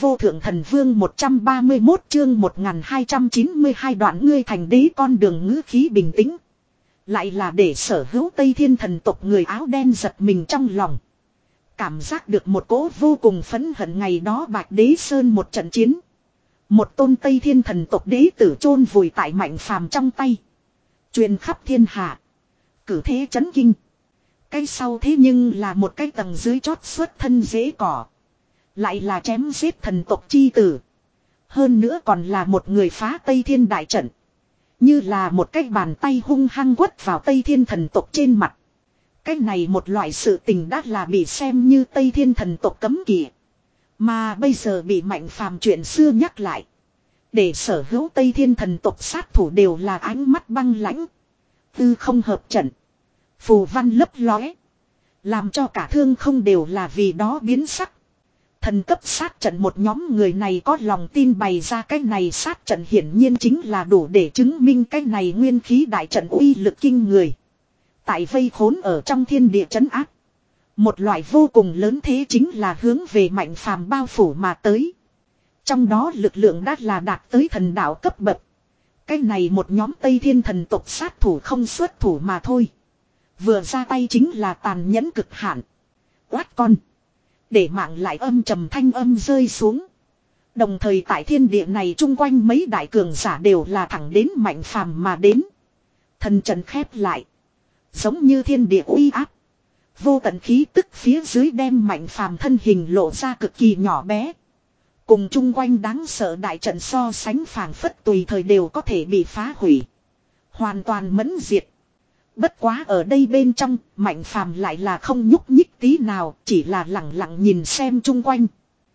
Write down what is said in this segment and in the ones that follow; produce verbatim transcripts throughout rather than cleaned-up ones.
vô thượng thần vương một trăm ba mươi mốt chương một nghìn hai trăm chín mươi hai đoạn ngươi thành đế con đường ngữ khí bình tĩnh. Lại là để sở hữu Tây Thiên thần tộc người áo đen giật mình trong lòng. Cảm giác được một cỗ vô cùng phẫn hận ngày đó Bạch Đế Sơn một trận chiến. Một tôn Tây Thiên thần tộc đế tử chôn vùi tại Mạnh Phàm trong tay. Truyền khắp thiên hạ. Cử thế chấn kinh. Cái sau thế nhưng là một cái tầng dưới chót xuất thân dễ cỏ. Lại là chém giết thần tộc chi tử. Hơn nữa còn là một người phá Tây Thiên đại trận. Như là một cái bàn tay hung hăng quất vào Tây Thiên thần tộc trên mặt. Cái này một loại sự tình đã là bị xem như Tây Thiên thần tộc cấm kỵ. Mà bây giờ bị Mạnh Phàm chuyện xưa nhắc lại. Để sở hữu Tây Thiên thần tộc sát thủ đều là ánh mắt băng lãnh. Tư không hợp trận. Phù văn lấp lóe. Làm cho cả thương không đều là vì đó biến sắc. Thần cấp sát trận một nhóm người này có lòng tin bày ra cái này sát trận hiển nhiên chính là đủ để chứng minh cái này nguyên khí đại trận uy lực kinh người. Tại vây khốn ở trong thiên địa trấn áp. Một loại vô cùng lớn thế chính là hướng về Mạnh Phàm bao phủ mà tới. Trong đó lực lượng đã là đạt tới thần đạo cấp bậc. Cái này một nhóm Tây Thiên thần tộc sát thủ không xuất thủ mà thôi. Vừa ra tay chính là tàn nhẫn cực hạn. Quát con. Để mạng lại âm trầm thanh âm rơi xuống. Đồng thời tại thiên địa này chung quanh mấy đại cường giả đều là thẳng đến Mạnh Phàm mà đến. Thần trận khép lại. Giống như thiên địa uy áp. Vô tận khí tức phía dưới đem Mạnh Phàm thân hình lộ ra cực kỳ nhỏ bé. Cùng chung quanh đáng sợ đại trận so sánh phảng phất tùy thời đều có thể bị phá hủy. Hoàn toàn mẫn diệt. Bất quá ở đây bên trong, Mạnh Phàm lại là không nhúc nhích tí nào, chỉ là lặng lặng nhìn xem chung quanh.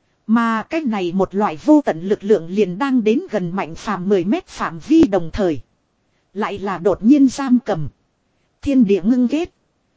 Mà cái này một loại vô tận lực lượng liền đang đến gần Mạnh Phàm mười mét phạm vi đồng thời. Lại là đột nhiên giam cầm. Thiên địa ngưng kết.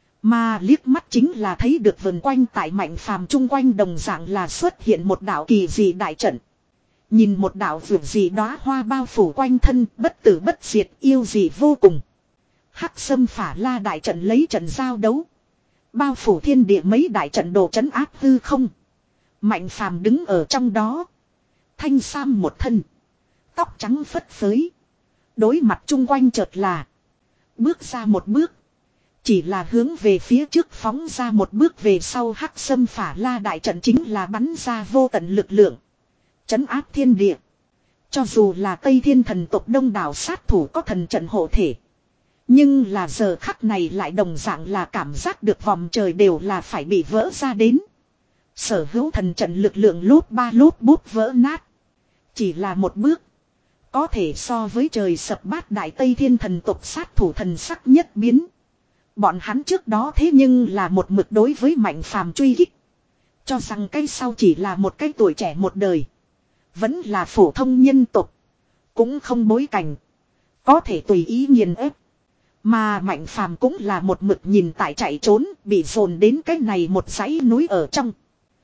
Mà liếc mắt chính là thấy được vần quanh tại Mạnh Phàm chung quanh đồng dạng là xuất hiện một đạo kỳ dị đại trận. Nhìn một đạo vượt dị đóa hoa bao phủ quanh thân, bất tử bất diệt, yêu dị vô cùng. Hắc Sâm Phả La đại trận lấy trận giao đấu. Bao phủ thiên địa mấy đại trận đồ trấn áp hư không. Mạnh Phàm đứng ở trong đó. Thanh sam một thân. Tóc trắng phất phới. Đối mặt chung quanh chợt là. Bước ra một bước. Chỉ là hướng về phía trước phóng ra một bước về sau Hắc Sâm Phả La đại trận chính là bắn ra vô tận lực lượng. Trấn áp thiên địa. Cho dù là Tây Thiên thần tộc đông đảo sát thủ có thần trận hộ thể. Nhưng là giờ khắc này lại đồng dạng là cảm giác được vòng trời đều là phải bị vỡ ra đến. Sở hữu thần trận lực lượng lốp ba lốp bút vỡ nát. Chỉ là một bước. Có thể so với trời sập bát đại Tây Thiên thần tộc sát thủ thần sắc nhất biến. Bọn hắn trước đó thế nhưng là một mực đối với Mạnh Phàm truy kích. Cho rằng cái sau chỉ là một cái tuổi trẻ một đời. Vẫn là phổ thông nhân tộc. Cũng không bối cảnh. Có thể tùy ý nghiền ép. Mà Mạnh Phàm cũng là một mực nhìn tại chạy trốn, bị dồn đến cái này một dãy núi ở trong.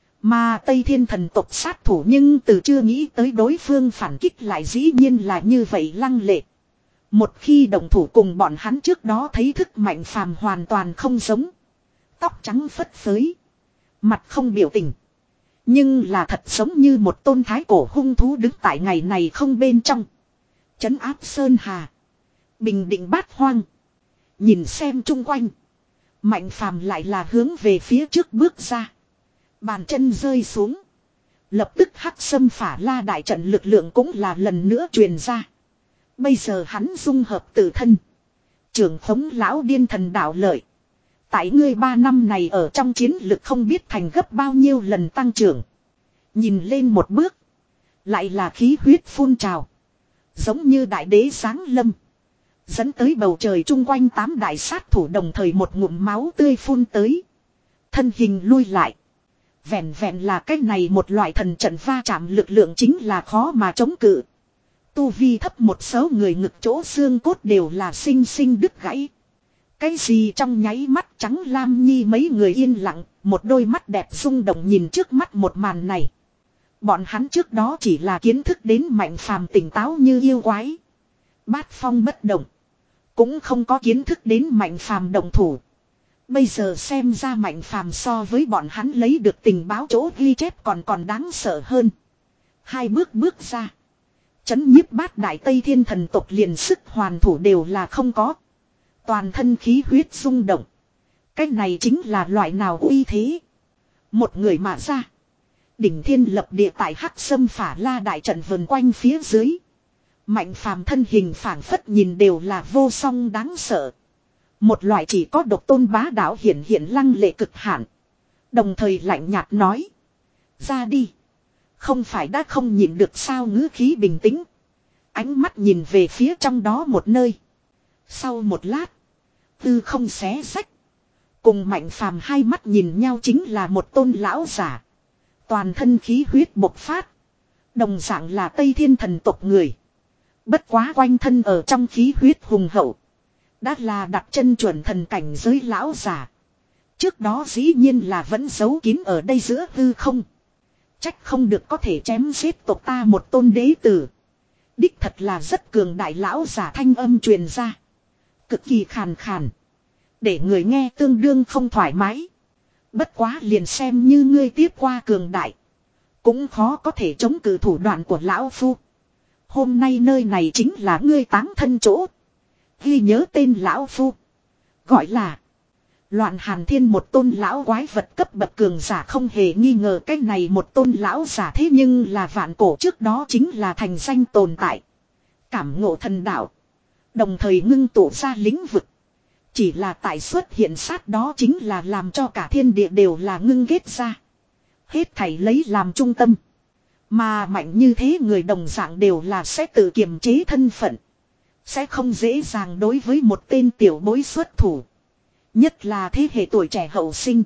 Mà Tây Thiên thần tộc sát thủ nhưng từ chưa nghĩ tới đối phương phản kích lại dĩ nhiên là như vậy lăng lệ. Một khi động thủ cùng bọn hắn trước đó thấy thức Mạnh Phàm hoàn toàn không giống. Tóc trắng phất phới. Mặt không biểu tình. Nhưng là thật giống như một tôn thái cổ hung thú đứng tại ngày này không bên trong. Trấn áp sơn hà. Bình định bát hoang. Nhìn xem chung quanh. Mạnh Phàm lại là hướng về phía trước bước ra. Bàn chân rơi xuống. Lập tức Hắc Sâm Phả La đại trận lực lượng cũng là lần nữa truyền ra. Bây giờ hắn dung hợp tự thân. Trưởng khống lão điên thần đạo lợi. Tại ngươi ba năm này ở trong chiến lực không biết thành gấp bao nhiêu lần tăng trưởng. Nhìn lên một bước. Lại là khí huyết phun trào. Giống như đại đế giáng lâm. Dẫn tới bầu trời chung quanh tám đại sát thủ đồng thời một ngụm máu tươi phun tới. Thân hình lui lại. Vẹn vẹn là cái này một loại thần trận va chạm lực lượng chính là khó mà chống cự. Tu vi thấp một số người ngực chỗ xương cốt đều là sinh sinh đứt gãy. Cái gì trong nháy mắt trắng lam nhi mấy người yên lặng, một đôi mắt đẹp rung động nhìn trước mắt một màn này. Bọn hắn trước đó chỉ là kiến thức đến Mạnh Phàm tỉnh táo như yêu quái. Bát phong bất động. Cũng không có kiến thức đến Mạnh Phàm động thủ. Bây giờ xem ra Mạnh Phàm so với bọn hắn lấy được tình báo chỗ ghi chép còn còn đáng sợ hơn. Hai bước bước ra. Chấn nhiếp bát đại Tây Thiên thần tộc liền sức hoàn thủ đều là không có. Toàn thân khí huyết rung động. Cái này chính là loại nào uy thế. Một người mà ra. Đỉnh thiên lập địa tại Hắc Sâm Phả La đại trận vần quanh phía dưới. Mạnh phàm thân hình phảng phất nhìn đều là vô song đáng sợ. Một loại chỉ có độc tôn bá đạo hiển hiện lăng lệ cực hạn. Đồng thời lạnh nhạt nói. Ra đi. Không phải đã không nhìn được sao, ngữ khí bình tĩnh. Ánh mắt nhìn về phía trong đó một nơi. Sau một lát. Tư không xé sách. Cùng mạnh phàm hai mắt nhìn nhau chính là một tôn lão giả. Toàn thân khí huyết bộc phát. Đồng dạng là Tây Thiên thần tộc người. Bất quá quanh thân ở trong khí huyết hùng hậu. Đã là đặt chân chuẩn thần cảnh giới lão giả. Trước đó dĩ nhiên là vẫn giấu kín ở đây giữa hư không. Trách không được có thể chém giết tộc ta một tôn đế tử. Đích thật là rất cường đại, lão giả thanh âm truyền ra. Cực kỳ khàn khàn. Để người nghe tương đương không thoải mái. Bất quá liền xem như ngươi tiếp qua cường đại. Cũng khó có thể chống cự thủ đoạn của lão phu. Hôm nay nơi này chính là ngươi táng thân chỗ. Ghi nhớ tên lão phu. Gọi là Loạn Hàn Thiên, một tôn lão quái vật cấp bậc cường giả, không hề nghi ngờ cái này một tôn lão giả thế nhưng là vạn cổ trước đó chính là thành danh tồn tại. Cảm ngộ thần đạo. Đồng thời ngưng tụ ra lĩnh vực. Chỉ là tại xuất hiện sát đó chính là làm cho cả thiên địa đều là ngưng ghét ra. Hết thảy lấy làm trung tâm. Mà mạnh như thế người đồng dạng đều là sẽ tự kiềm chế thân phận. Sẽ không dễ dàng đối với một tên tiểu bối xuất thủ. Nhất là thế hệ tuổi trẻ hậu sinh.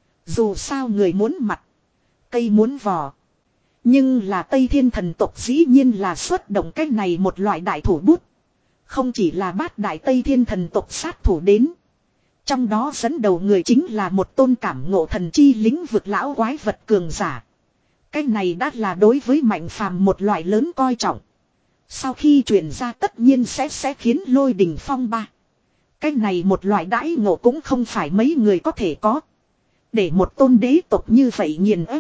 Dù sao người muốn mặt, cây muốn vỏ. Nhưng là Tây Thiên thần tộc dĩ nhiên là xuất động cách này một loại đại thủ bút. Không chỉ là bát đại Tây Thiên thần tộc sát thủ đến. Trong đó dẫn đầu người chính là một tôn cảm ngộ thần chi lĩnh vực lão quái vật cường giả. Cái này đã là đối với mạnh phàm một loại lớn coi trọng. Sau khi truyền ra tất nhiên sẽ sẽ khiến lôi đình phong ba. Cái này một loại đãi ngộ cũng không phải mấy người có thể có. Để một tôn đế tộc như vậy nghiền ép.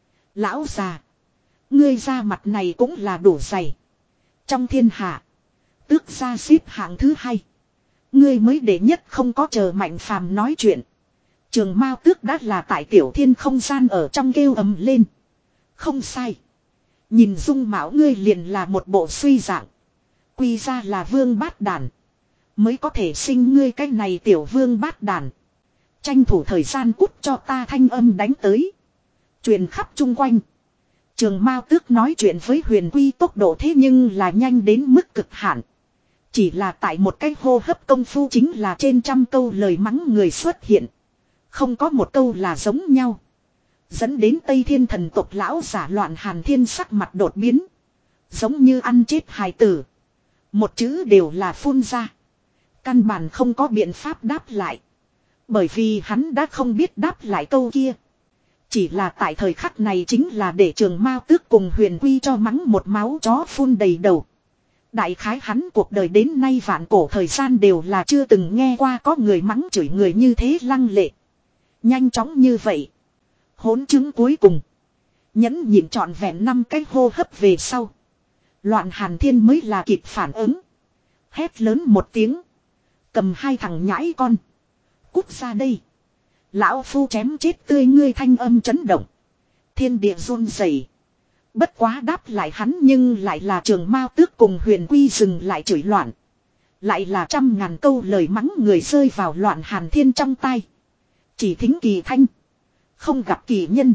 Lão già, ngươi ra mặt này cũng là đủ dày. Trong thiên hạ, tước gia xếp hạng thứ hai. Ngươi mới đệ nhất không có chờ mạnh phàm nói chuyện. Trường Mao Tước đã là tại tiểu thiên không gian ở trong kêu ầm lên. Không sai. Nhìn dung mạo ngươi liền là một bộ suy dạng. Quy ra là vương bát đàn. Mới có thể sinh ngươi cái này tiểu vương bát đàn. Tranh thủ thời gian cút cho ta, thanh âm đánh tới. Truyền khắp chung quanh. Trường Mao Tước nói chuyện với Huyền Quy tốc độ thế nhưng là nhanh đến mức cực hạn. Chỉ là tại một cái hô hấp công phu chính là trên trăm câu lời mắng người xuất hiện. Không có một câu là giống nhau. Dẫn đến Tây Thiên thần tộc lão giả Loạn Hàn Thiên sắc mặt đột biến. Giống như ăn chết hài tử. Một chữ đều là phun ra. Căn bản không có biện pháp đáp lại. Bởi vì hắn đã không biết đáp lại câu kia. Chỉ là tại thời khắc này chính là để Trường Mao Tước cùng Huyền Quy cho mắng một máu chó phun đầy đầu. Đại khái hắn cuộc đời đến nay vạn cổ thời gian đều là chưa từng nghe qua có người mắng chửi người như thế lăng lệ. Nhanh chóng như vậy. Hỗn chứng cuối cùng. Nhẫn nhịn trọn vẹn năm cái hô hấp về sau. Loạn Hàn Thiên mới là kịp phản ứng. Hét lớn một tiếng. Cầm hai thằng nhãi con. Cút ra đây. Lão phu chém chết tươi ngươi, thanh âm chấn động. Thiên địa run rẩy. Bất quá đáp lại hắn nhưng lại là Trường Mao Tước cùng Huyền Quy dừng lại chửi loạn. Lại là trăm ngàn câu lời mắng người rơi vào Loạn Hàn Thiên trong tai. Chỉ thính kỳ thanh. Không gặp kỳ nhân.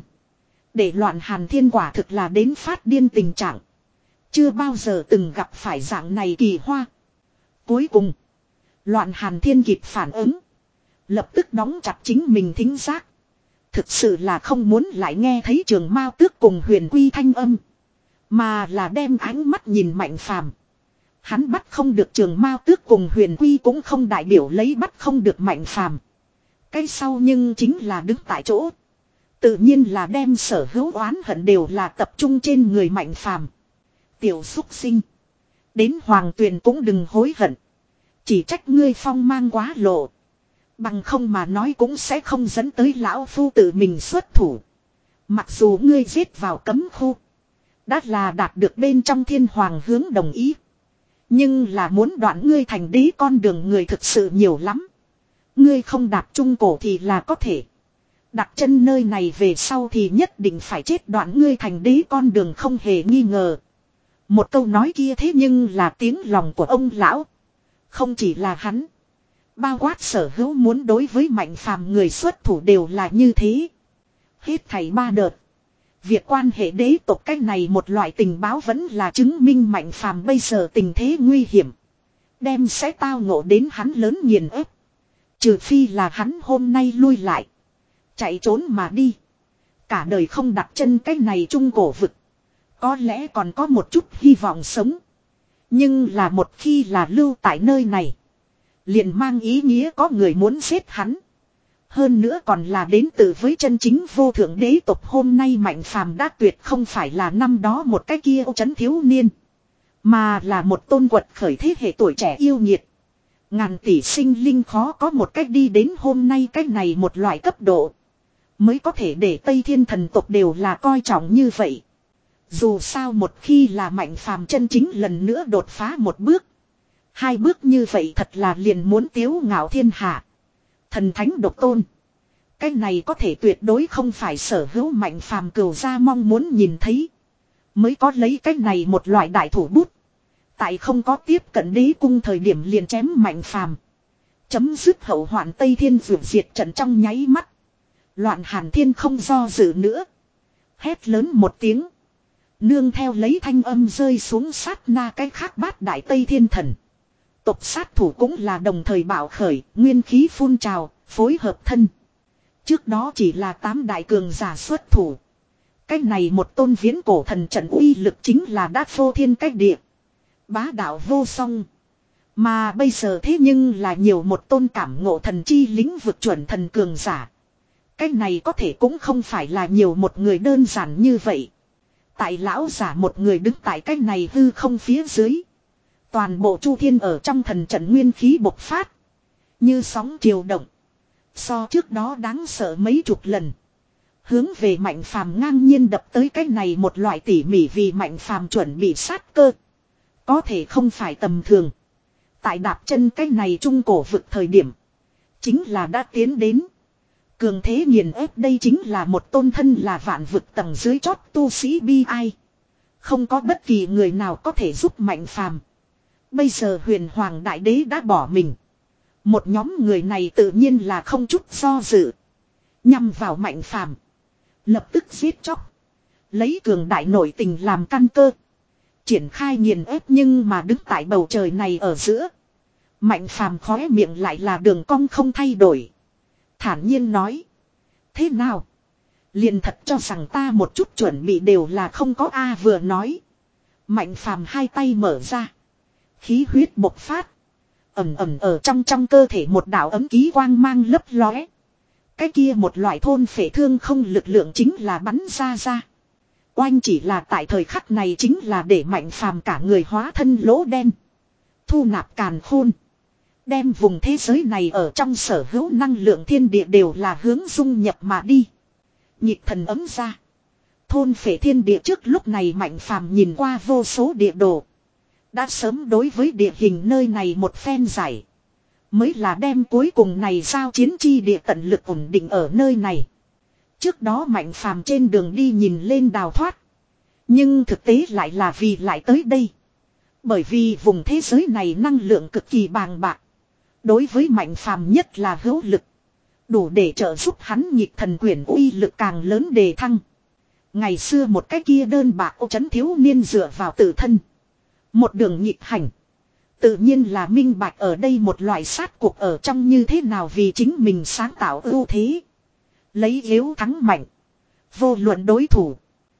Để Loạn Hàn Thiên quả thực là đến phát điên tình trạng. Chưa bao giờ từng gặp phải dạng này kỳ hoa. Cuối cùng. Loạn Hàn Thiên kịp phản ứng. Lập tức đóng chặt chính mình thính giác. Thực sự là không muốn lại nghe thấy Trường Mao Tước cùng Huyền Quy thanh âm. Mà là đem ánh mắt nhìn Mạnh Phàm. Hắn bắt không được Trường Mao Tước cùng Huyền Quy cũng không đại biểu lấy bắt không được Mạnh Phàm. Cái sau nhưng chính là đứng tại chỗ. Tự nhiên là đem sở hữu oán hận đều là tập trung trên người Mạnh Phàm. Tiểu xúc sinh. Đến Hoàng Tuyền cũng đừng hối hận. Chỉ trách ngươi phong mang quá lộ. Bằng không mà nói cũng sẽ không dẫn tới lão phu tự mình xuất thủ. Mặc dù ngươi giết vào cấm khu. Đã là đạt được bên trong thiên hoàng hướng đồng ý. Nhưng là muốn đoạn ngươi thành đế con đường người thực sự nhiều lắm. Ngươi không đạp trung cổ thì là có thể. Đặt chân nơi này về sau thì nhất định phải chết, đoạn ngươi thành đế con đường không hề nghi ngờ. Một câu nói kia thế nhưng là tiếng lòng của ông lão. Không chỉ là hắn. Bao quát sở hữu muốn đối với Mạnh Phàm người xuất thủ đều là như thế. Hết thảy ba đợt. Việc quan hệ đế tộc cách này một loại tình báo vẫn là chứng minh Mạnh Phàm bây giờ tình thế nguy hiểm. Đem sẽ tao ngộ đến hắn lớn nghiền ép. Trừ phi là hắn hôm nay lui lại. Chạy trốn mà đi. Cả đời không đặt chân cách này trung cổ vực. Có lẽ còn có một chút hy vọng sống. Nhưng là một khi là lưu tại nơi này. Liền mang ý nghĩa có người muốn giết hắn. Hơn nữa còn là đến từ với chân chính vô thượng đế tộc. Hôm nay Mạnh Phàm đã tuyệt không phải là năm đó một cái kia ô trấn thiếu niên. Mà là một tôn quật khởi thế hệ tuổi trẻ yêu nhiệt. Ngàn tỷ sinh linh khó có một cách đi đến hôm nay cách này một loại cấp độ. Mới có thể để Tây Thiên thần tộc đều là coi trọng như vậy. Dù sao một khi là Mạnh Phàm chân chính lần nữa đột phá một bước. Hai bước như vậy thật là liền muốn tiếu ngạo thiên hạ. Thần thánh độc tôn. Cái này có thể tuyệt đối không phải sở hữu Mạnh Phàm cừu gia mong muốn nhìn thấy. Mới có lấy cái này một loại đại thủ bút. Tại không có tiếp cận đế cung thời điểm liền chém Mạnh Phàm. Chấm dứt hậu hoạn Tây Thiên vượt diệt trận trong nháy mắt. Loạn Hàn Thiên không do dự nữa. Hét lớn một tiếng. Nương theo lấy thanh âm rơi xuống sát na cái khác bát đại Tây Thiên thần. Tộc sát thủ cũng là đồng thời bạo khởi, nguyên khí phun trào, phối hợp thân. Trước đó chỉ là tám đại cường giả xuất thủ. Cách này một tôn viễn cổ thần trận uy lực chính là đát phô thiên cách địa. Bá đạo vô song. Mà bây giờ thế nhưng là nhiều một tôn cảm ngộ thần chi lĩnh vực chuẩn thần cường giả. Cách này có thể cũng không phải là nhiều một người đơn giản như vậy. Tại lão giả một người đứng tại cách này hư không phía dưới. Toàn bộ chu thiên ở trong thần trận nguyên khí bộc phát. Như sóng triều động. So trước đó đáng sợ mấy chục lần. Hướng về Mạnh Phàm ngang nhiên đập tới cách này một loại tỉ mỉ vì Mạnh Phàm chuẩn bị sát cơ. Có thể không phải tầm thường. Tại đạp chân cách này trung cổ vực thời điểm. Chính là đã tiến đến. Cường thế nghiền ép đây chính là một tôn thân là vạn vực tầng dưới chót tu sĩ bi ai. Không có bất kỳ người nào có thể giúp Mạnh Phàm. Bây giờ huyền hoàng đại đế đã bỏ mình. Một nhóm người này tự nhiên là không chút do dự. Nhằm vào Mạnh Phàm. Lập tức giết chóc. Lấy cường đại nội tình làm căn cơ. Triển khai nghiền ép nhưng mà đứng tại bầu trời này ở giữa. Mạnh Phàm khóe miệng lại là đường cong không thay đổi. Thản nhiên nói. Thế nào? Liền thật cho rằng ta một chút chuẩn bị đều là không có A vừa nói. Mạnh Phàm hai tay mở ra. Khí huyết bộc phát. Ẩm ẩm ở trong trong cơ thể một đạo ấm ký quang mang lấp lóe. Cái kia một loại thôn phệ thương không lực lượng chính là bắn ra ra. Oanh chỉ là tại thời khắc này chính là để Mạnh Phàm cả người hóa thân lỗ đen. Thu nạp càn khôn. Đem vùng thế giới này ở trong sở hữu năng lượng thiên địa đều là hướng dung nhập mà đi. Nhịp thần ấm ra. Thôn phệ thiên địa trước lúc này Mạnh Phàm nhìn qua vô số địa đồ. Đã sớm đối với địa hình nơi này một phen giải. Mới là đem cuối cùng này giao chiến chi địa tận lực ổn định ở nơi này. Trước đó Mạnh Phàm trên đường đi nhìn lên đào thoát. Nhưng thực tế lại là vì lại tới đây. Bởi vì vùng thế giới này năng lượng cực kỳ bàng bạc. Đối với Mạnh Phàm nhất là hữu lực. Đủ để trợ giúp hắn nhịp thần quyển uy lực càng lớn đề thăng. Ngày xưa một cái kia đơn bạc ô trấn thiếu niên dựa vào tự thân. Một đường nhịp hành. Tự nhiên là minh bạch ở đây một loại sát cuộc ở trong như thế nào vì chính mình sáng tạo ưu thế. Lấy yếu thắng mạnh. Vô luận đối thủ.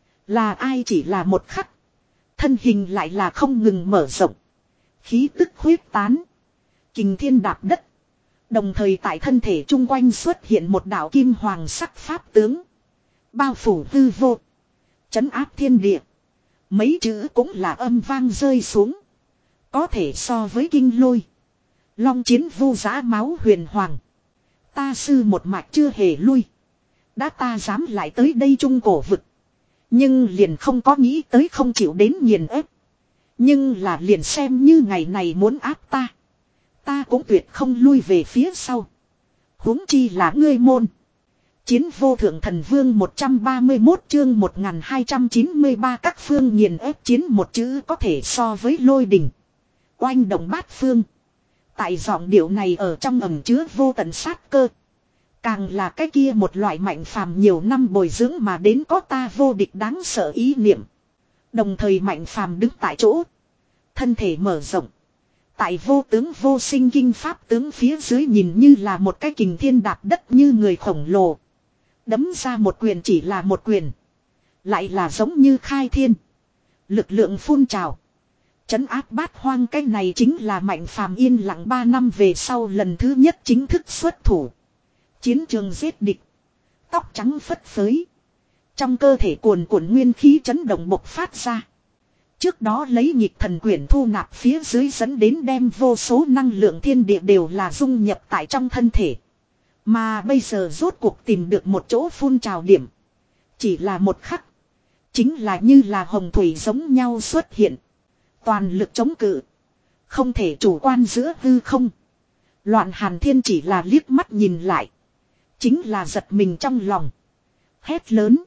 Là ai chỉ là một khắc. Thân hình lại là không ngừng mở rộng. Khí tức huyết tán. Kình thiên đạp đất. Đồng thời tại thân thể chung quanh xuất hiện một đạo kim hoàng sắc pháp tướng. Bao phủ hư vô. Chấn áp thiên địa. Mấy chữ cũng là âm vang rơi xuống. Có thể so với kinh lôi. Long chiến vu giã máu huyền hoàng. Ta sư một mạch chưa hề lui. Đã ta dám lại tới đây trung cổ vực. Nhưng liền không có nghĩ tới không chịu đến nghiền ép. Nhưng là liền xem như ngày này muốn áp ta. Ta cũng tuyệt không lui về phía sau. Huống chi là ngươi môn. Chiến vô thượng thần vương một trăm ba mươi mốt chương một nghìn hai trăm chín mươi ba các phương nghiền ép chiến một chữ có thể so với lôi đình. Oanh động bát phương. Tại giọng điệu này ở trong ẩn chứa vô tận sát cơ. Càng là cái kia một loại mạnh phàm nhiều năm bồi dưỡng mà đến có ta vô địch đáng sợ ý niệm. Đồng thời mạnh phàm đứng tại chỗ. Thân thể mở rộng. Tại vô tướng vô sinh kinh pháp tướng phía dưới nhìn như là một cái kình thiên đạp đất như người khổng lồ. Đấm ra một quyền chỉ là một quyền. Lại là giống như khai thiên. Lực lượng phun trào. Trấn áp bát hoang, cái này chính là mạnh phàm yên lặng ba năm về sau lần thứ nhất chính thức xuất thủ. Chiến trường giết địch. Tóc trắng phất phới. Trong cơ thể cuồn cuộn nguyên khí chấn động bộc phát ra. Trước đó lấy nhịp thần quyển thu nạp phía dưới dẫn đến đem vô số năng lượng thiên địa đều là dung nhập tại trong thân thể. Mà bây giờ rốt cuộc tìm được một chỗ phun trào điểm. Chỉ là một khắc. Chính là như là hồng thủy giống nhau xuất hiện. Toàn lực chống cự. Không thể chủ quan giữa hư không. Loạn Hàn Thiên chỉ là liếc mắt nhìn lại. Chính là giật mình trong lòng. Hét lớn.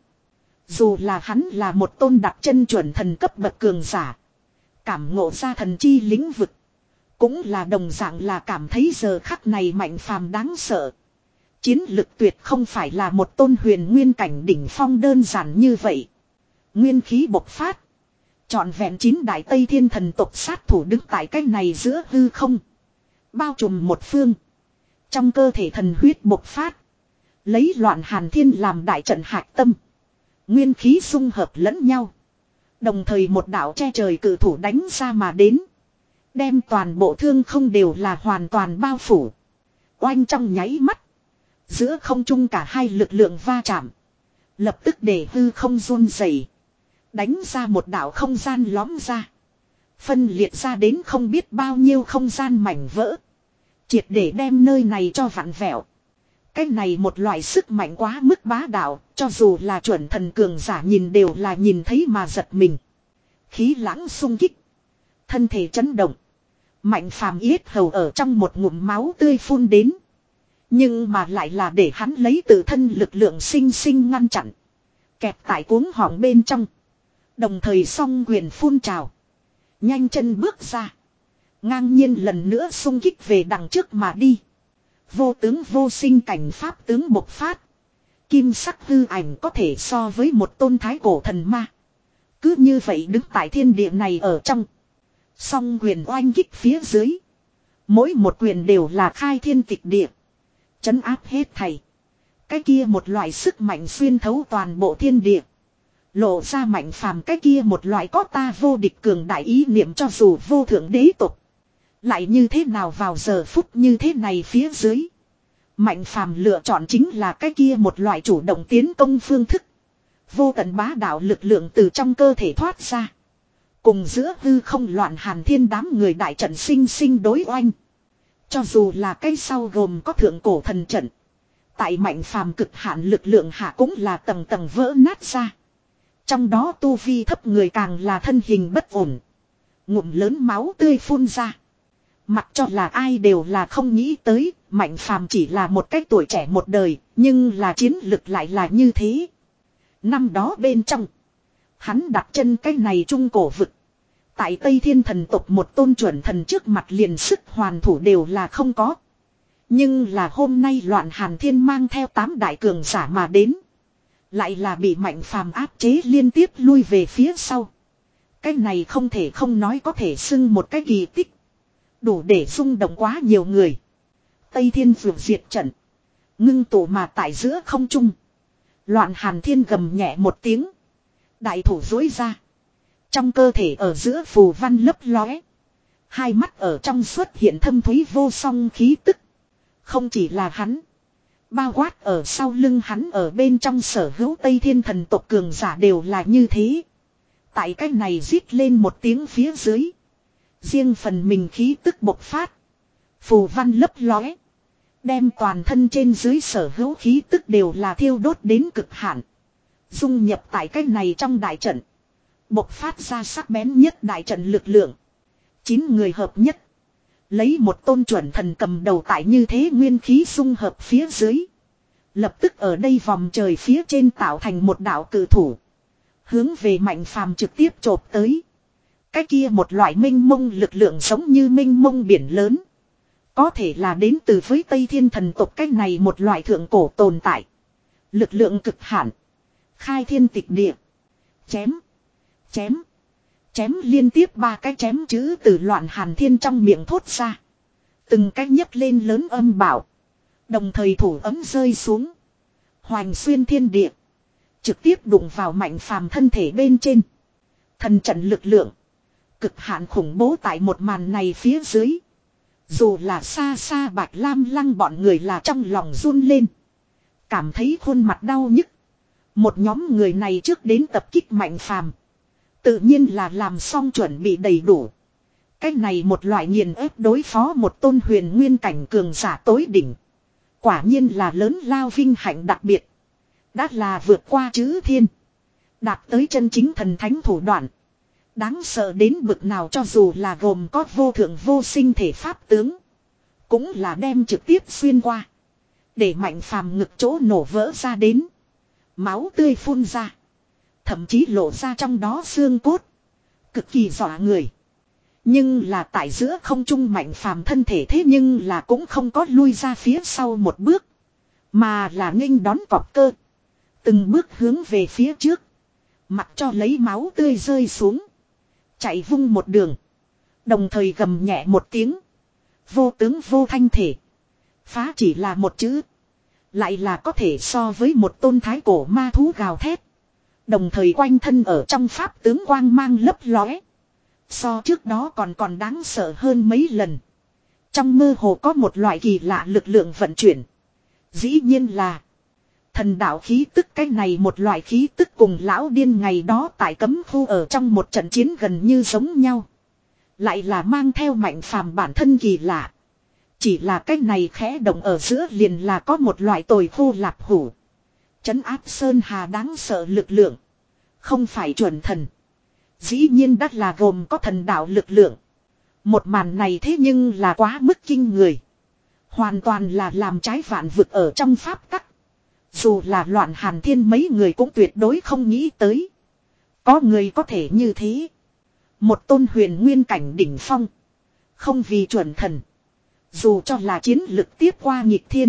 Dù là hắn là một tôn đặc chân chuẩn thần cấp bậc cường giả. Cảm ngộ ra thần chi lĩnh vực. Cũng là đồng dạng là cảm thấy giờ khắc này mạnh phàm đáng sợ. Chiến lực tuyệt không phải là một tôn huyền nguyên cảnh đỉnh phong đơn giản như vậy. Nguyên khí bộc phát. Trọn vẹn chín đại Tây Thiên thần tộc sát thủ đứng tại cái này giữa hư không. Bao trùm một phương. Trong cơ thể thần huyết bộc phát. Lấy Loạn Hàn Thiên làm đại trận hạch tâm. Nguyên khí xung hợp lẫn nhau. Đồng thời một đạo che trời cự thủ đánh ra mà đến. Đem toàn bộ thương không đều là hoàn toàn bao phủ. Oanh trong nháy mắt. Giữa không trung cả hai lực lượng va chạm. Lập tức để hư không run rẩy, đánh ra một đạo không gian lõm ra. Phân liệt ra đến không biết bao nhiêu không gian mảnh vỡ. Triệt để đem nơi này cho vặn vẹo. Cái này một loại sức mạnh quá mức bá đạo, cho dù là chuẩn thần cường giả nhìn đều là nhìn thấy mà giật mình. Khí lãng xung kích. Thân thể chấn động. Mạnh phàm yết hầu ở trong một ngụm máu tươi phun đến. Nhưng mà lại là để hắn lấy tự thân lực lượng sinh sinh ngăn chặn. Kẹp tại cuống họng bên trong. Đồng thời song quyền phun trào. Nhanh chân bước ra. Ngang nhiên lần nữa xung kích về đằng trước mà đi. Vô tướng vô sinh cảnh pháp tướng bộc phát. Kim sắc hư ảnh có thể so với một tôn thái cổ thần ma. Cứ như vậy đứng tại thiên địa này ở trong. Song quyền oanh kích phía dưới. Mỗi một quyền đều là khai thiên tịch địa. Chấn áp hết thảy. Cái kia một loại sức mạnh xuyên thấu toàn bộ thiên địa. Lộ ra mạnh phàm cái kia một loại có ta vô địch cường đại ý niệm cho dù vô thượng đế tục. Lại như thế nào vào giờ phút như thế này phía dưới. Mạnh phàm lựa chọn chính là cái kia một loại chủ động tiến công phương thức. Vô tận bá đạo lực lượng từ trong cơ thể thoát ra. Cùng giữa hư không Loạn Hàn Thiên đám người đại trận sinh sinh đối oanh. Cho dù là cái sau gồm có thượng cổ thần trận. Tại mạnh phàm cực hạn lực lượng hạ cũng là tầng tầng vỡ nát ra. Trong đó tu vi thấp người càng là thân hình bất ổn. Ngụm lớn máu tươi phun ra. Mặc cho là ai đều là không nghĩ tới, mạnh phàm chỉ là một cái tuổi trẻ một đời, nhưng là chiến lực lại là như thế. Năm đó bên trong, hắn đặt chân cái này trung cổ vực. Tại Tây Thiên thần tộc một tôn chuẩn thần trước mặt liền sức hoàn thủ đều là không có. Nhưng là hôm nay Loạn Hàn Thiên mang theo tám đại cường giả mà đến. Lại là bị mạnh phàm áp chế liên tiếp lui về phía sau. Cái này không thể không nói có thể xưng một cái kỳ tích. Đủ để rung động quá nhiều người. Tây Thiên vượt diệt trận. Ngưng tụ mà tại giữa không trung. Loạn Hàn Thiên gầm nhẹ một tiếng. Đại thủ dối ra. Trong cơ thể ở giữa phù văn lấp lóe. Hai mắt ở trong xuất hiện thâm thúy vô song khí tức. Không chỉ là hắn. Bao quát ở sau lưng hắn ở bên trong sở hữu Tây Thiên thần tộc cường giả đều là như thế. Tại cái này rít lên một tiếng phía dưới. Riêng phần mình khí tức bộc phát. Phù văn lấp lóe. Đem toàn thân trên dưới sở hữu khí tức đều là thiêu đốt đến cực hạn. Dung nhập tại cái này trong đại trận. Bộc phát ra sắc bén nhất đại trận lực lượng. Chín người hợp nhất. Lấy một tôn chuẩn thần cầm đầu tại như thế nguyên khí dung hợp phía dưới. Lập tức ở đây vòng trời phía trên tạo thành một đạo cử thủ. Hướng về Mạnh Phàm trực tiếp chộp tới. Cái kia một loại minh mông lực lượng giống như minh mông biển lớn. Có thể là đến từ với Tây Thiên thần tộc cái này một loại thượng cổ tồn tại. Lực lượng cực hạn. Khai thiên tịch địa. Chém. Chém. Chém liên tiếp ba cái chém chữ từ Loạn Hàn Thiên trong miệng thốt ra. Từng cái nhấc lên lớn âm bảo. Đồng thời thủ ấm rơi xuống. Hoành xuyên thiên địa. Trực tiếp đụng vào Mạnh Phàm thân thể bên trên. Thần trận lực lượng. Cực hạn khủng bố tại một màn này phía dưới. Dù là xa xa Bạch Lam Lăng bọn người là trong lòng run lên. Cảm thấy khuôn mặt đau nhức. Một nhóm người này trước đến tập kích Mạnh Phàm, tự nhiên là làm xong chuẩn bị đầy đủ. Cái này một loại nghiền ép đối phó một tôn huyền nguyên cảnh cường giả tối đỉnh. Quả nhiên là lớn lao vinh hạnh đặc biệt. Đã là vượt qua chữ thiên. Đạt tới chân chính thần thánh thủ đoạn. Đáng sợ đến bực nào cho dù là gồm có vô thượng vô sinh thể pháp tướng. Cũng là đem trực tiếp xuyên qua. Để Mạnh Phàm ngực chỗ nổ vỡ ra đến. Máu tươi phun ra. Thậm chí lộ ra trong đó xương cốt. Cực kỳ dọa người. Nhưng là tại giữa không trung Mạnh Phàm thân thể thế nhưng là cũng không có lui ra phía sau một bước. Mà là nghênh đón cọp cơ. Từng bước hướng về phía trước. Mặc cho lấy máu tươi rơi xuống. Chạy vung một đường. Đồng thời gầm nhẹ một tiếng. Vô tướng vô thanh thể. Phá chỉ là một chữ. Lại là có thể so với một tôn thái cổ ma thú gào thét. Đồng thời quanh thân ở trong pháp tướng quang mang lấp lóe. So trước đó còn còn đáng sợ hơn mấy lần. Trong mơ hồ có một loại kỳ lạ lực lượng vận chuyển. Dĩ nhiên là thần đạo khí tức, cái này một loại khí tức cùng lão điên ngày đó tại cấm khu ở trong một trận chiến gần như giống nhau. Lại là mang theo Mạnh Phàm bản thân kỳ lạ. Chỉ là cái này khẽ động ở giữa liền là có một loại tồi khô lạp hủ. Trấn áp sơn hà đáng sợ lực lượng. Không phải chuẩn thần. Dĩ nhiên đắt là gồm có thần đạo lực lượng. Một màn này thế nhưng là quá mức kinh người. Hoàn toàn là làm trái vạn vực ở trong pháp tắc. Dù là Loạn Hàn Thiên mấy người cũng tuyệt đối không nghĩ tới. Có người có thể như thế. Một tôn huyền nguyên cảnh đỉnh phong. Không vì chuẩn thần. Dù cho là chiến lực tiếp qua nghịch thiên.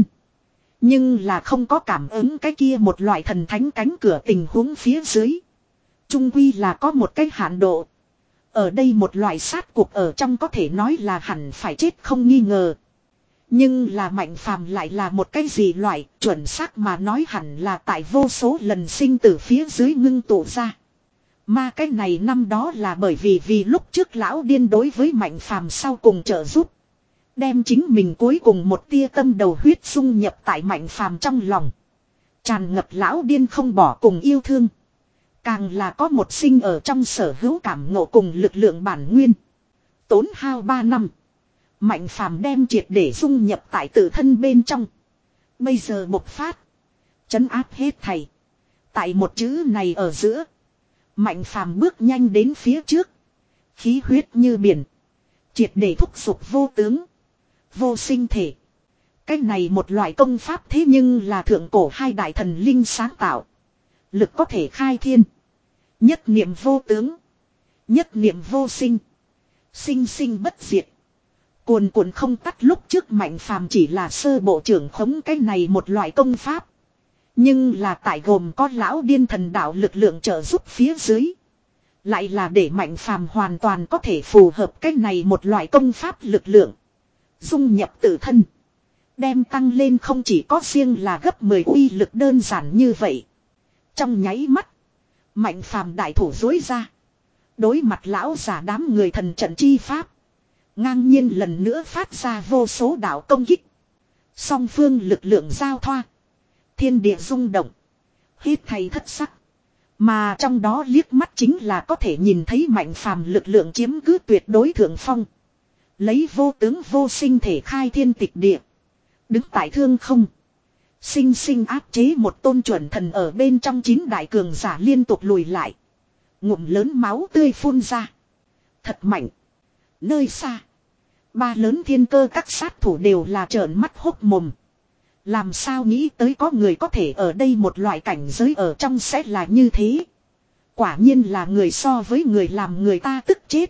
Nhưng là không có cảm ứng cái kia một loại thần thánh cánh cửa tình huống phía dưới. Trung quy là có một cái hạn độ. Ở đây một loại sát cuộc ở trong có thể nói là hẳn phải chết không nghi ngờ. Nhưng là Mạnh Phàm lại là một cái gì loại, chuẩn xác mà nói hẳn là tại vô số lần sinh tử phía dưới ngưng tụ ra. Mà cái này năm đó là bởi vì vì lúc trước lão điên đối với Mạnh Phàm sau cùng trợ giúp. Đem chính mình cuối cùng một tia tâm đầu huyết dung nhập tại Mạnh Phàm trong lòng. Tràn ngập lão điên không bỏ cùng yêu thương. Càng là có một sinh ở trong sở hữu cảm ngộ cùng lực lượng bản nguyên. Tốn hao ba năm. Mạnh Phàm đem triệt để dung nhập tại tự thân bên trong. Bây giờ bộc phát. Trấn áp hết thảy. Tại một chữ này ở giữa. Mạnh Phàm bước nhanh đến phía trước. Khí huyết như biển. Triệt để thúc giục vô tướng. Vô sinh thể. Cái này một loại công pháp thế nhưng là thượng cổ hai đại thần linh sáng tạo. Lực có thể khai thiên. Nhất niệm vô tướng. Nhất niệm vô sinh. Sinh sinh bất diệt. Cuồn cuộn không tắt, lúc trước Mạnh Phàm chỉ là sơ bộ trưởng khống cái này một loại công pháp. Nhưng là tại gồm có lão điên thần đạo lực lượng trợ giúp phía dưới. Lại là để Mạnh Phàm hoàn toàn có thể phù hợp cái này một loại công pháp lực lượng. Dung nhập tự thân. Đem tăng lên không chỉ có riêng là gấp mười uy lực đơn giản như vậy. Trong nháy mắt. Mạnh Phàm đại thủ dối ra. Đối mặt lão giả đám người thần trận chi pháp. Ngang nhiên lần nữa phát ra vô số đạo công kích. Song phương lực lượng giao thoa. Thiên địa rung động. Hít thay thất sắc. Mà trong đó liếc mắt chính là có thể nhìn thấy Mạnh Phàm lực lượng chiếm cứ tuyệt đối thượng phong. Lấy vô tướng vô sinh thể khai thiên tịch địa. Đứng tại thương không. Sinh sinh áp chế một tôn chuẩn thần ở bên trong chín đại cường giả liên tục lùi lại. Ngụm lớn máu tươi phun ra. Thật mạnh. Nơi xa. Ba lớn thiên cơ các sát thủ đều là trợn mắt hốc mồm. Làm sao nghĩ tới có người có thể ở đây một loại cảnh giới ở trong sẽ là như thế. Quả nhiên là người so với người làm người ta tức chết.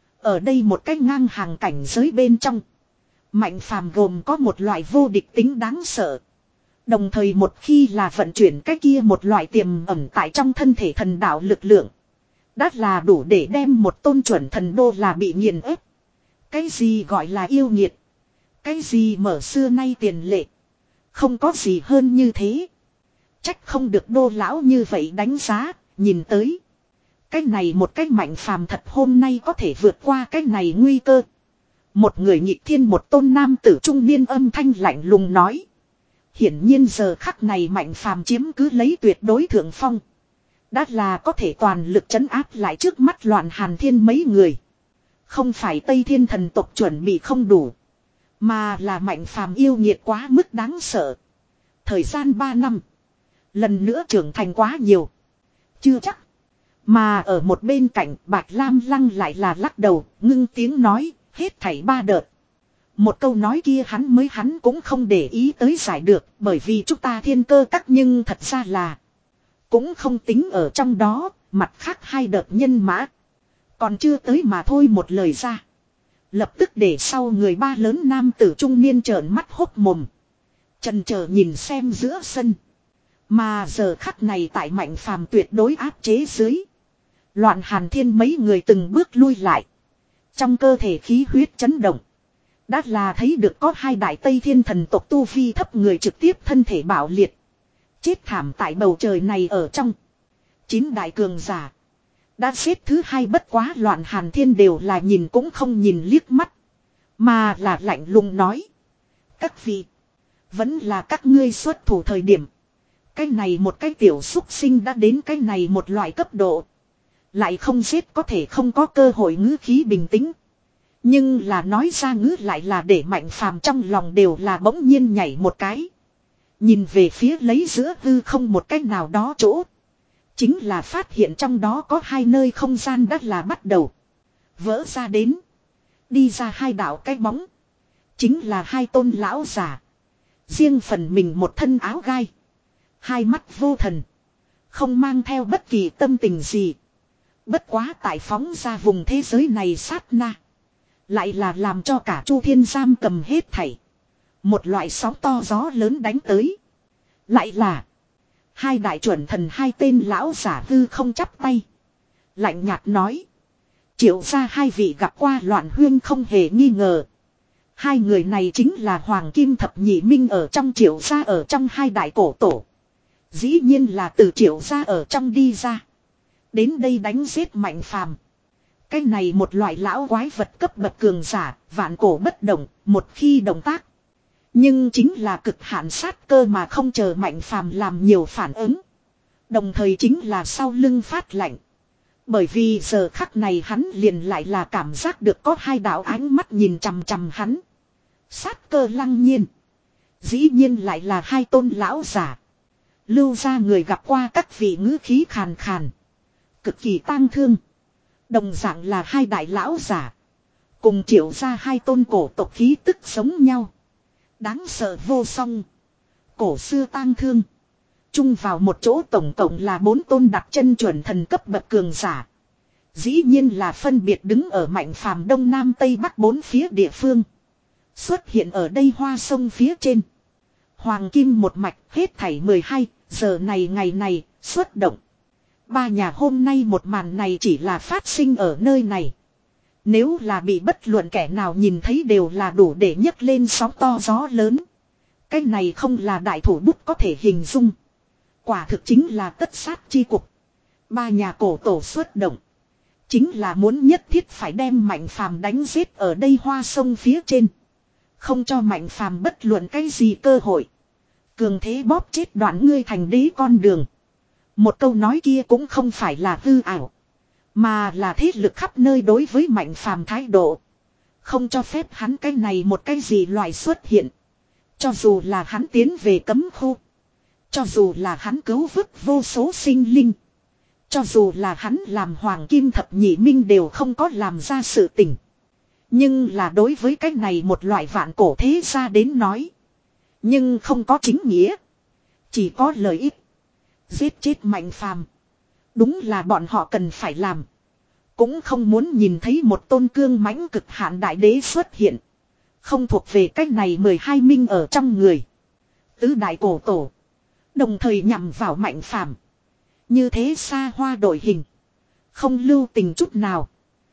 Ở đây một cách ngang hàng cảnh giới bên trong. Mạnh phàm gồm có một loại vô địch tính đáng sợ. Đồng thời một khi là vận chuyển cái kia một loại tiềm ẩn tại trong thân thể thần đạo lực lượng. Đã là đủ để đem một tôn chuẩn thần đô là bị nghiền ép. Cái gì gọi là yêu nghiệt. Cái gì mở xưa nay tiền lệ. Không có gì hơn như thế. Trách không được đô lão như vậy đánh giá, nhìn tới. Cái này một cái mạnh phàm thật hôm nay có thể vượt qua cái này nguy cơ. Một người nhị thiên một tôn nam tử trung niên âm thanh lạnh lùng nói. Hiển nhiên giờ khắc này mạnh phàm chiếm cứ lấy tuyệt đối thượng phong. Đã là có thể toàn lực trấn áp lại trước mắt loạn hàn thiên mấy người. Không phải Tây Thiên thần tộc chuẩn bị không đủ. Mà là mạnh phàm yêu nghiệt quá mức đáng sợ. Thời gian ba năm. Lần nữa trưởng thành quá nhiều. Chưa chắc. Mà ở một bên cạnh Bạch Lam Lăng lại là lắc đầu, ngưng tiếng nói, hết thảy ba đợt. Một câu nói kia hắn mới hắn cũng không để ý tới giải được, bởi vì chúng ta thiên cơ các nhưng thật ra là cũng không tính ở trong đó, mặt khác hai đợt nhân mã. Còn chưa tới mà thôi một lời ra. Lập tức để sau người ba lớn nam tử trung niên trợn mắt hốc mồm. Chần chờ nhìn xem giữa sân. Mà giờ khắc này tại mạnh phàm tuyệt đối áp chế dưới. Loạn hàn thiên mấy người từng bước lui lại. Trong cơ thể khí huyết chấn động. Đã là thấy được có hai đại Tây Thiên thần tộc tu vi thấp người trực tiếp thân thể bạo liệt. Chết thảm tại bầu trời này ở trong. Chín đại cường giả. Đã xếp thứ hai bất quá loạn hàn thiên đều là nhìn cũng không nhìn liếc mắt. Mà là lạnh lùng nói. Các vị. Vẫn là các ngươi xuất thủ thời điểm. Cái này một cái tiểu xúc sinh đã đến cái này một loại cấp độ. Lại không giết có thể không có cơ hội ngữ khí bình tĩnh. Nhưng là nói ra ngữ lại là để mạnh phàm trong lòng đều là bỗng nhiên nhảy một cái. Nhìn về phía lấy giữa hư không một cách nào đó chỗ. Chính là phát hiện trong đó có hai nơi không gian đất là bắt đầu. Vỡ ra đến. Đi ra hai đạo cái bóng. Chính là hai tôn lão giả. Riêng phần mình một thân áo gai. Hai mắt vô thần. Không mang theo bất kỳ tâm tình gì. Bất quá tại phóng ra vùng thế giới này sát na. Lại là làm cho cả Chu Thiên giam cầm hết thảy. Một loại sóng to gió lớn đánh tới. Lại là. Hai đại chuẩn thần hai tên lão giả hư không chắp tay. Lạnh nhạt nói. Triệu ra hai vị gặp qua loạn huyên không hề nghi ngờ. Hai người này chính là Hoàng Kim Thập Nhị Minh ở trong triệu gia ở trong hai đại cổ tổ. Dĩ nhiên là từ triệu gia ở trong đi ra. Đến đây đánh giết mạnh phàm. Cái này một loại lão quái vật cấp bậc cường giả, vạn cổ bất động, một khi động tác. Nhưng chính là cực hạn sát cơ mà không chờ mạnh phàm làm nhiều phản ứng. Đồng thời chính là sau lưng phát lạnh. Bởi vì giờ khắc này hắn liền lại là cảm giác được có hai đạo ánh mắt nhìn chằm chằm hắn. Sát cơ lăng nhiên. Dĩ nhiên lại là hai tôn lão giả. Lưu ra người gặp qua các vị ngữ khí khàn khàn. Cực kỳ tang thương. Đồng dạng là hai đại lão giả. Cùng triệu ra hai tôn cổ tộc khí tức giống nhau. Đáng sợ vô song. Cổ xưa tang thương. Chung vào một chỗ tổng cộng là bốn tôn đặt chân chuẩn thần cấp bậc cường giả. Dĩ nhiên là phân biệt đứng ở mạnh phàm đông nam tây bắc bốn phía địa phương. Xuất hiện ở đây hoa sông phía trên. Hoàng kim một mạch hết thảy mười hai giờ này ngày này xuất động. Ba nhà hôm nay một màn này chỉ là phát sinh ở nơi này. Nếu là bị bất luận kẻ nào nhìn thấy đều là đủ để nhấc lên sóng to gió lớn. Cái này không là đại thủ bút có thể hình dung. Quả thực chính là tất sát chi cục. Ba nhà cổ tổ xuất động. Chính là muốn nhất thiết phải đem mạnh phàm đánh giết ở đây hoa sông phía trên. Không cho mạnh phàm bất luận cái gì cơ hội. Cường thế bóp chết đoạn ngươi thành đế con đường. Một câu nói kia cũng không phải là hư ảo. Mà là thế lực khắp nơi đối với mạnh phàm thái độ. Không cho phép hắn cái này một cái gì loại xuất hiện. Cho dù là hắn tiến về cấm khu. Cho dù là hắn cứu vớt vô số sinh linh. Cho dù là hắn làm hoàng kim thập nhị minh đều không có làm ra sự tình. Nhưng là đối với cái này một loại vạn cổ thế gia đến nói. Nhưng không có chính nghĩa. Chỉ có lợi ích. Giết chết Mạnh Phàm. Đúng là bọn họ cần phải làm. Cũng không muốn nhìn thấy một tôn cương mãnh cực hạn đại đế xuất hiện. Không thuộc về cái này mười hai minh ở trong người. Tứ đại cổ tổ. Đồng thời nhằm vào Mạnh Phàm. Như thế xa hoa đổi hình. Không lưu tình chút nào.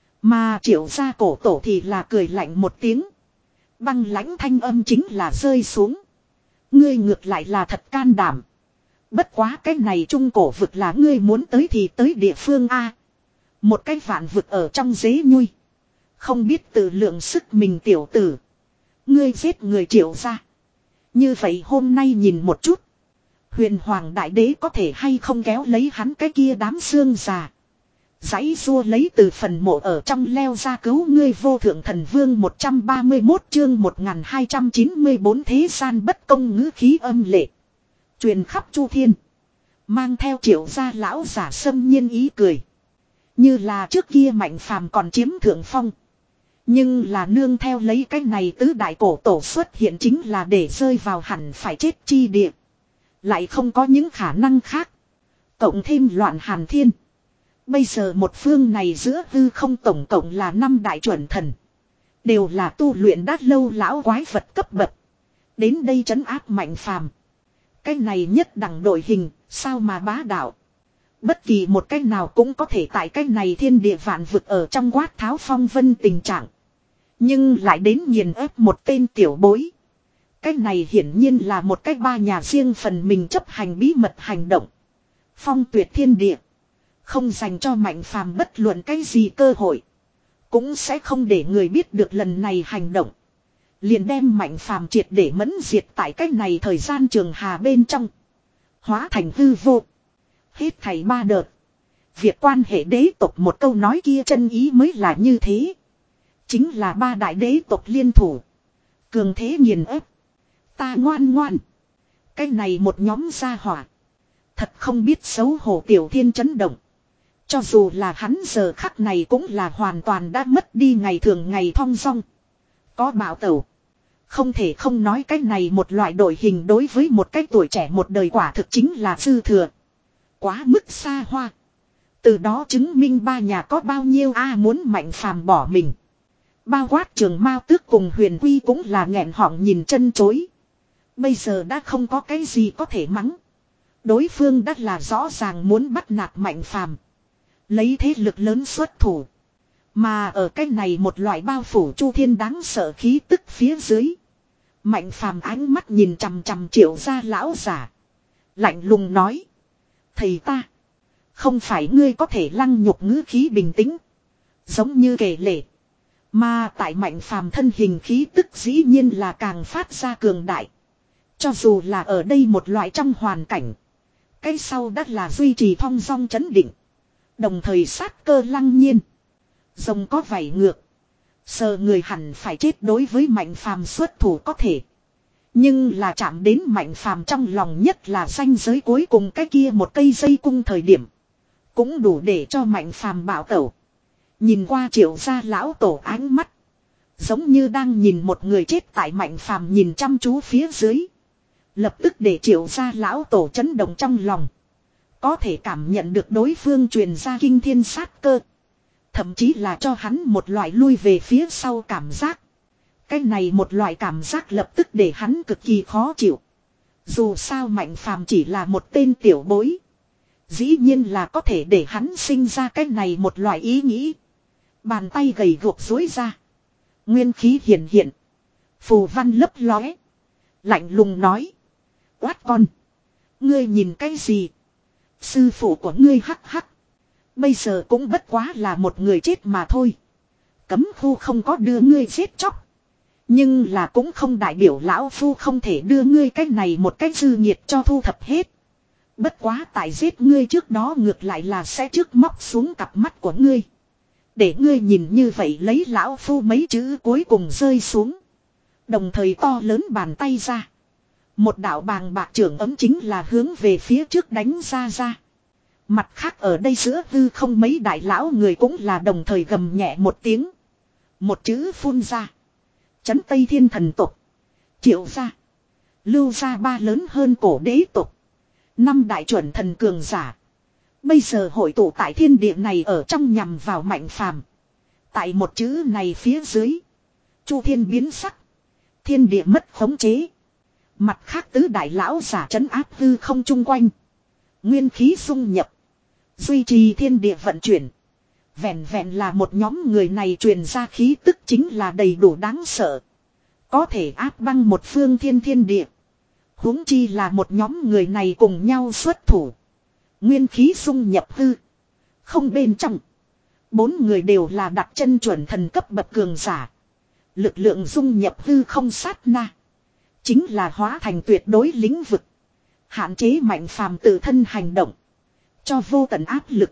Mà Triệu gia cổ tổ thì là cười lạnh một tiếng. Băng lãnh thanh âm chính là rơi xuống. Ngươi ngược lại là thật can đảm. Bất quá cái này trung cổ vực là ngươi muốn tới thì tới địa phương A. Một cái vạn vực ở trong dế nhui. Không biết tự lượng sức mình tiểu tử. Ngươi giết người Triệu gia. Như vậy hôm nay nhìn một chút. Huyền Hoàng Đại Đế có thể hay không kéo lấy hắn cái kia đám xương già. Giãy rua lấy từ phần mộ ở trong leo ra cứu ngươi Vô Thượng Thần Vương một trăm ba mươi mốt chương một nghìn hai trăm chín mươi bốn thế gian bất công ngữ khí âm lệ. Truyền khắp Chu Thiên. Mang theo Triệu gia lão giả xâm nhiên ý cười. Như là trước kia Mạnh Phàm còn chiếm thượng phong. Nhưng là nương theo lấy cái này tứ đại cổ tổ xuất hiện chính là để rơi vào hẳn phải chết chi địa. Lại không có những khả năng khác. Cộng thêm loạn hàn thiên. Bây giờ một phương này giữa hư không tổng cộng là năm đại chuẩn thần. Đều là tu luyện đát lâu lão quái vật cấp bậc. Đến đây trấn áp Mạnh Phàm. Cái này nhất đẳng đội hình, sao mà bá đạo. Bất kỳ một cái nào cũng có thể tại cái này thiên địa vạn vực ở trong quát tháo phong vân tình trạng. Nhưng lại đến nghiền ép một tên tiểu bối. Cái này hiển nhiên là một cái ba nhà riêng phần mình chấp hành bí mật hành động. Phong tuyệt thiên địa. Không dành cho Mạnh Phàm bất luận cái gì cơ hội. Cũng sẽ không để người biết được lần này hành động. Liền đem Mạnh Phàm triệt để mẫn diệt tại cái này thời gian trường hà bên trong. Hóa thành hư vô. Hết thảy ba đợt. Việc quan hệ đế tộc một câu nói kia chân ý mới là như thế. Chính là ba đại đế tộc liên thủ. Cường thế nghiền ép. Ta ngoan ngoan. Cái này một nhóm gia hỏa. Thật không biết xấu hổ Tiểu Thiên chấn động. Cho dù là hắn giờ khắc này cũng là hoàn toàn đã mất đi ngày thường ngày thong dong. Có bảo tẩu. Không thể không nói cái này một loại đội hình đối với một cái tuổi trẻ một đời quả thực chính là dư thừa. Quá mức xa hoa. Từ đó chứng minh ba nhà có bao nhiêu a muốn Mạnh Phàm bỏ mình. Bao quát Trường Mao Tước cùng Huyền Quy cũng là nghẹn họng nhìn chân chối. Bây giờ đã không có cái gì có thể mắng. Đối phương đã là rõ ràng muốn bắt nạt Mạnh Phàm. Lấy thế lực lớn xuất thủ. Mà ở cái này một loại bao phủ Chu Thiên đáng sợ khí tức phía dưới. Mạnh Phàm ánh mắt nhìn chằm chằm Triệu gia lão giả. Lạnh lùng nói. Thầy ta. Không phải ngươi có thể lăng nhục ngữ khí bình tĩnh. Giống như kể lể. Mà tại Mạnh Phàm thân hình khí tức dĩ nhiên là càng phát ra cường đại. Cho dù là ở đây một loại trong hoàn cảnh. Cái sau đắt là duy trì thong dong chấn định. Đồng thời sát cơ lăng nhiên. Rồng có vảy ngược. Sờ người hẳn phải chết đối với Mạnh Phàm xuất thủ có thể. Nhưng là chạm đến Mạnh Phàm trong lòng nhất là ranh giới cuối cùng cái kia một cây dây cung thời điểm. Cũng đủ để cho Mạnh Phàm bảo tẩu. Nhìn qua Triệu gia lão tổ ánh mắt. Giống như đang nhìn một người chết tại Mạnh Phàm nhìn chăm chú phía dưới. Lập tức để Triệu gia lão tổ chấn động trong lòng. Có thể cảm nhận được đối phương truyền ra kinh thiên sát cơ. Thậm chí là cho hắn một loại lui về phía sau cảm giác. Cái này một loại cảm giác lập tức để hắn cực kỳ khó chịu. Dù sao Mạnh Phàm chỉ là một tên tiểu bối. Dĩ nhiên là có thể để hắn sinh ra cái này một loại ý nghĩ. Bàn tay gầy guộc dối ra. Nguyên khí hiện hiện. Phù văn lấp lóe. Lạnh lùng nói. Quát con. Ngươi nhìn cái gì? Sư phụ của ngươi hắc hắc. Bây giờ cũng bất quá là một người chết mà thôi. Cấm khu không có đưa ngươi giết chóc. Nhưng là cũng không đại biểu lão phu không thể đưa ngươi cái này một cái dư nhiệt cho thu thập hết. Bất quá tại giết ngươi trước đó ngược lại là sẽ trước móc xuống cặp mắt của ngươi. Để ngươi nhìn như vậy lấy lão phu mấy chữ cuối cùng rơi xuống. Đồng thời to lớn bàn tay ra. Một đạo bàng bạc trưởng ấm chính là hướng về phía trước đánh ra ra. Mặt khác ở đây giữa hư không mấy đại lão người cũng là đồng thời gầm nhẹ một tiếng. Một chữ phun ra. Chấn Tây Thiên thần tộc. Triệu gia. Lưu gia ba lớn hơn cổ đế tộc. Năm đại chuẩn thần cường giả. Bây giờ hội tụ tại thiên địa này ở trong nhằm vào Mạnh Phàm. Tại một chữ này phía dưới. Chu thiên biến sắc. Thiên địa mất khống chế. Mặt khác tứ đại lão giả trấn áp hư không chung quanh. Nguyên khí xung nhập. Duy trì thiên địa vận chuyển. Vẹn vẹn là một nhóm người này truyền ra khí tức chính là đầy đủ đáng sợ. Có thể áp băng một phương thiên thiên địa. Huống chi là một nhóm người này cùng nhau xuất thủ. Nguyên khí xung nhập hư. Không bên trong. Bốn người đều là đặt chân chuẩn thần cấp bậc cường giả. Lực lượng dung nhập hư không sát na. Chính là hóa thành tuyệt đối lĩnh vực. Hạn chế Mạnh Phàm tự thân hành động. Cho vô tận áp lực.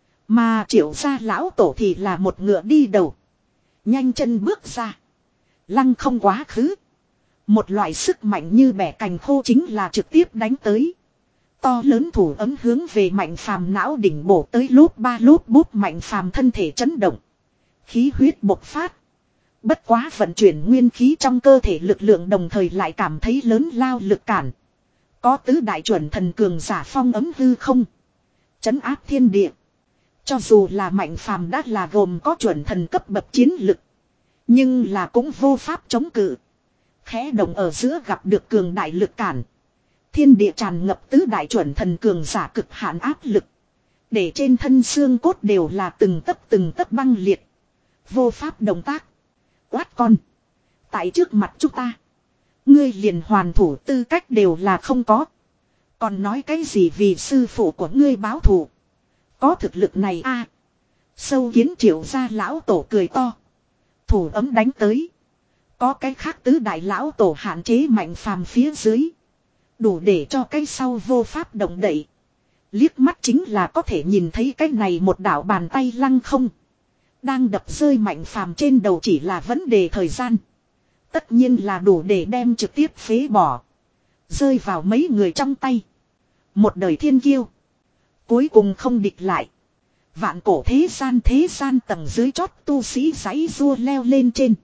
Mà Triệu gia lão tổ thì là một ngựa đi đầu. Nhanh chân bước ra. Lăng không quá khứ. Một loại sức mạnh như bẻ cành khô chính là trực tiếp đánh tới. To lớn thủ ấm hướng về Mạnh Phàm não đỉnh bổ tới lốp ba lốp bút Mạnh Phàm thân thể chấn động. Khí huyết bộc phát. Bất quá vận chuyển nguyên khí trong cơ thể lực lượng đồng thời lại cảm thấy lớn lao lực cản. Có tứ đại chuẩn thần cường giả phong ấm hư không. Chấn áp thiên địa. Cho dù là Mạnh Phàm đã là gồm có chuẩn thần cấp bậc chiến lực. Nhưng là cũng vô pháp chống cự. Khẽ động ở giữa gặp được cường đại lực cản. Thiên địa tràn ngập tứ đại chuẩn thần cường giả cực hạn áp lực. Để trên thân xương cốt đều là từng tấc từng tấc băng liệt. Vô pháp động tác. Quát con. Tại trước mặt chúng ta. Ngươi liền hoàn thủ tư cách đều là không có. Còn nói cái gì vì sư phụ của ngươi báo thù. Có thực lực này a à, Sâu kiến Triệu gia lão tổ cười to. Thủ ấm đánh tới. Có cái khác tứ đại lão tổ hạn chế Mạnh Phàm phía dưới. Đủ để cho cái sau vô pháp động đậy. Liếc mắt chính là có thể nhìn thấy cái này một đạo bàn tay lăng không. Đang đập rơi Mạnh Phàm trên đầu chỉ là vấn đề thời gian. Tất nhiên là đủ để đem trực tiếp phế bỏ. Rơi vào mấy người trong tay. Một đời thiên kiêu. Cuối cùng không địch lại. Vạn cổ thế gian thế gian tầng dưới chót tu sĩ giấy rua leo lên trên.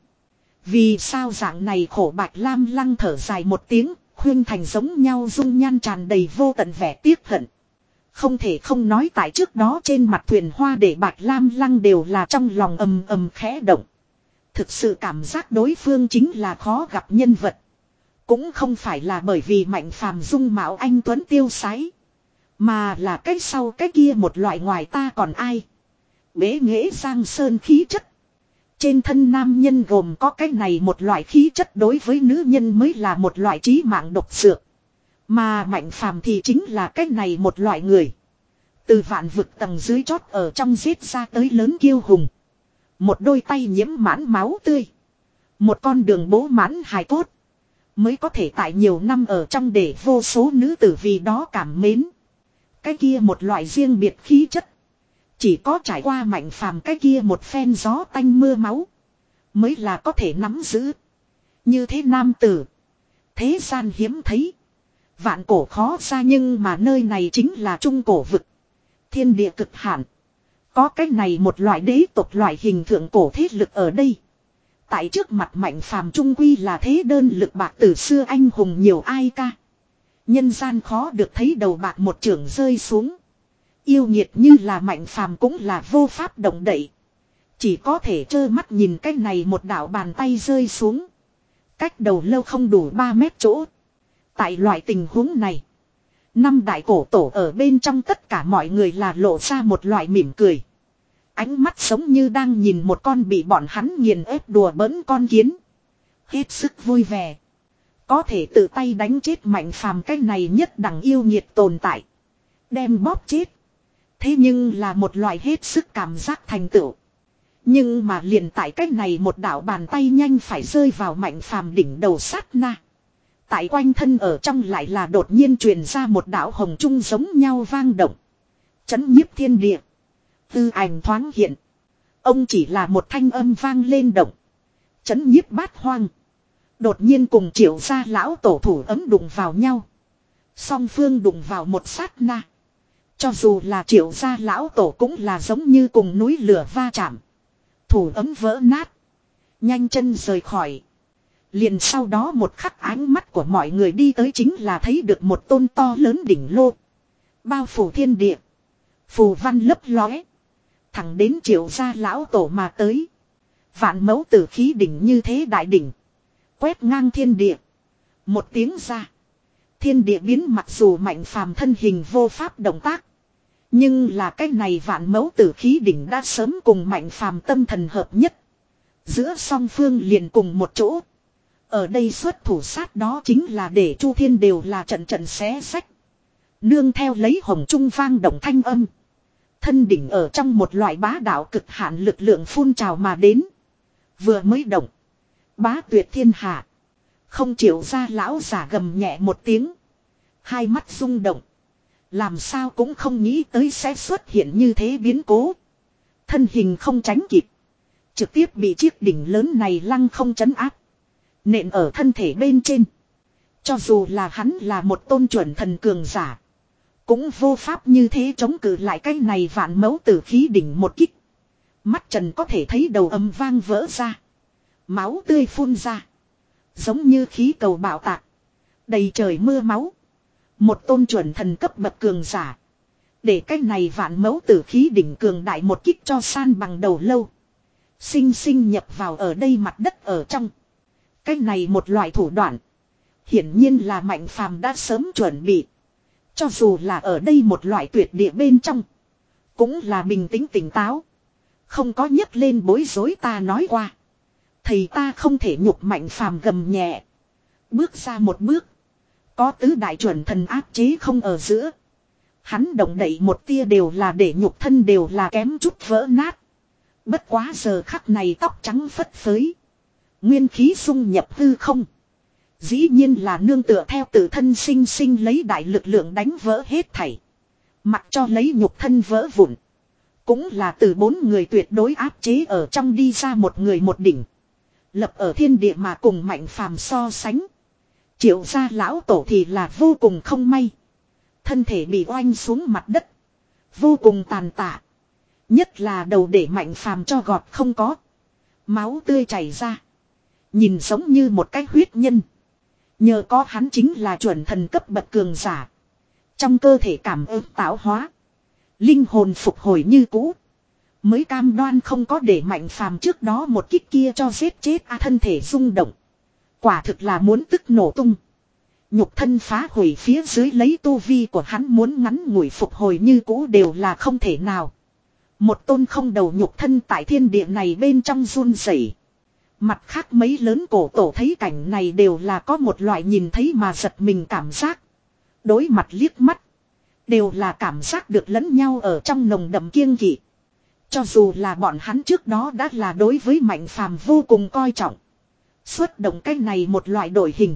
Vì sao dạng này khổ Bạch Lam Lăng thở dài một tiếng. Khuyên thành giống nhau dung nhan tràn đầy vô tận vẻ tiếc hận. Không thể không nói tại trước đó trên mặt thuyền hoa để Bạch Lam Lăng đều là trong lòng ầm ầm khẽ động. Thực sự cảm giác đối phương chính là khó gặp nhân vật. Cũng không phải là bởi vì Mạnh Phàm dung mạo anh tuấn tiêu sái. Mà là cái sau cái kia một loại ngoài ta còn ai. Bế nghệ giang sơn khí chất. Trên thân nam nhân gồm có cái này một loại khí chất đối với nữ nhân mới là một loại trí mạng độc dược. Mà Mạnh Phàm thì chính là cái này một loại người. Từ vạn vực tầng dưới chót ở trong giết ra tới lớn kiêu hùng. Một đôi tay nhiễm mãn máu tươi. Một con đường bố mãn hài cốt. Mới có thể tại nhiều năm ở trong để vô số nữ tử vì đó cảm mến. Cái kia một loại riêng biệt khí chất. Chỉ có trải qua Mạnh Phàm cái kia một phen gió tanh mưa máu. Mới là có thể nắm giữ. Như thế nam tử. Thế gian hiếm thấy. Vạn cổ khó ra nhưng mà nơi này chính là trung cổ vực. Thiên địa cực hạn. Có cái này một loại đế tộc loại hình thượng cổ thế lực ở đây. Tại trước mặt Mạnh Phàm trung quy là thế đơn lực bạc từ xưa anh hùng nhiều ai ca. Nhân gian khó được thấy đầu bạc một trưởng rơi xuống. Yêu nghiệt như là Mạnh Phàm cũng là vô pháp động đậy. Chỉ có thể trơ mắt nhìn cái này một đạo bàn tay rơi xuống. Cách đầu lâu không đủ ba mét chỗ. Tại loại tình huống này. Năm đại cổ tổ ở bên trong tất cả mọi người là lộ ra một loại mỉm cười. Ánh mắt giống như đang nhìn một con bị bọn hắn nghiền ép đùa bỡn con kiến. Hết sức vui vẻ. Có thể tự tay đánh chết Mạnh Phàm cái này nhất đẳng yêu nghiệt tồn tại. Đem bóp chết. Thế nhưng là một loại hết sức cảm giác thành tựu. Nhưng mà liền tại cái này một đạo bàn tay nhanh phải rơi vào Mạnh Phàm đỉnh đầu sát na. Tại quanh thân ở trong lại là đột nhiên truyền ra một đạo hồng trung giống nhau vang động. Chấn nhiếp thiên địa. Tư ảnh thoáng hiện. Ông chỉ là một thanh âm vang lên động. Chấn nhiếp bát hoang. Đột nhiên cùng Triệu gia lão tổ thủ ấm đụng vào nhau. Song phương đụng vào một sát na. Cho dù là Triệu gia lão tổ cũng là giống như cùng núi lửa va chạm. Thủ ấm vỡ nát. Nhanh chân rời khỏi. Liền sau đó một khắc ánh mắt của mọi người đi tới chính là thấy được một tôn to lớn đỉnh lô. Bao phủ thiên địa. Phù văn lấp lóe. Thẳng đến Triệu gia lão tổ mà tới. Vạn mẫu tử khí đỉnh như thế đại đỉnh. Quét ngang thiên địa. Một tiếng ra. Thiên địa biến mặc dù Mạnh Phàm thân hình vô pháp động tác. Nhưng là cái này vạn mẫu tử khí đỉnh đã sớm cùng Mạnh Phàm tâm thần hợp nhất. Giữa song phương liền cùng một chỗ. Ở đây xuất thủ sát đó chính là để Chu Thiên đều là trận trận xé sách. Nương theo lấy hồng trung vang động thanh âm. Thân đỉnh ở trong một loại bá đạo cực hạn lực lượng phun trào mà đến. Vừa mới động. Bá tuyệt thiên hạ. Không chịu ra lão giả gầm nhẹ một tiếng. Hai mắt rung động. Làm sao cũng không nghĩ tới sẽ xuất hiện như thế biến cố. Thân hình không tránh kịp. Trực tiếp bị chiếc đỉnh lớn này lăng không chấn áp. Nện ở thân thể bên trên. Cho dù là hắn là một tôn chuẩn thần cường giả. Cũng vô pháp như thế chống cự lại cái này vạn mẫu tử khí đỉnh một kích. Mắt trần có thể thấy đầu âm vang vỡ ra. Máu tươi phun ra. Giống như khí cầu bạo tạc. Đầy trời mưa máu. Một tôn chuẩn thần cấp bậc cường giả. Để cái này vạn mẫu tử khí đỉnh cường đại một kích cho san bằng đầu lâu. Sinh sinh nhập vào ở đây mặt đất ở trong. Cái này một loại thủ đoạn. Hiển nhiên là Mạnh Phàm đã sớm chuẩn bị. Cho dù là ở đây một loại tuyệt địa bên trong. Cũng là bình tĩnh tỉnh táo. Không có nhấc lên bối rối ta nói qua. Thầy ta không thể nhục Mạnh Phàm gầm nhẹ. Bước ra một bước. Có tứ đại chuẩn thần áp chế không ở giữa. Hắn động đậy một tia đều là để nhục thân đều là kém chút vỡ nát. Bất quá giờ khắc này tóc trắng phất phới. Nguyên khí xung nhập hư không. Dĩ nhiên là nương tựa theo tự thân sinh sinh lấy đại lực lượng đánh vỡ hết thảy. Mặc cho lấy nhục thân vỡ vụn. Cũng là từ bốn người tuyệt đối áp chế ở trong đi ra một người một đỉnh. Lập ở thiên địa mà cùng Mạnh Phàm so sánh. Triệu gia lão tổ thì là vô cùng không may. Thân thể bị oanh xuống mặt đất. Vô cùng tàn tạ. Nhất là đầu để Mạnh Phàm cho gọt không có. Máu tươi chảy ra. Nhìn giống như một cái huyết nhân. Nhờ có hắn chính là chuẩn thần cấp bậc cường giả. Trong cơ thể cảm ứng tạo hóa. Linh hồn phục hồi như cũ. Mới cam đoan không có để Mạnh Phàm trước đó một kích kia cho giết chết a thân thể rung động. Quả thực là muốn tức nổ tung. Nhục thân phá hủy phía dưới lấy tu vi của hắn muốn ngắn ngủi phục hồi như cũ đều là không thể nào. Một tôn không đầu nhục thân tại thiên địa này bên trong run rẩy. Mặt khác mấy lớn cổ tổ thấy cảnh này đều là có một loại nhìn thấy mà giật mình cảm giác. Đối mặt liếc mắt. Đều là cảm giác được lẫn nhau ở trong nồng đậm kiêng kỵ. Cho dù là bọn hắn trước đó đã là đối với Mạnh Phàm vô cùng coi trọng. Xuất động cái này một loại đổi hình.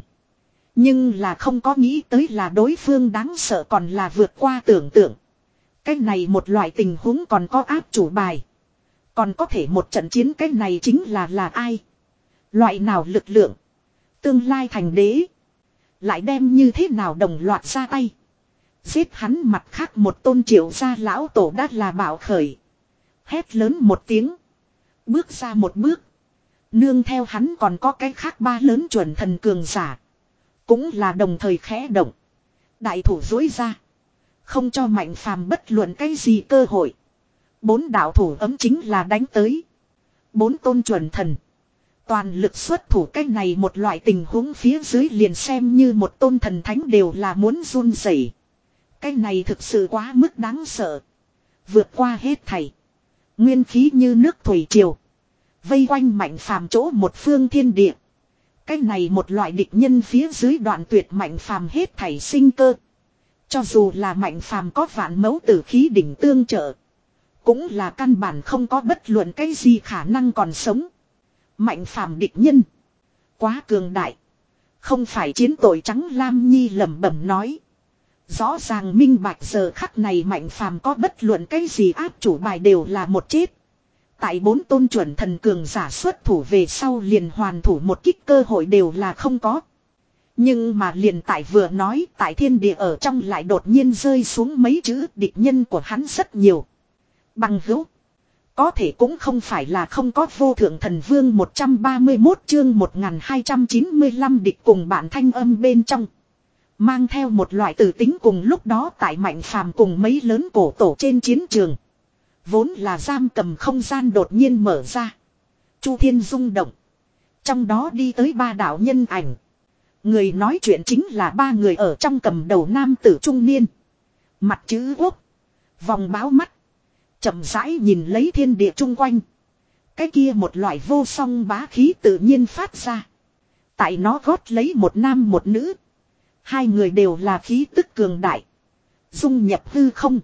Nhưng là không có nghĩ tới là đối phương đáng sợ còn là vượt qua tưởng tượng. Cái này một loại tình huống còn có áp chủ bài. Còn có thể một trận chiến cái này chính là là ai? Loại nào lực lượng? Tương lai thành đế. Lại đem như thế nào đồng loạt ra tay? Giết hắn mặt khác một tôn Triệu gia lão tổ đã là bạo khởi. Hét lớn một tiếng. Bước ra một bước. Nương theo hắn còn có cái khác ba lớn chuẩn thần cường giả. Cũng là đồng thời khẽ động. Đại thủ dối ra. Không cho Mạnh Phàm bất luận cái gì cơ hội. Bốn đạo thủ ấm chính là đánh tới. Bốn tôn chuẩn thần. Toàn lực xuất thủ cái này một loại tình huống phía dưới liền xem như một tôn thần thánh đều là muốn run rẩy. Cái này thực sự quá mức đáng sợ. Vượt qua hết thảy. Nguyên khí như nước thủy triều. Vây quanh Mạnh Phàm chỗ một phương thiên địa. Cái này một loại địch nhân phía dưới đoạn tuyệt Mạnh Phàm hết thảy sinh cơ. Cho dù là Mạnh Phàm có vạn mẫu tử khí đỉnh tương trợ. Cũng là căn bản không có bất luận cái gì khả năng còn sống. Mạnh Phàm địch nhân. Quá cường đại. Không phải chiến tội trắng Lam Nhi lẩm bẩm nói. Rõ ràng minh bạch giờ khắc này Mạnh Phàm có bất luận cái gì áp chủ bài đều là một chết. Tại bốn tôn chuẩn thần cường giả xuất thủ về sau liền hoàn thủ một kích cơ hội đều là không có. Nhưng mà liền tại vừa nói tại thiên địa ở trong lại đột nhiên rơi xuống mấy chữ địch nhân của hắn rất nhiều. Bằng hữu. Có thể cũng không phải là không có vô thượng thần vương một trăm ba mươi mốt chương một nghìn hai trăm chín mươi lăm địch cùng bạn thanh âm bên trong. Mang theo một loại tử tính cùng lúc đó tại Mạnh Phàm cùng mấy lớn cổ tổ trên chiến trường. Vốn là giam cầm không gian đột nhiên mở ra. Chu thiên rung động. Trong đó đi tới ba đạo nhân ảnh. Người nói chuyện chính là ba người ở trong cầm đầu nam tử trung niên. Mặt chữ quốc. Vòng báo mắt. Chậm rãi nhìn lấy thiên địa chung quanh. Cái kia một loại vô song bá khí tự nhiên phát ra. Tại nó gót lấy một nam một nữ. Hai người đều là khí tức cường đại. Dung nhập hư không.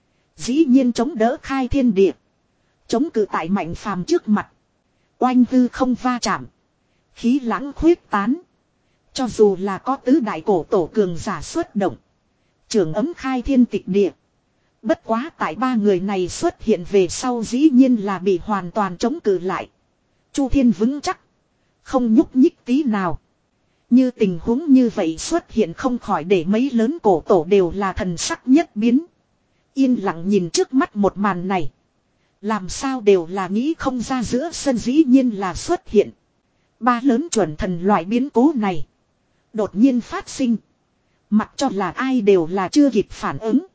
Dĩ nhiên chống đỡ khai thiên địa. Chống cự tại Mạnh Phàm trước mặt. Oanh hư không va chạm. Khí lãng khuyết tán. Cho dù là có tứ đại cổ tổ cường giả xuất động. Trường ấm khai thiên tịch địa. Bất quá tại ba người này xuất hiện về sau dĩ nhiên là bị hoàn toàn chống cự lại. Chu thiên vững chắc. Không nhúc nhích tí nào. Như tình huống như vậy xuất hiện không khỏi để mấy lớn cổ tổ đều là thần sắc nhất biến. Yên lặng nhìn trước mắt một màn này. Làm sao đều là nghĩ không ra giữa sân dĩ nhiên là xuất hiện. Ba lớn chuẩn thần loại biến cố này. Đột nhiên phát sinh. Mặc cho là ai đều là chưa kịp phản ứng.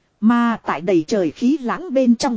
Mà tại đầy trời khí lãng bên trong.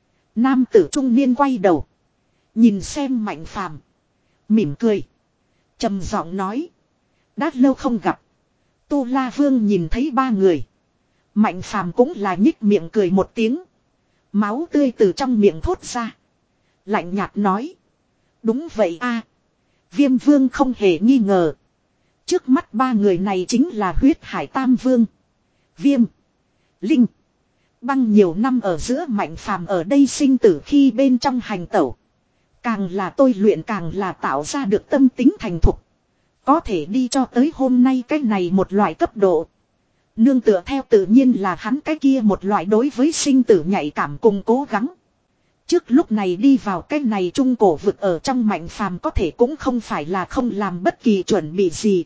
Nam tử trung niên quay đầu. Nhìn xem Mạnh Phàm, mỉm cười. Trầm giọng nói. Đã lâu không gặp. Tu La Vương nhìn thấy ba người. Mạnh Phàm cũng là nhích miệng cười một tiếng. Máu tươi từ trong miệng thốt ra. Lạnh nhạt nói. Đúng vậy a. Viêm Vương không hề nghi ngờ. Trước mắt ba người này chính là huyết hải tam vương. Viêm. Linh. Băng nhiều năm ở giữa Mạnh Phàm ở đây sinh tử khi bên trong hành tẩu. Càng là tôi luyện càng là tạo ra được tâm tính thành thục. Có thể đi cho tới hôm nay cái này một loại cấp độ. Nương tựa theo tự nhiên là hắn cái kia một loại đối với sinh tử nhạy cảm cùng cố gắng. Trước lúc này đi vào cái này trung cổ vực ở trong Mạnh Phàm có thể cũng không phải là không làm bất kỳ chuẩn bị gì.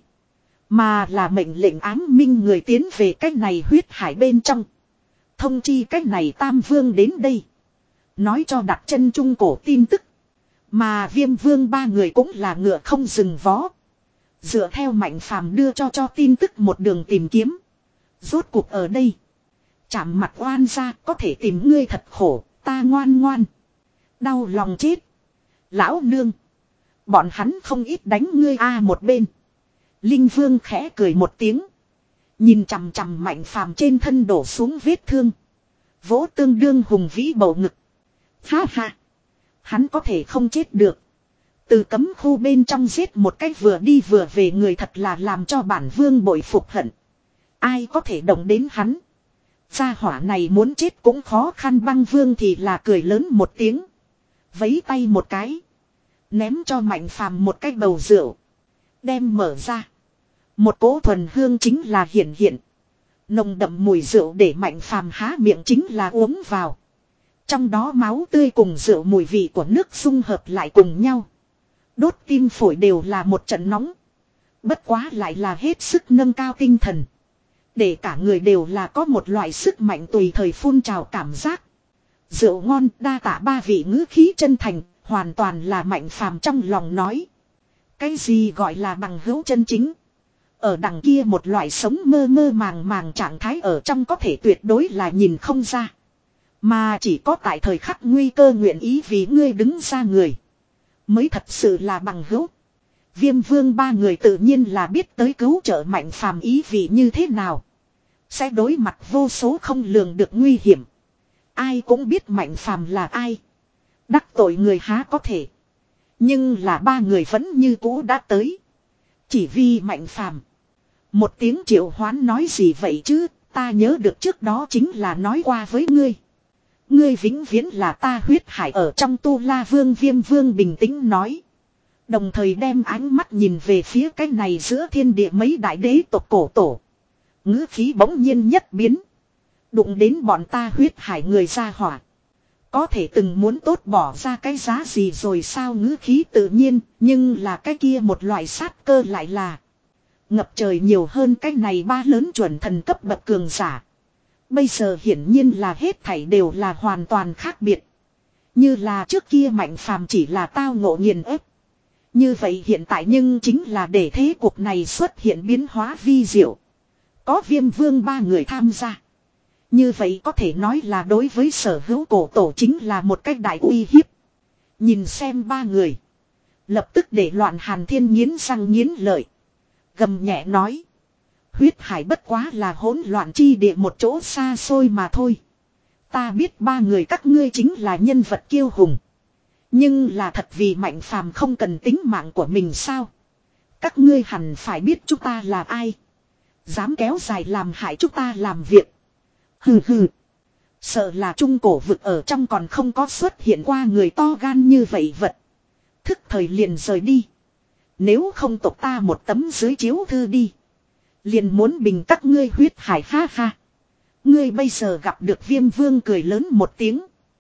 Mà là mệnh lệnh ám minh người tiến về cái này huyết hải bên trong. Thông chi cái này Tam Vương đến đây. Nói cho đặt chân trung cổ tin tức. Mà Viêm Vương ba người cũng là ngựa không dừng vó. Dựa theo Mạnh Phàm đưa cho cho tin tức một đường tìm kiếm. Rốt cuộc ở đây. Chạm mặt oan ra có thể tìm ngươi thật khổ. Ta ngoan ngoan. Đau lòng chết. Lão nương. Bọn hắn không ít đánh ngươi a một bên. Linh Vương khẽ cười một tiếng. Nhìn chằm chằm Mạnh Phàm trên thân đổ xuống vết thương. Vỗ tương đương hùng vĩ bầu ngực. Ha ha. Hắn có thể không chết được. Từ cấm khu bên trong giết một cách vừa đi vừa về người thật là làm cho bản vương bội phục hận. Ai có thể động đến hắn. Gia hỏa này muốn chết cũng khó khăn. Băng Vương thì là cười lớn một tiếng. Vấy tay một cái. Ném cho Mạnh Phàm một cái bầu rượu. Đem mở ra. Một cỗ thuần hương chính là hiển hiện. Nồng đậm mùi rượu để Mạnh Phàm há miệng chính là uống vào. Trong đó máu tươi cùng rượu mùi vị của nước xung hợp lại cùng nhau. Đốt tim phổi đều là một trận nóng. Bất quá lại là hết sức nâng cao tinh thần. Để cả người đều là có một loại sức mạnh tùy thời phun trào cảm giác. Rượu ngon đa tạ ba vị ngữ khí chân thành. Hoàn toàn là Mạnh Phàm trong lòng nói. Cái gì gọi là bằng hữu chân chính. Ở đằng kia một loại sống mơ mơ màng màng trạng thái ở trong có thể tuyệt đối là nhìn không ra. Mà chỉ có tại thời khắc nguy cơ nguyện ý vì ngươi đứng ra người. Mới thật sự là bằng hữu. Viêm Vương ba người tự nhiên là biết tới cứu trợ Mạnh Phàm ý vị như thế nào. Sẽ đối mặt vô số không lường được nguy hiểm. Ai cũng biết Mạnh Phàm là ai. Đắc tội người há có thể. Nhưng là ba người vẫn như cũ đã tới. Chỉ vì Mạnh Phàm. Một tiếng triệu hoán nói gì vậy chứ. Ta nhớ được trước đó chính là nói qua với ngươi. Ngươi vĩnh viễn là ta huyết hải ở trong Tu La Vương. Viêm Vương bình tĩnh nói. Đồng thời đem ánh mắt nhìn về phía cái này giữa thiên địa mấy đại đế tộc cổ tổ. Ngữ khí bỗng nhiên nhất biến. Đụng đến bọn ta huyết hải người ra hỏa. có thể từng muốn tốt bỏ ra cái giá gì rồi sao, ngữ khí tự nhiên, nhưng là cái kia một loại sát cơ lại là ngập trời nhiều hơn cái này ba lớn chuẩn thần cấp bậc cường giả. Bây giờ hiển nhiên là hết thảy đều là hoàn toàn khác biệt. Như là trước kia Mạnh Phàm chỉ là tao ngộ nghiền ép. Như vậy hiện tại nhưng chính là để thế cuộc này xuất hiện biến hóa vi diệu. Có Viêm Vương ba người tham gia. Như vậy có thể nói là đối với sở hữu cổ tổ chính là một cách đại uy hiếp. Nhìn xem ba người. Lập tức để Loạn Hàn Thiên nghiến răng nghiến lợi. Gầm nhẹ nói. Huyết hải bất quá là hỗn loạn chi địa một chỗ xa xôi mà thôi. Ta biết ba người các ngươi chính là nhân vật kiêu hùng. Nhưng là thật vì Mạnh Phàm không cần tính mạng của mình sao? Các ngươi hẳn phải biết chúng ta là ai. Dám kéo dài làm hại chúng ta làm việc. Hừ hừ. Sợ là trung cổ vực ở trong còn không có xuất hiện qua người to gan như vậy vật. Thức thời liền rời đi. Nếu không tộc ta một tấm dưới chiếu thư đi. Liền muốn bình các ngươi huyết hải, ha ha. Ngươi bây giờ gặp được Viêm Vương cười lớn một tiếng.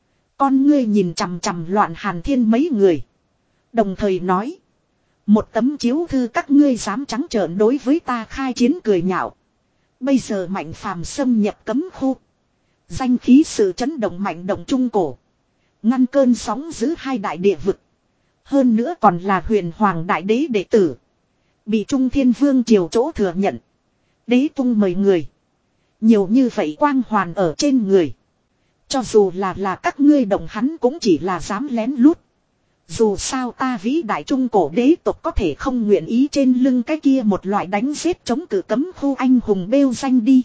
Con ngươi nhìn chằm chằm Loạn Hàn Thiên mấy người. Đồng thời nói. Một tấm chiếu thư các ngươi dám trắng trợn đối với ta khai chiến cười nhạo. Bây giờ Mạnh Phàm xâm nhập cấm khu. Danh khí sự chấn động mạnh động trung cổ. Ngăn cơn sóng giữ hai đại địa vực. Hơn nữa còn là huyền hoàng đại đế đệ tử. Bị Trung Thiên Vương triều chỗ thừa nhận. Đế tung mời người. Nhiều như vậy quang hoàn ở trên người. Cho dù là là các ngươi động hắn cũng chỉ là dám lén lút. Dù sao ta vĩ đại trung cổ đế tộc có thể không nguyện ý trên lưng cái kia một loại đánh giết chống cự cấm khu anh hùng bêu danh đi.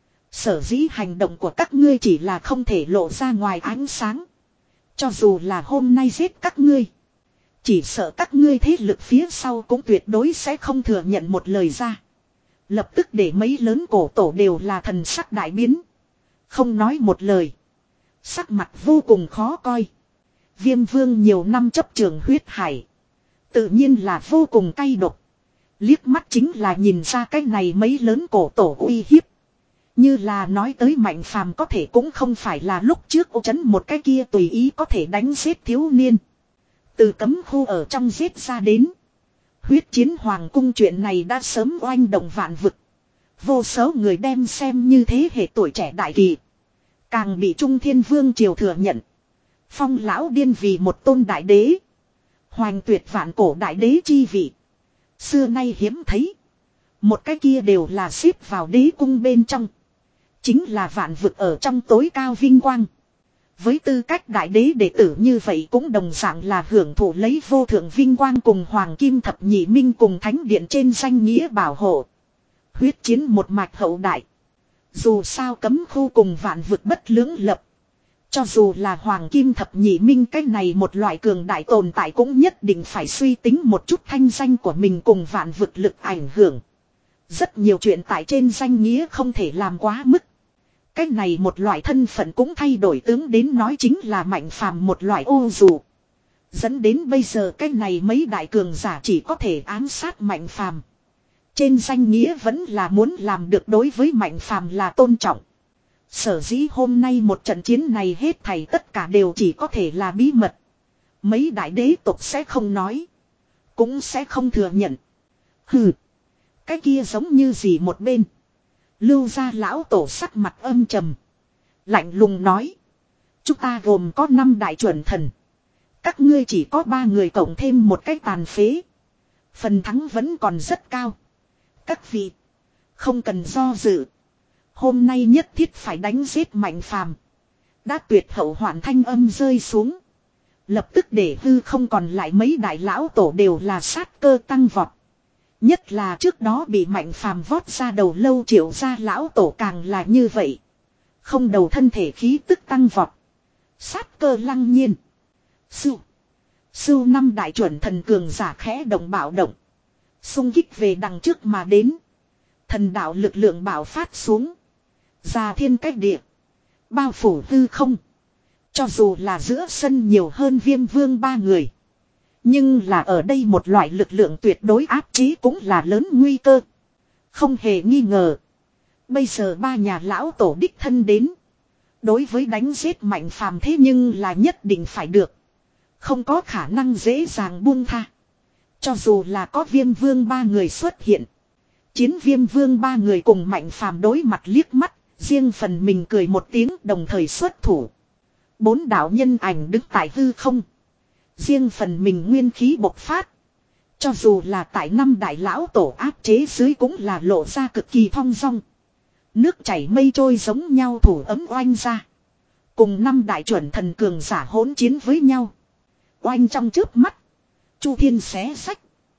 Sở dĩ hành động của các ngươi chỉ là không thể lộ ra ngoài ánh sáng. Cho dù là hôm nay giết các ngươi. Chỉ sợ các ngươi thế lực phía sau cũng tuyệt đối sẽ không thừa nhận một lời ra. Lập tức để mấy lớn cổ tổ đều là thần sắc đại biến. Không nói một lời. Sắc mặt vô cùng khó coi. Viêm Vương nhiều năm chấp trường huyết hải. Tự nhiên là vô cùng cay độc. Liếc mắt chính là nhìn ra cái này mấy lớn cổ tổ uy hiếp. Như là nói tới Mạnh Phàm có thể cũng không phải là lúc trước ô chấn một cái kia tùy ý có thể đánh giết thiếu niên. Từ cấm khu ở trong giết ra đến. Huyết chiến hoàng cung chuyện này đã sớm oanh động vạn vực. Vô số người đem xem như thế hệ tuổi trẻ đại kỳ. Càng bị Trung Thiên Vương triều thừa nhận. Phong lão điên vì một tôn đại đế. Hoành tuyệt vạn cổ đại đế chi vị. Xưa nay hiếm thấy. Một cái kia đều là xếp vào đế cung bên trong. Chính là vạn vực ở trong tối cao vinh quang. Với tư cách đại đế đệ tử như vậy cũng đồng dạng là hưởng thụ lấy vô thượng vinh quang cùng Hoàng Kim Thập Nhị Minh cùng Thánh Điện trên danh nghĩa bảo hộ. Huyết chiến một mạch hậu đại. Dù sao cấm khu cùng vạn vực bất lưỡng lập. Cho dù là Hoàng Kim Thập Nhị Minh cái này một loại cường đại tồn tại cũng nhất định phải suy tính một chút thanh danh của mình cùng vạn vực lực ảnh hưởng. Rất nhiều chuyện tại trên danh nghĩa không thể làm quá mức. Cái này một loại thân phận cũng thay đổi tướng đến nói chính là Mạnh Phàm một loại ô dù. Dẫn đến bây giờ cái này mấy đại cường giả chỉ có thể ám sát Mạnh Phàm. Trên danh nghĩa vẫn là muốn làm được đối với Mạnh Phàm là tôn trọng. Sở dĩ hôm nay một trận chiến này hết thảy tất cả đều chỉ có thể là bí mật. Mấy đại đế tộc sẽ không nói. Cũng sẽ không thừa nhận. Hừ. Cái kia giống như gì một bên. Lưu gia lão tổ sắc mặt âm trầm. Lạnh lùng nói. Chúng ta gồm có năm đại chuẩn thần. Các ngươi chỉ có ba người cộng thêm một cái tàn phế. Phần thắng vẫn còn rất cao. Các vị. Không cần do dự. Hôm nay nhất thiết phải đánh giết Mạnh Phàm. Đã tuyệt hậu hoạn thanh âm rơi xuống. Lập tức để hư không còn lại mấy đại lão tổ đều là sát cơ tăng vọt. Nhất là trước đó bị Mạnh Phàm vót ra đầu lâu triệu ra lão tổ càng là như vậy. Không đầu thân thể khí tức tăng vọt. Sát cơ lăng nhiên. Sưu. Sưu năm đại chuẩn thần cường giả khẽ động bạo động. Xung kích về đằng trước mà đến. Thần đạo lực lượng bạo phát xuống. Già thiên cách địa. Bao phủ hư không. Cho dù là giữa sân nhiều hơn Viêm Vương ba người. Nhưng là ở đây một loại lực lượng tuyệt đối áp chế cũng là lớn nguy cơ. Không hề nghi ngờ. Bây giờ ba nhà lão tổ đích thân đến. Đối với đánh giết Mạnh Phàm thế nhưng là nhất định phải được. Không có khả năng dễ dàng buông tha. Cho dù là có Viêm Vương ba người xuất hiện. Chiến Viêm Vương ba người cùng Mạnh Phàm đối mặt liếc mắt. Riêng phần mình cười một tiếng đồng thời xuất thủ. Bốn đạo nhân ảnh đứng tại hư không. Riêng phần mình nguyên khí bộc phát. Cho dù là tại năm đại lão tổ áp chế dưới cũng là lộ ra cực kỳ thong dong. Nước chảy mây trôi giống nhau thủ ấm oanh ra. Cùng năm đại chuẩn thần cường giả hỗn chiến với nhau. Oanh trong chớp mắt. Chu thiên xé sách.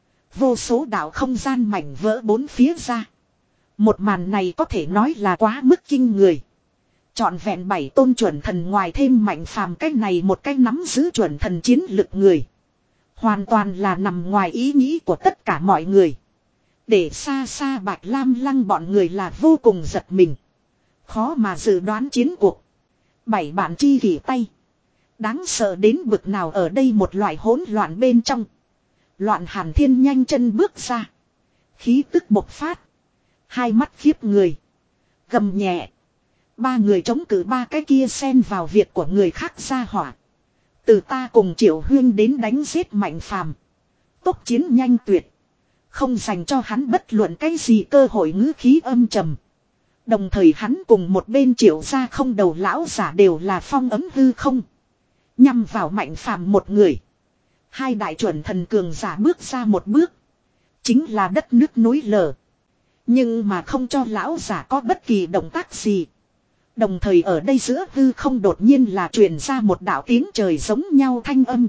Vô số đạo không gian mảnh vỡ bốn phía ra. Một màn này có thể nói là quá mức kinh người. Chọn vẹn bảy tôn chuẩn thần ngoài thêm Mạnh Phàm cách này một cách nắm giữ chuẩn thần chiến lực người. Hoàn toàn là nằm ngoài ý nghĩ của tất cả mọi người. Để xa xa Bạch Lam Lăng bọn người là vô cùng giật mình. Khó mà dự đoán chiến cuộc. Bảy bạn chi kỷ tay. Đáng sợ đến bực nào ở đây một loại hỗn loạn bên trong. Loạn Hàn Thiên nhanh chân bước ra. Khí tức bộc phát. Hai mắt khiếp người. Gầm nhẹ. Ba người chống cự ba cái kia xen vào việc của người khác ra hỏa. Từ ta cùng Triệu Huyên đến đánh giết Mạnh Phàm. Tốc chiến nhanh tuyệt. Không dành cho hắn bất luận cái gì cơ hội ngữ khí âm trầm. Đồng thời hắn cùng một bên Triệu gia không đầu lão giả đều là phong ấm hư không. Nhằm vào Mạnh Phàm một người. Hai đại chuẩn thần cường giả bước ra một bước. Chính là đất nước núi lở. Nhưng mà không cho lão giả có bất kỳ động tác gì. Đồng thời ở đây giữa hư không đột nhiên là truyền ra một đạo tiếng trời giống nhau thanh âm.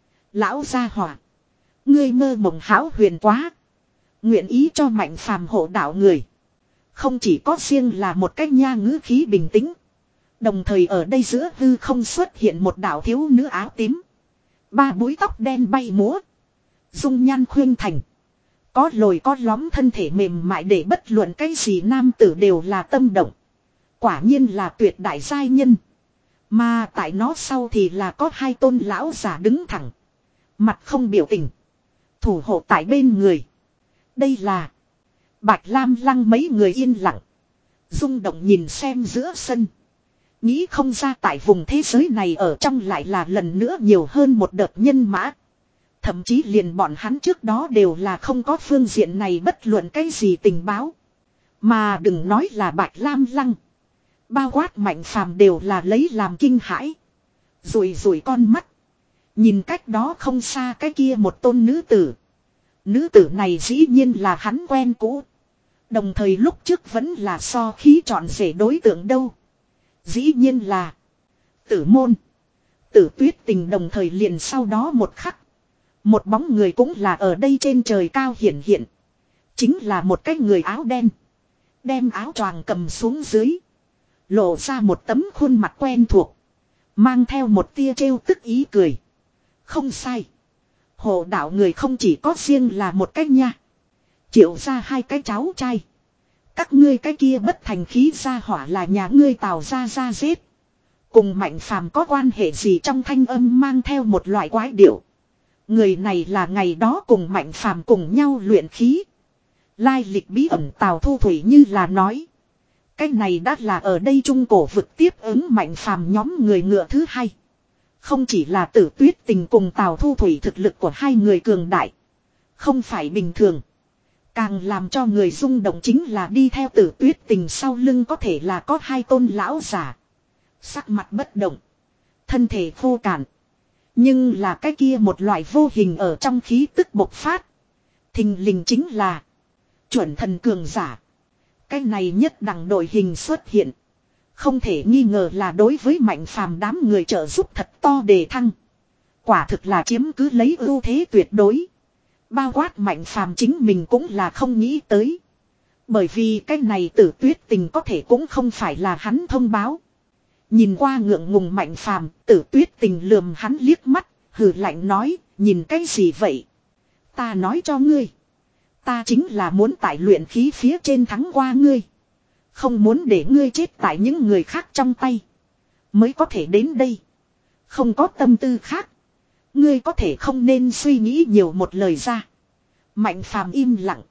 Lão gia hỏa. Ngươi mơ mộng hão huyền quá. Nguyện ý cho Mạnh Phàm hộ đạo người. Không chỉ có riêng là một cách nha ngữ khí bình tĩnh. Đồng thời ở đây giữa hư không xuất hiện một đạo thiếu nữ áo tím. Ba búi tóc đen bay múa. Dung nhan khuyên thành. Có lồi có lõm thân thể mềm mại để bất luận cái gì nam tử đều là tâm động. Quả nhiên là tuyệt đại giai nhân. Mà tại nó sau thì là có hai tôn lão giả đứng thẳng. Mặt không biểu tình. Thủ hộ tại bên người. Đây là Bạch Lam Lăng mấy người yên lặng. Rung động nhìn xem giữa sân. Nghĩ không ra tại vùng thế giới này ở trong lại là lần nữa nhiều hơn một đợt nhân mã. Thậm chí liền bọn hắn trước đó đều là không có phương diện này bất luận cái gì tình báo. Mà đừng nói là Bạch Lam Lăng. Bao quát Mạnh Phàm đều là lấy làm kinh hãi. Rủi rủi con mắt. Nhìn cách đó không xa cái kia một tôn nữ tử. Nữ tử này dĩ nhiên là hắn quen cũ. Đồng thời lúc trước vẫn là so khí chọn rể đối tượng đâu. Dĩ nhiên là Tử Môn. Tử Tuyết Tình đồng thời liền sau đó một khắc. Một bóng người cũng là ở đây trên trời cao hiển hiện. Chính là một cái người áo đen. Đem áo choàng cầm xuống dưới. Lộ ra một tấm khuôn mặt quen thuộc. Mang theo một tia trêu tức ý cười. Không sai. Hộ đạo người không chỉ có riêng là một cách nha. Triệu ra hai cái cháu trai. Các ngươi cái kia bất thành khí ra hỏa là nhà ngươi Tào ra ra giết. Cùng Mạnh Phàm có quan hệ gì trong thanh âm mang theo một loại quái điệu. Người này là ngày đó cùng Mạnh Phàm cùng nhau luyện khí. Lai lịch bí ẩn Tào Thu Thủy như là nói. Cái này đã là ở đây trung cổ vực tiếp ứng Mạnh Phàm nhóm người ngựa thứ hai. Không chỉ là Tử Tuyết Tình cùng Tào Thu Thủy thực lực của hai người cường đại. Không phải bình thường. Càng làm cho người rung động chính là đi theo Tử Tuyết Tình sau lưng có thể là có hai tôn lão giả. Sắc mặt bất động. Thân thể khô cạn. Nhưng là cái kia một loại vô hình ở trong khí tức bộc phát. Thình lình chính là chuẩn thần cường giả. Cái này nhất đẳng đội hình xuất hiện. Không thể nghi ngờ là đối với Mạnh Phàm đám người trợ giúp thật to đề thăng. Quả thực là chiếm cứ lấy ưu thế tuyệt đối. Bao quát Mạnh Phàm chính mình cũng là không nghĩ tới. Bởi vì cái này Tử Tuyết Tình có thể cũng không phải là hắn thông báo. Nhìn qua ngượng ngùng Mạnh Phàm, Tử Tuyết Tình lườm hắn liếc mắt, hừ lạnh nói, nhìn cái gì vậy? Ta nói cho ngươi. Ta chính là muốn tại luyện khí phía trên thắng qua ngươi. Không muốn để ngươi chết tại những người khác trong tay. Mới có thể đến đây. Không có tâm tư khác. Ngươi có thể không nên suy nghĩ nhiều một lời ra. Mạnh Phàm im lặng.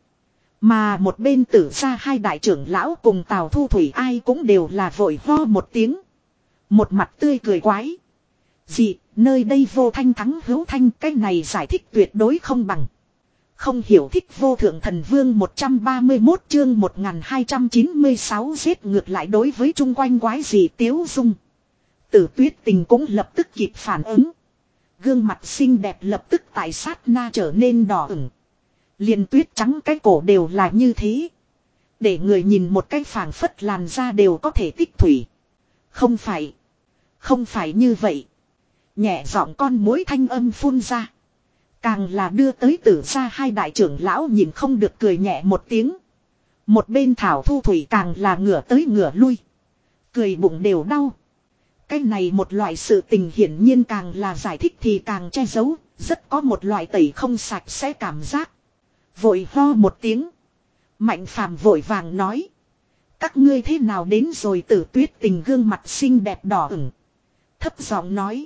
Mà một bên Tử gia hai đại trưởng lão cùng Tào Thu Thủy ai cũng đều là vội ho một tiếng. Một mặt tươi cười quái. Dị, nơi đây vô thanh thắng hữu thanh, cái này giải thích tuyệt đối không bằng. Không hiểu thích vô thượng thần vương một trăm ba mươi mốt chương một nghìn hai trăm chín mươi sáu giết ngược lại đối với chung quanh quái dị Tiếu Dung. Tử Tuyết Tình cũng lập tức kịp phản ứng. Gương mặt xinh đẹp lập tức tại sát na trở nên đỏ ửng. Liền tuyết trắng cái cổ đều là như thế. Để người nhìn một cái phảng phất làn da đều có thể tích thủy. Không phải. Không phải như vậy. Nhẹ giọng con muỗi thanh âm phun ra. Càng là đưa tới Tử gia hai đại trưởng lão nhìn không được cười nhẹ một tiếng. Một bên Thảo Thu Thủy càng là ngửa tới ngửa lui. Cười bụng đều đau. Cái này một loại sự tình hiển nhiên càng là giải thích thì càng che giấu. Rất có một loại tẩy không sạch sẽ cảm giác. Vội ho một tiếng. Mạnh Phàm vội vàng nói. Các ngươi thế nào đến rồi? Tử Tuyết Tình gương mặt xinh đẹp đỏ ửng. Thấp giọng nói.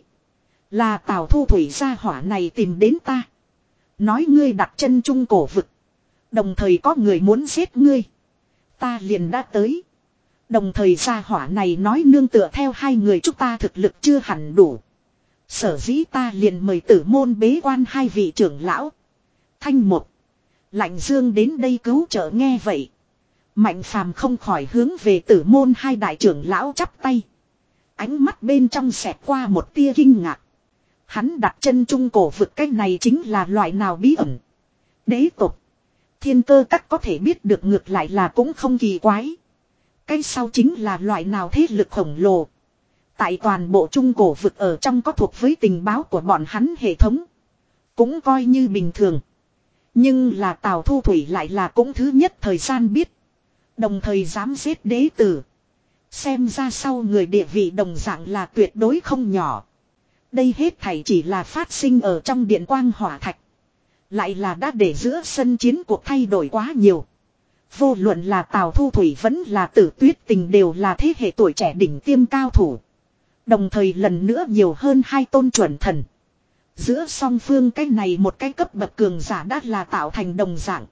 Là Tào Thu Thủy gia hỏa này tìm đến ta. Nói ngươi đặt chân trung cổ vực. Đồng thời có người muốn giết ngươi. Ta liền đã tới. Đồng thời gia hỏa này nói nương tựa theo hai người chúng ta thực lực chưa hẳn đủ. Sở dĩ ta liền mời Tử môn bế quan hai vị trưởng lão. Thanh một. Lạnh Dương đến đây cứu trợ. Nghe vậy. Mạnh Phàm không khỏi hướng về Tử môn hai đại trưởng lão chắp tay. Ánh mắt bên trong xẹt qua một tia kinh ngạc. Hắn đặt chân trung cổ vực, cái này chính là loại nào bí ẩn. Đế tộc. Thiên cơ các có thể biết được ngược lại là cũng không kỳ quái. Cái sau chính là loại nào thế lực khổng lồ. Tại toàn bộ trung cổ vực ở trong có thuộc với tình báo của bọn hắn hệ thống. Cũng coi như bình thường. Nhưng là Tào Thu Thủy lại là cũng thứ nhất thời gian biết. Đồng thời dám giết đế tử. Xem ra sau người địa vị đồng dạng là tuyệt đối không nhỏ. Đây hết thảy chỉ là phát sinh ở trong điện quang hỏa thạch. Lại là đã để giữa sân chiến cuộc thay đổi quá nhiều. Vô luận là Tào Thu Thủy vẫn là Tử Tuyết Tình đều là thế hệ tuổi trẻ đỉnh tiêm cao thủ. Đồng thời lần nữa nhiều hơn hai tôn chuẩn thần. Giữa song phương cái này một cái cấp bậc cường giả đã là tạo thành đồng dạng.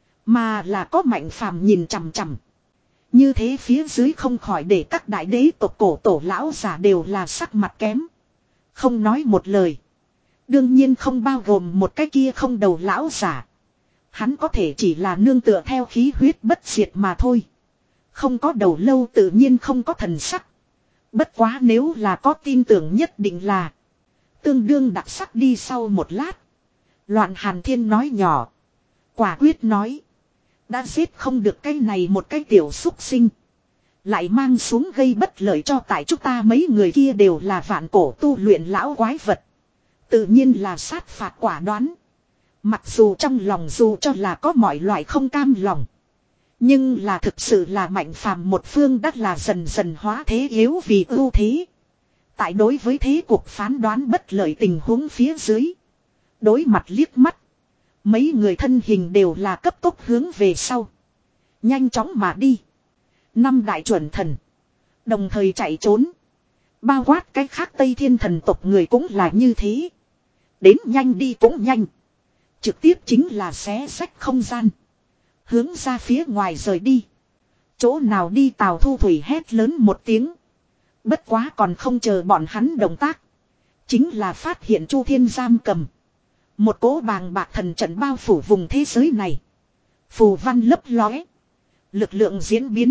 Mà là có Mạnh Phàm nhìn chằm chằm. Như thế phía dưới không khỏi để các đại đế tộc cổ tổ lão giả đều là sắc mặt kém. Không nói một lời. Đương nhiên không bao gồm một cái kia không đầu lão giả. Hắn có thể chỉ là nương tựa theo khí huyết bất diệt mà thôi. Không có đầu lâu tự nhiên không có thần sắc. Bất quá nếu là có tin tưởng nhất định là. Tương đương đặc sắc đi sau một lát. Loạn Hàn Thiên nói nhỏ. Quả quyết nói. Đã giết không được cái này một cái tiểu xúc sinh. Lại mang xuống gây bất lợi cho tại chúng ta mấy người kia đều là vạn cổ tu luyện lão quái vật. Tự nhiên là sát phạt quả đoán. Mặc dù trong lòng dù cho là có mọi loại không cam lòng. Nhưng là thực sự là Mạnh Phàm một phương đắt là dần dần hóa thế yếu vì ưu thế. Tại đối với thế cuộc phán đoán bất lợi tình huống phía dưới. Đối mặt liếc mắt. Mấy người thân hình đều là cấp tốc hướng về sau. Nhanh chóng mà đi. Năm đại chuẩn thần. Đồng thời chạy trốn. Bao quát cái khác Tây Thiên thần tộc người cũng là như thế. Đến nhanh đi cũng nhanh. Trực tiếp chính là xé xách không gian. Hướng ra phía ngoài rời đi. Chỗ nào đi? Tào Thu Thủy hét lớn một tiếng. Bất quá còn không chờ bọn hắn động tác. Chính là phát hiện Chu Thiên giam cầm. Một cỗ bàng bạc thần trận bao phủ vùng thế giới này. Phù văn lấp lóe. Lực lượng diễn biến.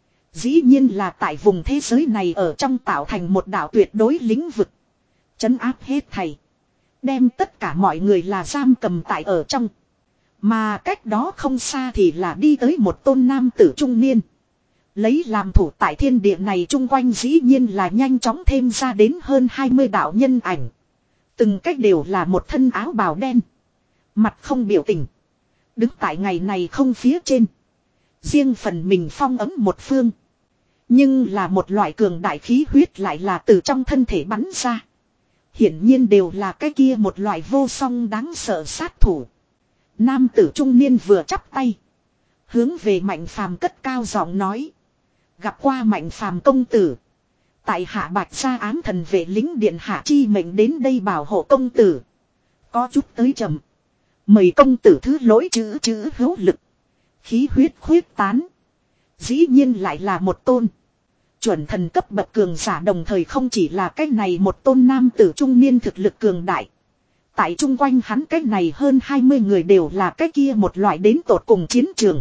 Dĩ nhiên là tại vùng thế giới này ở trong tạo thành một đảo tuyệt đối lĩnh vực. Trấn áp hết thảy. Đem tất cả mọi người là giam cầm tại ở trong. Mà cách đó không xa thì là đi tới một tôn nam tử trung niên. Lấy làm thủ tại thiên địa này chung quanh dĩ nhiên là nhanh chóng thêm ra đến hơn hai mươi đạo nhân ảnh. Từng cách đều là một thân áo bào đen. Mặt không biểu tình. Đứng tại ngày này không phía trên. Riêng phần mình phong ấm một phương. Nhưng là một loại cường đại khí huyết lại là từ trong thân thể bắn ra. Hiển nhiên đều là cái kia một loại vô song đáng sợ sát thủ. Nam tử trung niên vừa chắp tay. Hướng về Mạnh Phàm cất cao giọng nói. Gặp qua Mạnh Phàm công tử. Tại hạ Bạch Gia ám thần vệ lính điện hạ chi mệnh đến đây bảo hộ công tử. Có chút tới chậm. Mời công tử thứ lỗi chữ chữ hữu lực. Khí huyết khuyết tán. Dĩ nhiên lại là một tôn. Chuẩn thần cấp bậc cường giả đồng thời không chỉ là cái này một tôn nam tử trung niên thực lực cường đại. Tại chung quanh hắn cái này hơn hai mươi người đều là cái kia một loại đến tột cùng chiến trường.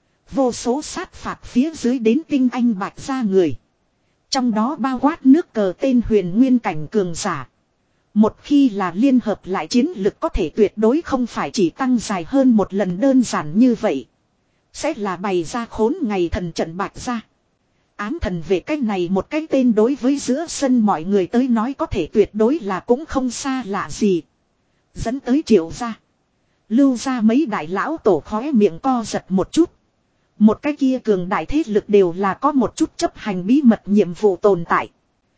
Vô số sát phạt phía dưới đến tinh anh bạch ra người. Trong đó bao quát nước cờ tên huyền nguyên cảnh cường giả. Một khi là liên hợp lại chiến lực có thể tuyệt đối không phải chỉ tăng dài hơn một lần đơn giản như vậy. Sẽ là bày ra khốn ngày thần trận bạch ra. Ám thần về cái này một cái tên đối với giữa sân mọi người tới nói có thể tuyệt đối là cũng không xa lạ gì. Dẫn tới Triệu gia. Lưu ra mấy đại lão tổ khóe miệng co giật một chút. Một cái kia cường đại thế lực đều là có một chút chấp hành bí mật nhiệm vụ tồn tại.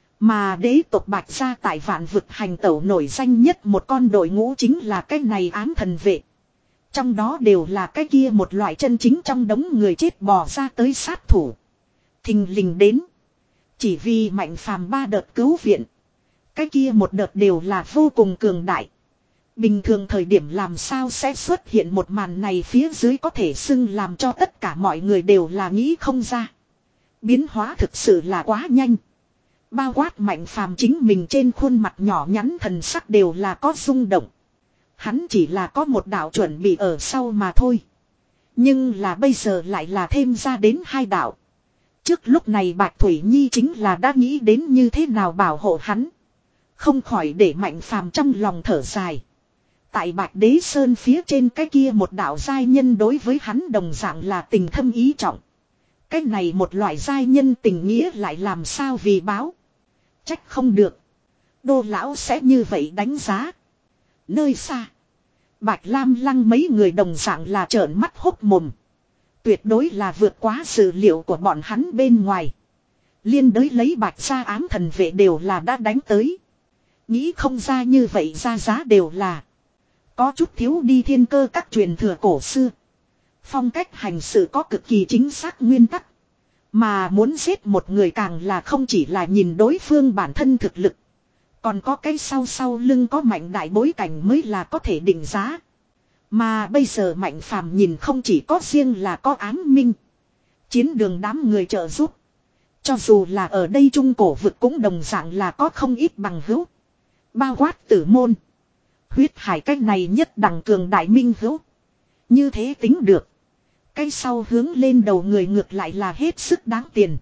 Mà đế tộc Bạch gia tại vạn vực hành tẩu nổi danh nhất một con đội ngũ chính là cái này ám thần vệ. Trong đó đều là cái kia một loại chân chính trong đống người chết bò ra tới sát thủ. Thình lình đến. Chỉ vì Mạnh Phàm ba đợt cứu viện. Cái kia một đợt đều là vô cùng cường đại. Bình thường thời điểm làm sao sẽ xuất hiện một màn này phía dưới có thể xưng làm cho tất cả mọi người đều là nghĩ không ra. Biến hóa thực sự là quá nhanh. Bao quát Mạnh Phàm chính mình trên khuôn mặt nhỏ nhắn thần sắc đều là có rung động. Hắn chỉ là có một đạo chuẩn bị ở sau mà thôi. Nhưng là bây giờ lại là thêm ra đến hai đạo. Trước lúc này Bạch Thủy Nhi chính là đã nghĩ đến như thế nào bảo hộ hắn. Không khỏi để Mạnh Phàm trong lòng thở dài. Tại Bạch Đế Sơn phía trên cái kia một đạo giai nhân đối với hắn đồng dạng là tình thâm ý trọng. Cái này một loại giai nhân tình nghĩa lại làm sao vì báo. Trách không được. Đô lão sẽ như vậy đánh giá. Nơi xa. Bạch Lam Lăng mấy người đồng dạng là trợn mắt hốc mồm. Tuyệt đối là vượt quá sự liệu của bọn hắn bên ngoài. Liên đới lấy Bạch gia ám thần vệ đều là đã đánh tới. Nghĩ không ra như vậy ra giá đều là. Có chút thiếu đi thiên cơ các truyền thừa cổ xưa. Phong cách hành sự có cực kỳ chính xác nguyên tắc. Mà muốn giết một người càng là không chỉ là nhìn đối phương bản thân thực lực. Còn có cái sau sau lưng có mạnh đại bối cảnh mới là có thể định giá. Mà bây giờ Mạnh Phàm nhìn không chỉ có riêng là có ám minh. Chiến đường đám người trợ giúp. Cho dù là ở đây trung cổ vực cũng đồng dạng là có không ít bằng hữu. Bao quát tử môn. Huyết hải cách này nhất đẳng cường đại minh hữu. Như thế tính được. Cái sau hướng lên đầu người ngược lại là hết sức đáng tiền.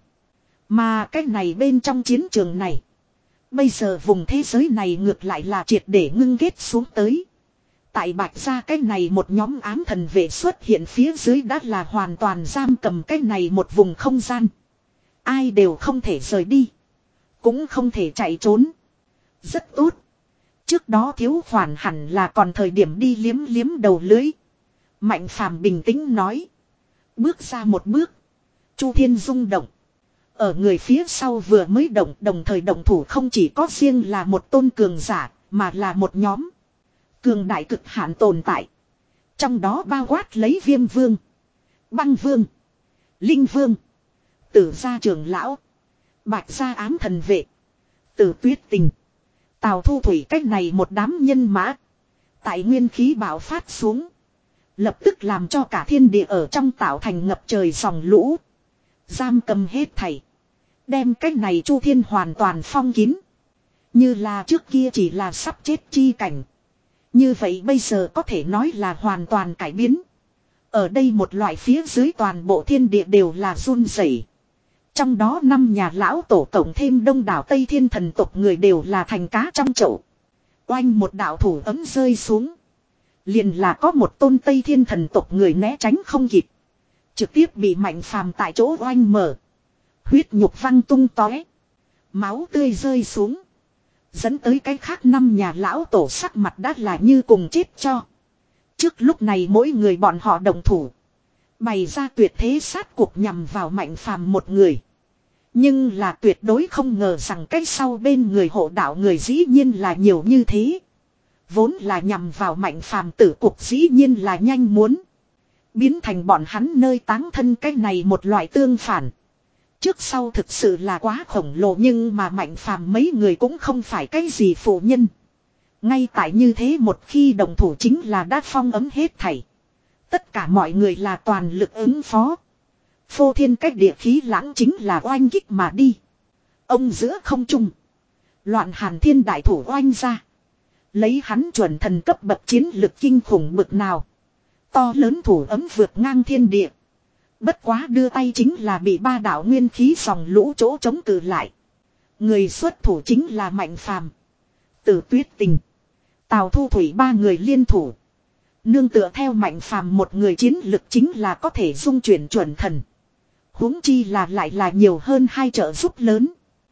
Mà cái này bên trong chiến trường này. Bây giờ vùng thế giới này ngược lại là triệt để ngưng kết xuống tới. Tại Bạch gia cái này một nhóm ám thần vệ xuất hiện phía dưới đã là hoàn toàn giam cầm cái này một vùng không gian. Ai đều không thể rời đi. Cũng không thể chạy trốn. Rất tốt. Trước đó thiếu khoản hẳn là còn thời điểm đi liếm liếm đầu lưới. Mạnh Phàm bình tĩnh nói. Bước ra một bước. Chu Thiên rung động. Ở người phía sau vừa mới động đồng thời động thủ không chỉ có riêng là một tôn cường giả mà là một nhóm. Cường đại cực hạn tồn tại. Trong đó bao quát lấy Viêm Vương. Băng Vương. Linh Vương. Tử gia trưởng lão. Bạch gia ám thần vệ. Tử Tuyết Tình. Tào Thu Thủy cách này một đám nhân mã. Tại nguyên khí bạo phát xuống. Lập tức làm cho cả thiên địa ở trong tạo thành ngập trời dòng lũ. Giam cầm hết thảy. Đem cách này Chu Thiên hoàn toàn phong kín. Như là trước kia chỉ là sắp chết chi cảnh. Như vậy bây giờ có thể nói là hoàn toàn cải biến. Ở đây một loại phía dưới toàn bộ thiên địa đều là run rẩy. Trong đó năm nhà lão tổ cộng thêm đông đảo Tây Thiên thần tộc người đều là thành cá trong chậu. Oanh một đạo thủ ấm rơi xuống. Liền là có một tôn Tây Thiên thần tộc người né tránh không kịp. Trực tiếp bị Mạnh Phàm tại chỗ oanh mở. Huyết nhục văng tung tóe. Máu tươi rơi xuống. Dẫn tới cái khác năm nhà lão tổ sắc mặt đã là như cùng chết cho. Trước lúc này mỗi người bọn họ đồng thủ. Bày ra tuyệt thế sát cuộc nhằm vào Mạnh Phàm một người. Nhưng là tuyệt đối không ngờ rằng cách sau bên người hộ đạo người dĩ nhiên là nhiều như thế. Vốn là nhằm vào Mạnh Phàm tử cuộc dĩ nhiên là nhanh muốn. Biến thành bọn hắn nơi táng thân cái này một loại tương phản. Trước sau thực sự là quá khổng lồ nhưng mà Mạnh Phàm mấy người cũng không phải cái gì phụ nhân. Ngay tại như thế một khi đồng thủ chính là đã phong ấm hết thảy. Tất cả mọi người là toàn lực ứng phó. Phô thiên cách địa khí lãng chính là oanh kích mà đi. Ông giữa không trung. Loạn Hàn Thiên đại thủ oanh ra. Lấy hắn chuẩn thần cấp bậc chiến lực kinh khủng bực nào. To lớn thủ ấm vượt ngang thiên địa. Bất quá đưa tay chính là bị ba đạo nguyên khí dòng lũ chỗ chống cự lại. Người xuất thủ chính là Mạnh Phàm, Tử Tuyết Tình, Tào Thu Thủy ba người liên thủ. Nương tựa theo Mạnh Phàm một người chiến lực chính là có thể dung chuyển chuẩn thần. Huống chi là lại là nhiều hơn hai trợ giúp lớn.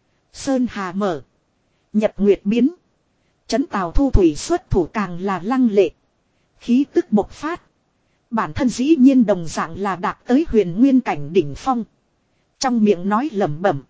Sơn Hà mở. Nhật Nguyệt biến. Chấn Tào Thu Thủy xuất thủ càng là lăng lệ. Khí tức bộc phát. Bản thân dĩ nhiên đồng dạng là đạt tới huyền nguyên cảnh đỉnh phong. Trong miệng nói lẩm bẩm.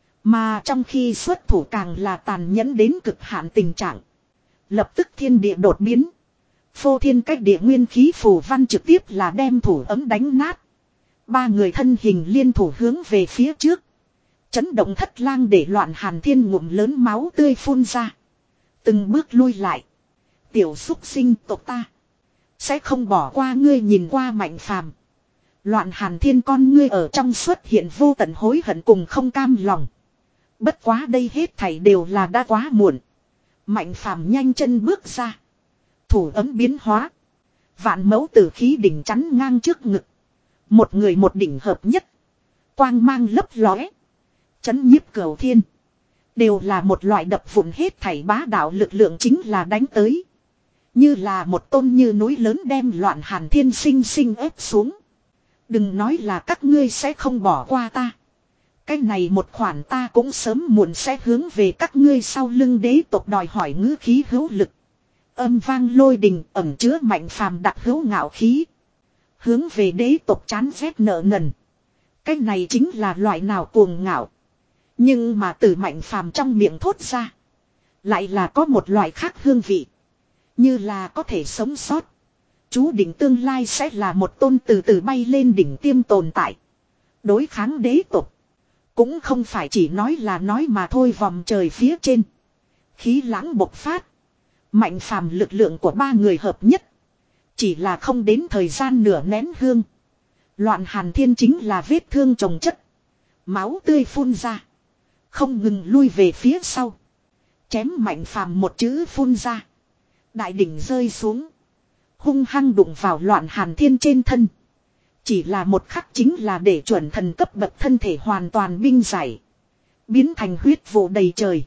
Mà trong khi xuất thủ càng là tàn nhẫn đến cực hạn tình trạng. Lập tức thiên địa đột biến. Phô thiên cách địa nguyên khí phù văn trực tiếp là đem thủ ấm đánh nát. Ba người thân hình liên thủ hướng về phía trước. Chấn động thất lang để Loạn Hàn Thiên ngụm lớn máu tươi phun ra. Từng bước lui lại. Tiểu xúc sinh tộc ta. Sẽ không bỏ qua ngươi. Nhìn qua Mạnh Phàm, Loạn Hàn Thiên con ngươi ở trong xuất hiện vô tận hối hận cùng không cam lòng. Bất quá đây hết thảy đều là đã quá muộn. Mạnh Phàm nhanh chân bước ra. Thủ ấm biến hóa. Vạn mẫu tử khí đỉnh chắn ngang trước ngực. Một người một đỉnh hợp nhất. Quang mang lấp lóe. Chấn nhiếp cửu thiên. Đều là một loại đập vụn hết thảy bá đạo lực lượng chính là đánh tới. Như là một tôn như núi lớn đem Loạn Hàn Thiên sinh sinh ép xuống. Đừng nói là các ngươi sẽ không bỏ qua ta. Cái này một khoản ta cũng sớm muộn sẽ hướng về các ngươi sau lưng đế tộc đòi hỏi ngữ khí hữu lực. Âm vang lôi đình ẩm chứa Mạnh Phàm đặc hữu ngạo khí. Hướng về đế tộc chán ghét nợ nần. Cái này chính là loại nào cuồng ngạo. Nhưng mà từ Mạnh Phàm trong miệng thốt ra. Lại là có một loại khác hương vị. Như là có thể sống sót. Chú định tương lai sẽ là một tôn từ từ bay lên đỉnh tiêm tồn tại. Đối kháng đế tộc. Cũng không phải chỉ nói là nói mà thôi. Vòng trời phía trên. Khí lãng bộc phát. Mạnh Phàm lực lượng của ba người hợp nhất. Chỉ là không đến thời gian nửa nén hương. Loạn Hàn Thiên chính là vết thương chồng chất. Máu tươi phun ra. Không ngừng lui về phía sau. Chém Mạnh Phàm một chữ phun ra. Đại đỉnh rơi xuống. Hung hăng đụng vào Loạn Hàn Thiên trên thân. Chỉ là một khắc chính là để chuẩn thần cấp bậc thân thể hoàn toàn binh giải. Biến thành huyết vụ đầy trời.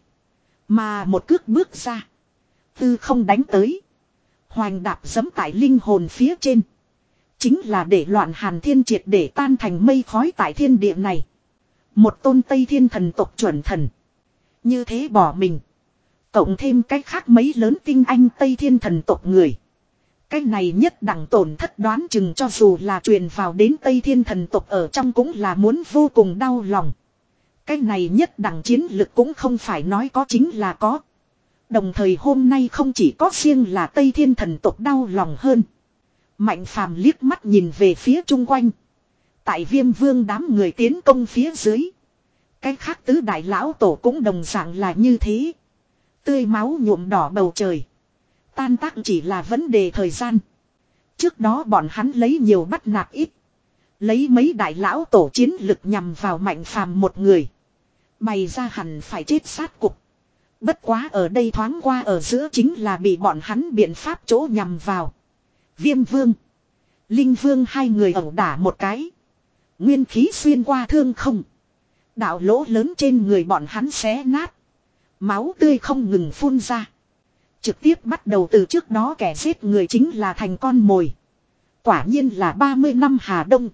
Mà một cước bước ra. Tư không đánh tới. Hoành đạp giẫm tại linh hồn phía trên. Chính là để Loạn Hàn Thiên triệt để tan thành mây khói tại thiên địa này. Một tôn Tây Thiên thần tộc chuẩn thần. Như thế bỏ mình. Cộng thêm cách khác mấy lớn tinh anh Tây Thiên thần tộc người. Cái này nhất đẳng tổn thất đoán chừng cho dù là truyền vào đến Tây Thiên thần tộc ở trong cũng là muốn vô cùng đau lòng. Cái này nhất đẳng chiến lực cũng không phải nói có chính là có. Đồng thời hôm nay không chỉ có riêng là Tây Thiên thần tộc đau lòng hơn. Mạnh Phàm liếc mắt nhìn về phía chung quanh. Tại Viêm Vương đám người tiến công phía dưới. Cái khác tứ đại lão tổ cũng đồng dạng là như thế. Tươi máu nhuộm đỏ bầu trời. Tan tác chỉ là vấn đề thời gian. Trước đó bọn hắn lấy nhiều bắt nạt ít. Lấy mấy đại lão tổ chiến lực nhằm vào Mạnh Phàm một người. Bày ra hẳn phải chết sát cục. Bất quá ở đây thoáng qua ở giữa chính là bị bọn hắn biện pháp chỗ nhằm vào. Viêm Vương, Linh Vương hai người ẩu đả một cái. Nguyên khí xuyên qua thương không. Đạo lỗ lớn trên người bọn hắn xé nát. Máu tươi không ngừng phun ra. Trực tiếp bắt đầu từ trước đó kẻ giết người chính là thành con mồi. Quả nhiên là ba mươi năm Hà Đông.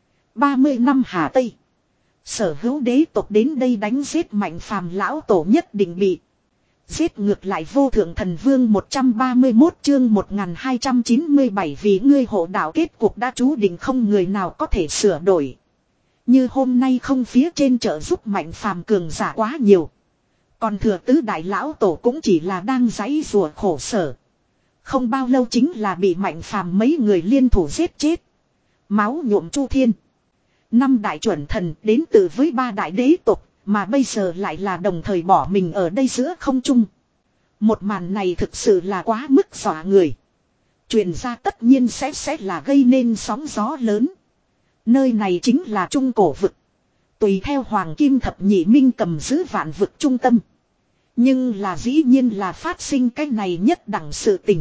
ba mươi năm Hà Tây. Sở hữu đế tộc đến đây đánh giết Mạnh Phàm lão tổ nhất định bị. Giết ngược lại vô thượng thần vương một trăm ba mươi mốt chương một nghìn hai trăm chín mươi bảy vì ngươi hộ đạo kết cục đã chú định không người nào có thể sửa đổi. Như hôm nay không phía trên trợ giúp Mạnh Phàm cường giả quá nhiều. Còn thừa tứ đại lão tổ cũng chỉ là đang giãy rùa khổ sở. Không bao lâu chính là bị Mạnh Phàm mấy người liên thủ giết chết. Máu nhuộm chu thiên. Năm đại chuẩn thần đến từ với ba đại đế tộc. Mà bây giờ lại là đồng thời bỏ mình ở đây giữa không trung. Một màn này thực sự là quá mức dọa người. Truyền ra tất nhiên sẽ sẽ là gây nên sóng gió lớn. Nơi này chính là trung cổ vực. Tùy theo Hoàng Kim Thập Nhị Minh cầm giữ vạn vực trung tâm. Nhưng là dĩ nhiên là phát sinh cái này nhất đẳng sự tình.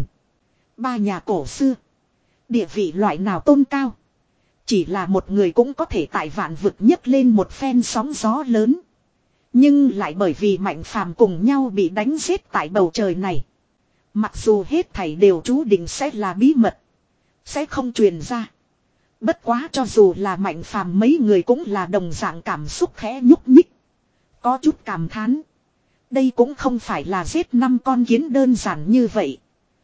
Ba nhà cổ xưa. Địa vị loại nào tôn cao. Chỉ là một người cũng có thể tại vạn vực nhấc lên một phen sóng gió lớn. Nhưng lại bởi vì Mạnh Phàm cùng nhau bị đánh giết tại bầu trời này. Mặc dù hết thảy đều chú định sẽ là bí mật. Sẽ không truyền ra. Bất quá cho dù là Mạnh Phàm mấy người cũng là đồng dạng cảm xúc khẽ nhúc nhích. Có chút cảm thán. Đây cũng không phải là giết năm con kiến đơn giản như vậy.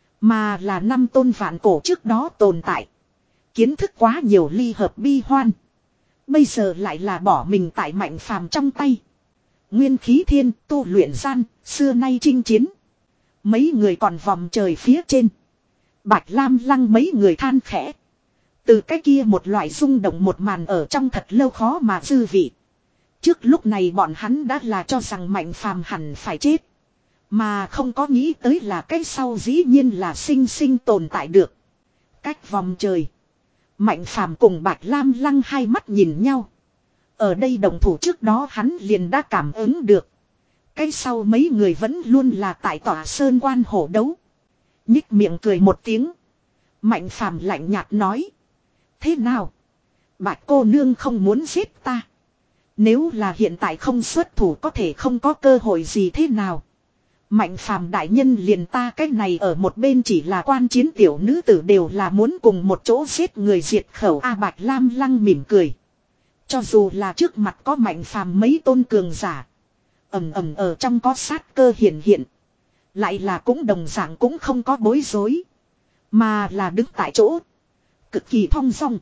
Mà là năm tôn vạn cổ trước đó tồn tại. Kiến thức quá nhiều ly hợp bi hoan. Bây giờ lại là bỏ mình tại Mạnh Phàm trong tay. Nguyên khí thiên tu luyện gian, xưa nay chinh chiến. Mấy người còn vòng trời phía trên. Bạch Lam Lăng mấy người than khẽ. Từ cái kia một loại rung động một màn ở trong thật lâu khó mà dư vị. Trước lúc này bọn hắn đã là cho rằng Mạnh Phàm hẳn phải chết. Mà không có nghĩ tới là cái sau dĩ nhiên là sinh sinh tồn tại được. Cách vòng trời. Mạnh Phàm cùng Bạch Lam Lăng hai mắt nhìn nhau. Ở đây đồng thủ trước đó hắn liền đã cảm ứng được. Cái sau mấy người vẫn luôn là tại tỏa sơn quan hổ đấu. Nhích miệng cười một tiếng. Mạnh Phàm lạnh nhạt nói. Thế nào? Bạch cô nương không muốn giết ta. Nếu là hiện tại không xuất thủ có thể không có cơ hội gì thế nào? Mạnh Phàm đại nhân liền ta cái này ở một bên chỉ là quan chiến tiểu nữ tử đều là muốn cùng một chỗ giết người diệt khẩu. A Bạch Lam Lăng mỉm cười. Cho dù là trước mặt có Mạnh Phàm mấy tôn cường giả. Ầm ầm ở trong có sát cơ hiện hiện. Lại là cũng đồng dạng cũng không có bối rối. Mà là đứng tại chỗ. Cực kỳ thong dong.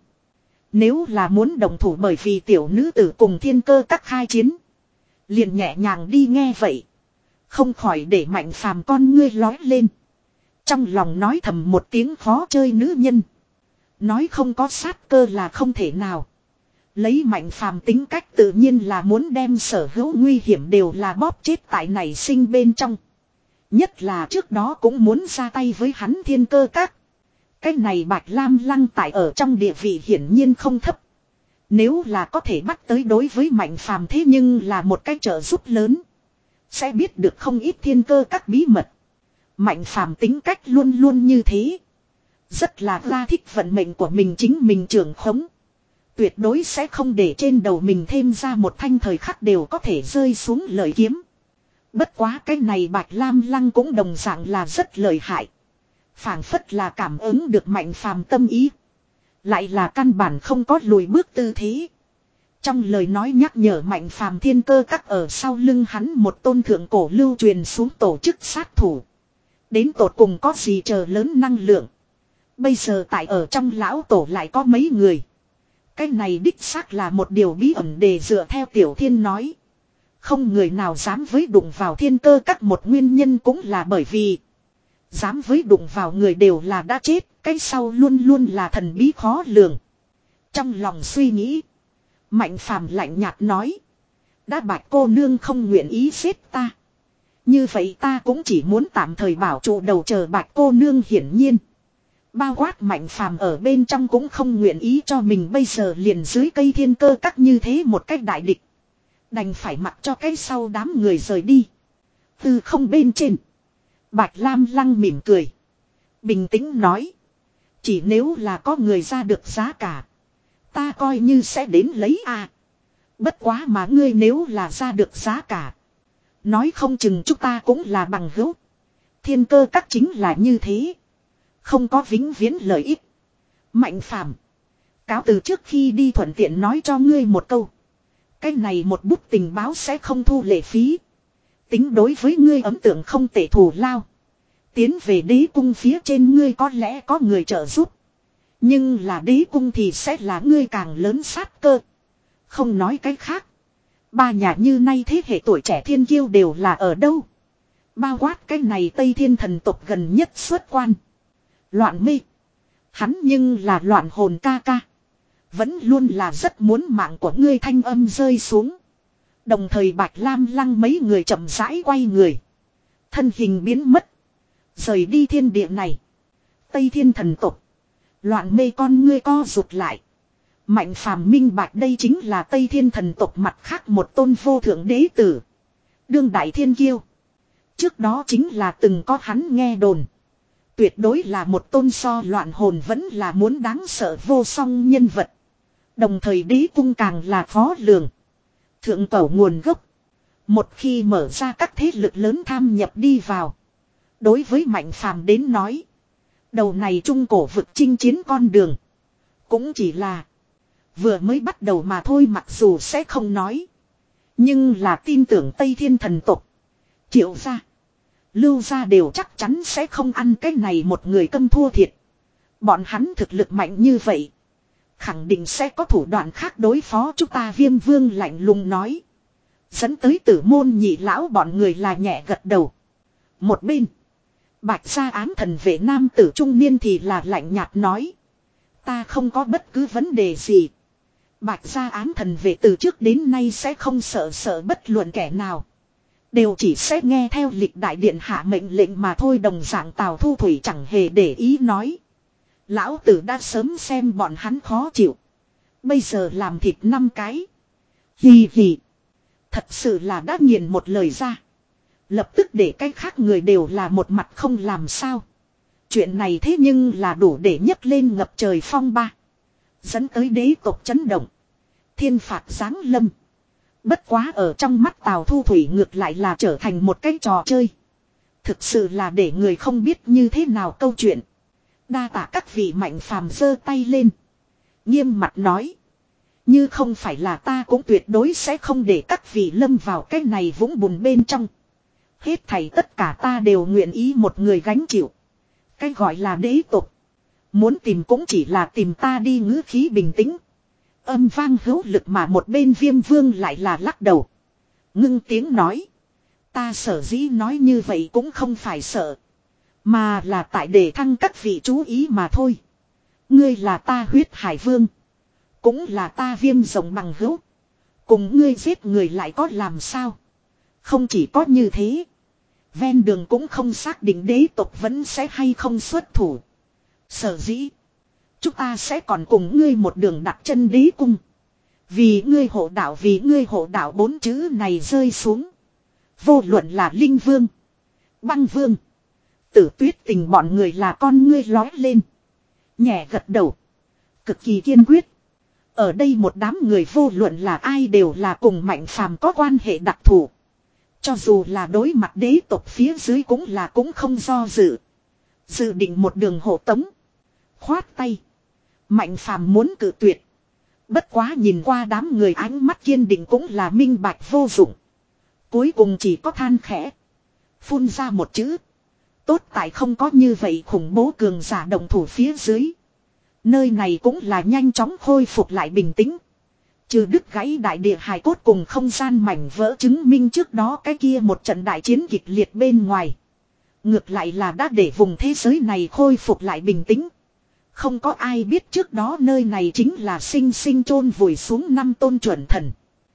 Nếu là muốn đồng thủ bởi vì tiểu nữ tử cùng thiên cơ các khai chiến. Liền nhẹ nhàng đi nghe vậy. Không khỏi để Mạnh Phàm con ngươi lói lên. Trong lòng nói thầm một tiếng khó chơi nữ nhân. Nói không có sát cơ là không thể nào. Lấy Mạnh Phàm tính cách tự nhiên là muốn đem sở hữu nguy hiểm đều là bóp chết tại này sinh bên trong. Nhất là trước đó cũng muốn ra tay với hắn thiên cơ các. Cái này Bạch Lam Lăng tại ở trong địa vị hiển nhiên không thấp. Nếu là có thể bắt tới đối với Mạnh Phàm thế nhưng là một cái trợ giúp lớn. Sẽ biết được không ít thiên cơ các bí mật. Mạnh Phàm tính cách luôn luôn như thế. Rất là ra thích vận mệnh của mình chính mình trưởng khống. Tuyệt đối sẽ không để trên đầu mình thêm ra một thanh thời khắc đều có thể rơi xuống lợi kiếm. Bất quá cái này Bạch Lam Lăng cũng đồng dạng là rất lợi hại. Phảng phất là cảm ứng được Mạnh Phàm tâm ý. Lại là căn bản không có lùi bước tư thế. Trong lời nói nhắc nhở Mạnh Phàm thiên cơ các ở sau lưng hắn một tôn thượng cổ lưu truyền xuống tổ chức sát thủ. Đến tột cùng có gì chờ lớn năng lượng. Bây giờ tại ở trong lão tổ lại có mấy người. Cái này đích xác là một điều bí ẩn để dựa theo Tiểu Thiên nói. Không người nào dám với đụng vào thiên cơ các một nguyên nhân cũng là bởi vì. Dám với đụng vào người đều là đã chết. Cái sau luôn luôn là thần bí khó lường. Trong lòng suy nghĩ. Mạnh Phàm lạnh nhạt nói. Đã Bạch cô nương không nguyện ý giết ta. Như vậy ta cũng chỉ muốn tạm thời bảo trụ đầu chờ Bạch cô nương hiển nhiên. Bao quát Mạnh Phàm ở bên trong cũng không nguyện ý cho mình bây giờ liền dưới cây thiên cơ các như thế một cách đại địch. Đành phải mặc cho cái sau đám người rời đi. Từ không bên trên. Bạch Lam Lăng mỉm cười. Bình tĩnh nói. Chỉ nếu là có người ra được giá cả. Ta coi như sẽ đến lấy à. Bất quá mà ngươi nếu là ra được giá cả. Nói không chừng chúng ta cũng là bằng hữu. Thiên cơ các chính là như thế. Không có vĩnh viễn lợi ích. Mạnh Phàm, cáo từ trước khi đi thuận tiện nói cho ngươi một câu. Cái này một bút tình báo sẽ không thu lệ phí. Tính đối với ngươi ấn tượng không tệ thù lao. Tiến về đế cung phía trên ngươi có lẽ có người trợ giúp. Nhưng là đế cung thì sẽ là ngươi càng lớn sát cơ. Không nói cái khác. Ba nhà như nay thế hệ tuổi trẻ thiên kiêu đều là ở đâu. Bao quát cái này Tây Thiên thần tộc gần nhất xuất quan. Loạn mê. Hắn nhưng là loạn hồn ca ca. Vẫn luôn là rất muốn mạng của ngươi thanh âm rơi xuống. Đồng thời Bạch Lam Lăng mấy người chậm rãi quay người. Thân hình biến mất. Rời đi thiên địa này. Tây Thiên thần tộc. Loạn mê con ngươi co rụt lại. Mạnh phàm minh bạch đây chính là Tây Thiên thần tộc mặt khác một tôn vô thượng đế tử. Đương đại thiên kiêu. Trước đó chính là từng có hắn nghe đồn. Tuyệt đối là một tôn so loạn hồn vẫn là muốn đáng sợ vô song nhân vật. Đồng thời đế cung càng là khó lường. Thượng tẩu nguồn gốc. Một khi mở ra các thế lực lớn tham nhập đi vào. Đối với Mạnh phàm đến nói. Đầu này trung cổ vực chinh chiến con đường. Cũng chỉ là. Vừa mới bắt đầu mà thôi, mặc dù sẽ không nói. Nhưng là tin tưởng Tây Thiên thần tộc. Triệu gia. Lưu gia đều chắc chắn sẽ không ăn cái này một người câm thua thiệt. Bọn hắn thực lực mạnh như vậy. Khẳng định sẽ có thủ đoạn khác đối phó chúng ta. Viêm vương lạnh lùng nói. Dẫn tới tử môn nhị lão bọn người là nhẹ gật đầu. Một bên. Bạch gia ám thần vệ nam tử trung niên thì là lạnh nhạt nói. Ta không có bất cứ vấn đề gì. Bạch gia ám thần vệ từ trước đến nay sẽ không sợ sợ bất luận kẻ nào. Đều chỉ sẽ nghe theo lịch đại điện hạ mệnh lệnh mà thôi. Đồng dạng Tào Thu Thủy chẳng hề để ý nói. Lão tử đã sớm xem bọn hắn khó chịu. Bây giờ làm thịt năm cái. Hì hì. Thật sự là đã nghiền một lời ra. Lập tức để cái khác người đều là một mặt không làm sao. Chuyện này thế nhưng là đủ để nhấc lên ngập trời phong ba. Dẫn tới đế tộc chấn động. Thiên phạt giáng lâm. Bất quá ở trong mắt Tào Thu Thủy ngược lại là trở thành một cái trò chơi. Thực sự là để người không biết như thế nào câu chuyện. Đa tạ các vị. Mạnh phàm giơ tay lên. Nghiêm mặt nói. Như không phải là ta cũng tuyệt đối sẽ không để các vị lâm vào cái này vũng bùn bên trong. Hết thảy tất cả ta đều nguyện ý một người gánh chịu. Cái gọi là đế tộc. Muốn tìm cũng chỉ là tìm ta đi. Ngữ khí bình tĩnh. Âm vang hữu lực mà một bên Viêm vương lại là lắc đầu. Ngưng tiếng nói. Ta sở dĩ nói như vậy cũng không phải sợ. Mà là tại để thăng các vị chú ý mà thôi. Ngươi là ta huyết hải vương. Cũng là ta Viêm rồng bằng hữu. Cùng ngươi giết người lại có làm sao. Không chỉ có như thế. Ven đường cũng không xác định đế tộc vẫn sẽ hay không xuất thủ. Sở dĩ. Chúng ta sẽ còn cùng ngươi một đường đặt chân đế cung. Vì ngươi hộ đạo. Vì ngươi hộ đạo bốn chữ này rơi xuống. Vô luận là Linh Vương. Băng Vương. Tử Tuyết Tình bọn người là con ngươi lói lên. Nhẹ gật đầu. Cực kỳ kiên quyết. Ở đây một đám người vô luận là ai đều là cùng Mạnh phàm có quan hệ đặc thù. Cho dù là đối mặt đế tộc phía dưới cũng là cũng không do dự. Dự định một đường hộ tống. Khoát tay. Mạnh phàm muốn cự tuyệt. Bất quá nhìn qua đám người ánh mắt kiên định cũng là minh bạch vô dụng. Cuối cùng chỉ có than khẽ. Phun ra một chữ. Tốt tại không có như vậy khủng bố cường giả động thủ phía dưới. Nơi này cũng là nhanh chóng khôi phục lại bình tĩnh. Trừ đứt gãy đại địa hài cốt cùng không gian mảnh vỡ chứng minh trước đó cái kia một trận đại chiến kịch liệt bên ngoài. Ngược lại là đã để vùng thế giới này khôi phục lại bình tĩnh. Không có ai biết trước đó nơi này chính là sinh sinh chôn vùi xuống năm tôn chuẩn thần.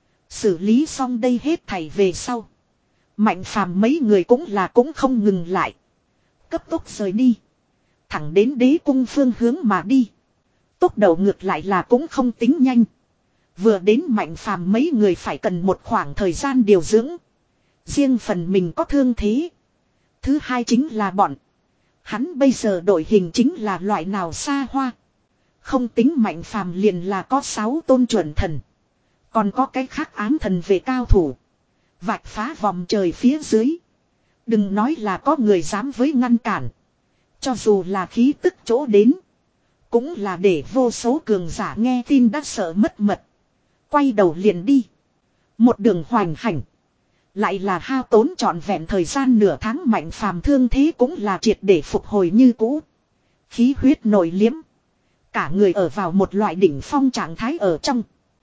Xử lý xong đây hết thảy về sau. Mạnh phàm mấy người cũng là cũng không ngừng lại. Cấp tốc rời đi. Thẳng đến đế cung phương hướng mà đi. Tốc độ ngược lại là cũng không tính nhanh. Vừa đến Mạnh phàm mấy người phải cần một khoảng thời gian điều dưỡng. Riêng phần mình có thương thế. Thứ hai chính là bọn. Hắn bây giờ đội hình chính là loại nào xa hoa. Không tính Mạnh phàm liền là có sáu tôn chuẩn thần. Còn có cái khác ám thần về cao thủ. Vạch phá vòng trời phía dưới. Đừng nói là có người dám với ngăn cản. Cho dù là khí tức chỗ đến. Cũng là để vô số cường giả nghe tin đã sợ mất mật. Quay đầu liền đi. Một đường hoành hành. Lại là hao tốn trọn vẹn thời gian nửa tháng. Mạnh phàm thương thế cũng là triệt để phục hồi như cũ. Khí huyết nổi liếm. Cả người ở vào một loại đỉnh phong trạng thái ở trong.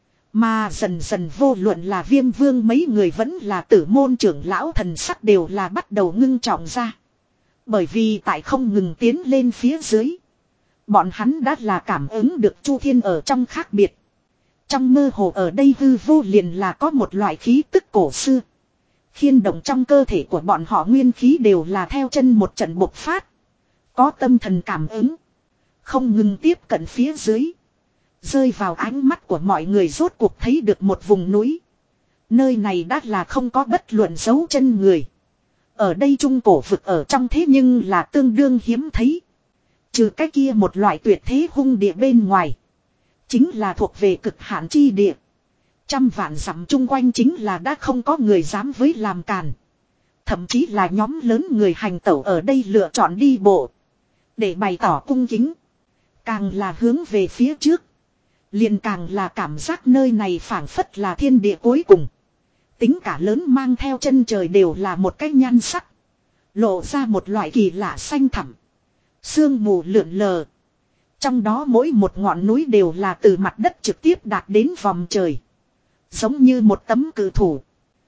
Mà dần dần vô luận là Viêm vương mấy người vẫn là tử môn trưởng lão thần sắc đều là bắt đầu ngưng trọng ra. Bởi vì tại không ngừng tiến lên phía dưới. Bọn hắn đã là cảm ứng được Chu Thiên ở trong khác biệt. Trong mơ hồ ở đây hư vô liền là có một loại khí tức cổ xưa. Khiên động trong cơ thể của bọn họ nguyên khí đều là theo chân một trận bộc phát. Có tâm thần cảm ứng. Không ngừng tiếp cận phía dưới. Rơi vào ánh mắt của mọi người rốt cuộc thấy được một vùng núi. Nơi này đã là không có bất luận dấu chân người. Ở đây trung cổ vực ở trong thế nhưng là tương đương hiếm thấy. Trừ cái kia một loại tuyệt thế hung địa bên ngoài. Chính là thuộc về cực hạn chi địa. Trăm vạn dặm chung quanh chính là đã không có người dám với làm càn. Thậm chí là nhóm lớn người hành tẩu ở đây lựa chọn đi bộ. Để bày tỏ cung kính. Càng là hướng về phía trước. Liền càng là cảm giác nơi này phảng phất là thiên địa cuối cùng. Tính cả lớn mang theo chân trời đều là một cái nhan sắc. Lộ ra một loại kỳ lạ xanh thẳm. Sương mù lượn lờ. Trong đó mỗi một ngọn núi đều là từ mặt đất trực tiếp đạt đến vòng trời. Giống như một tấm cự thủ.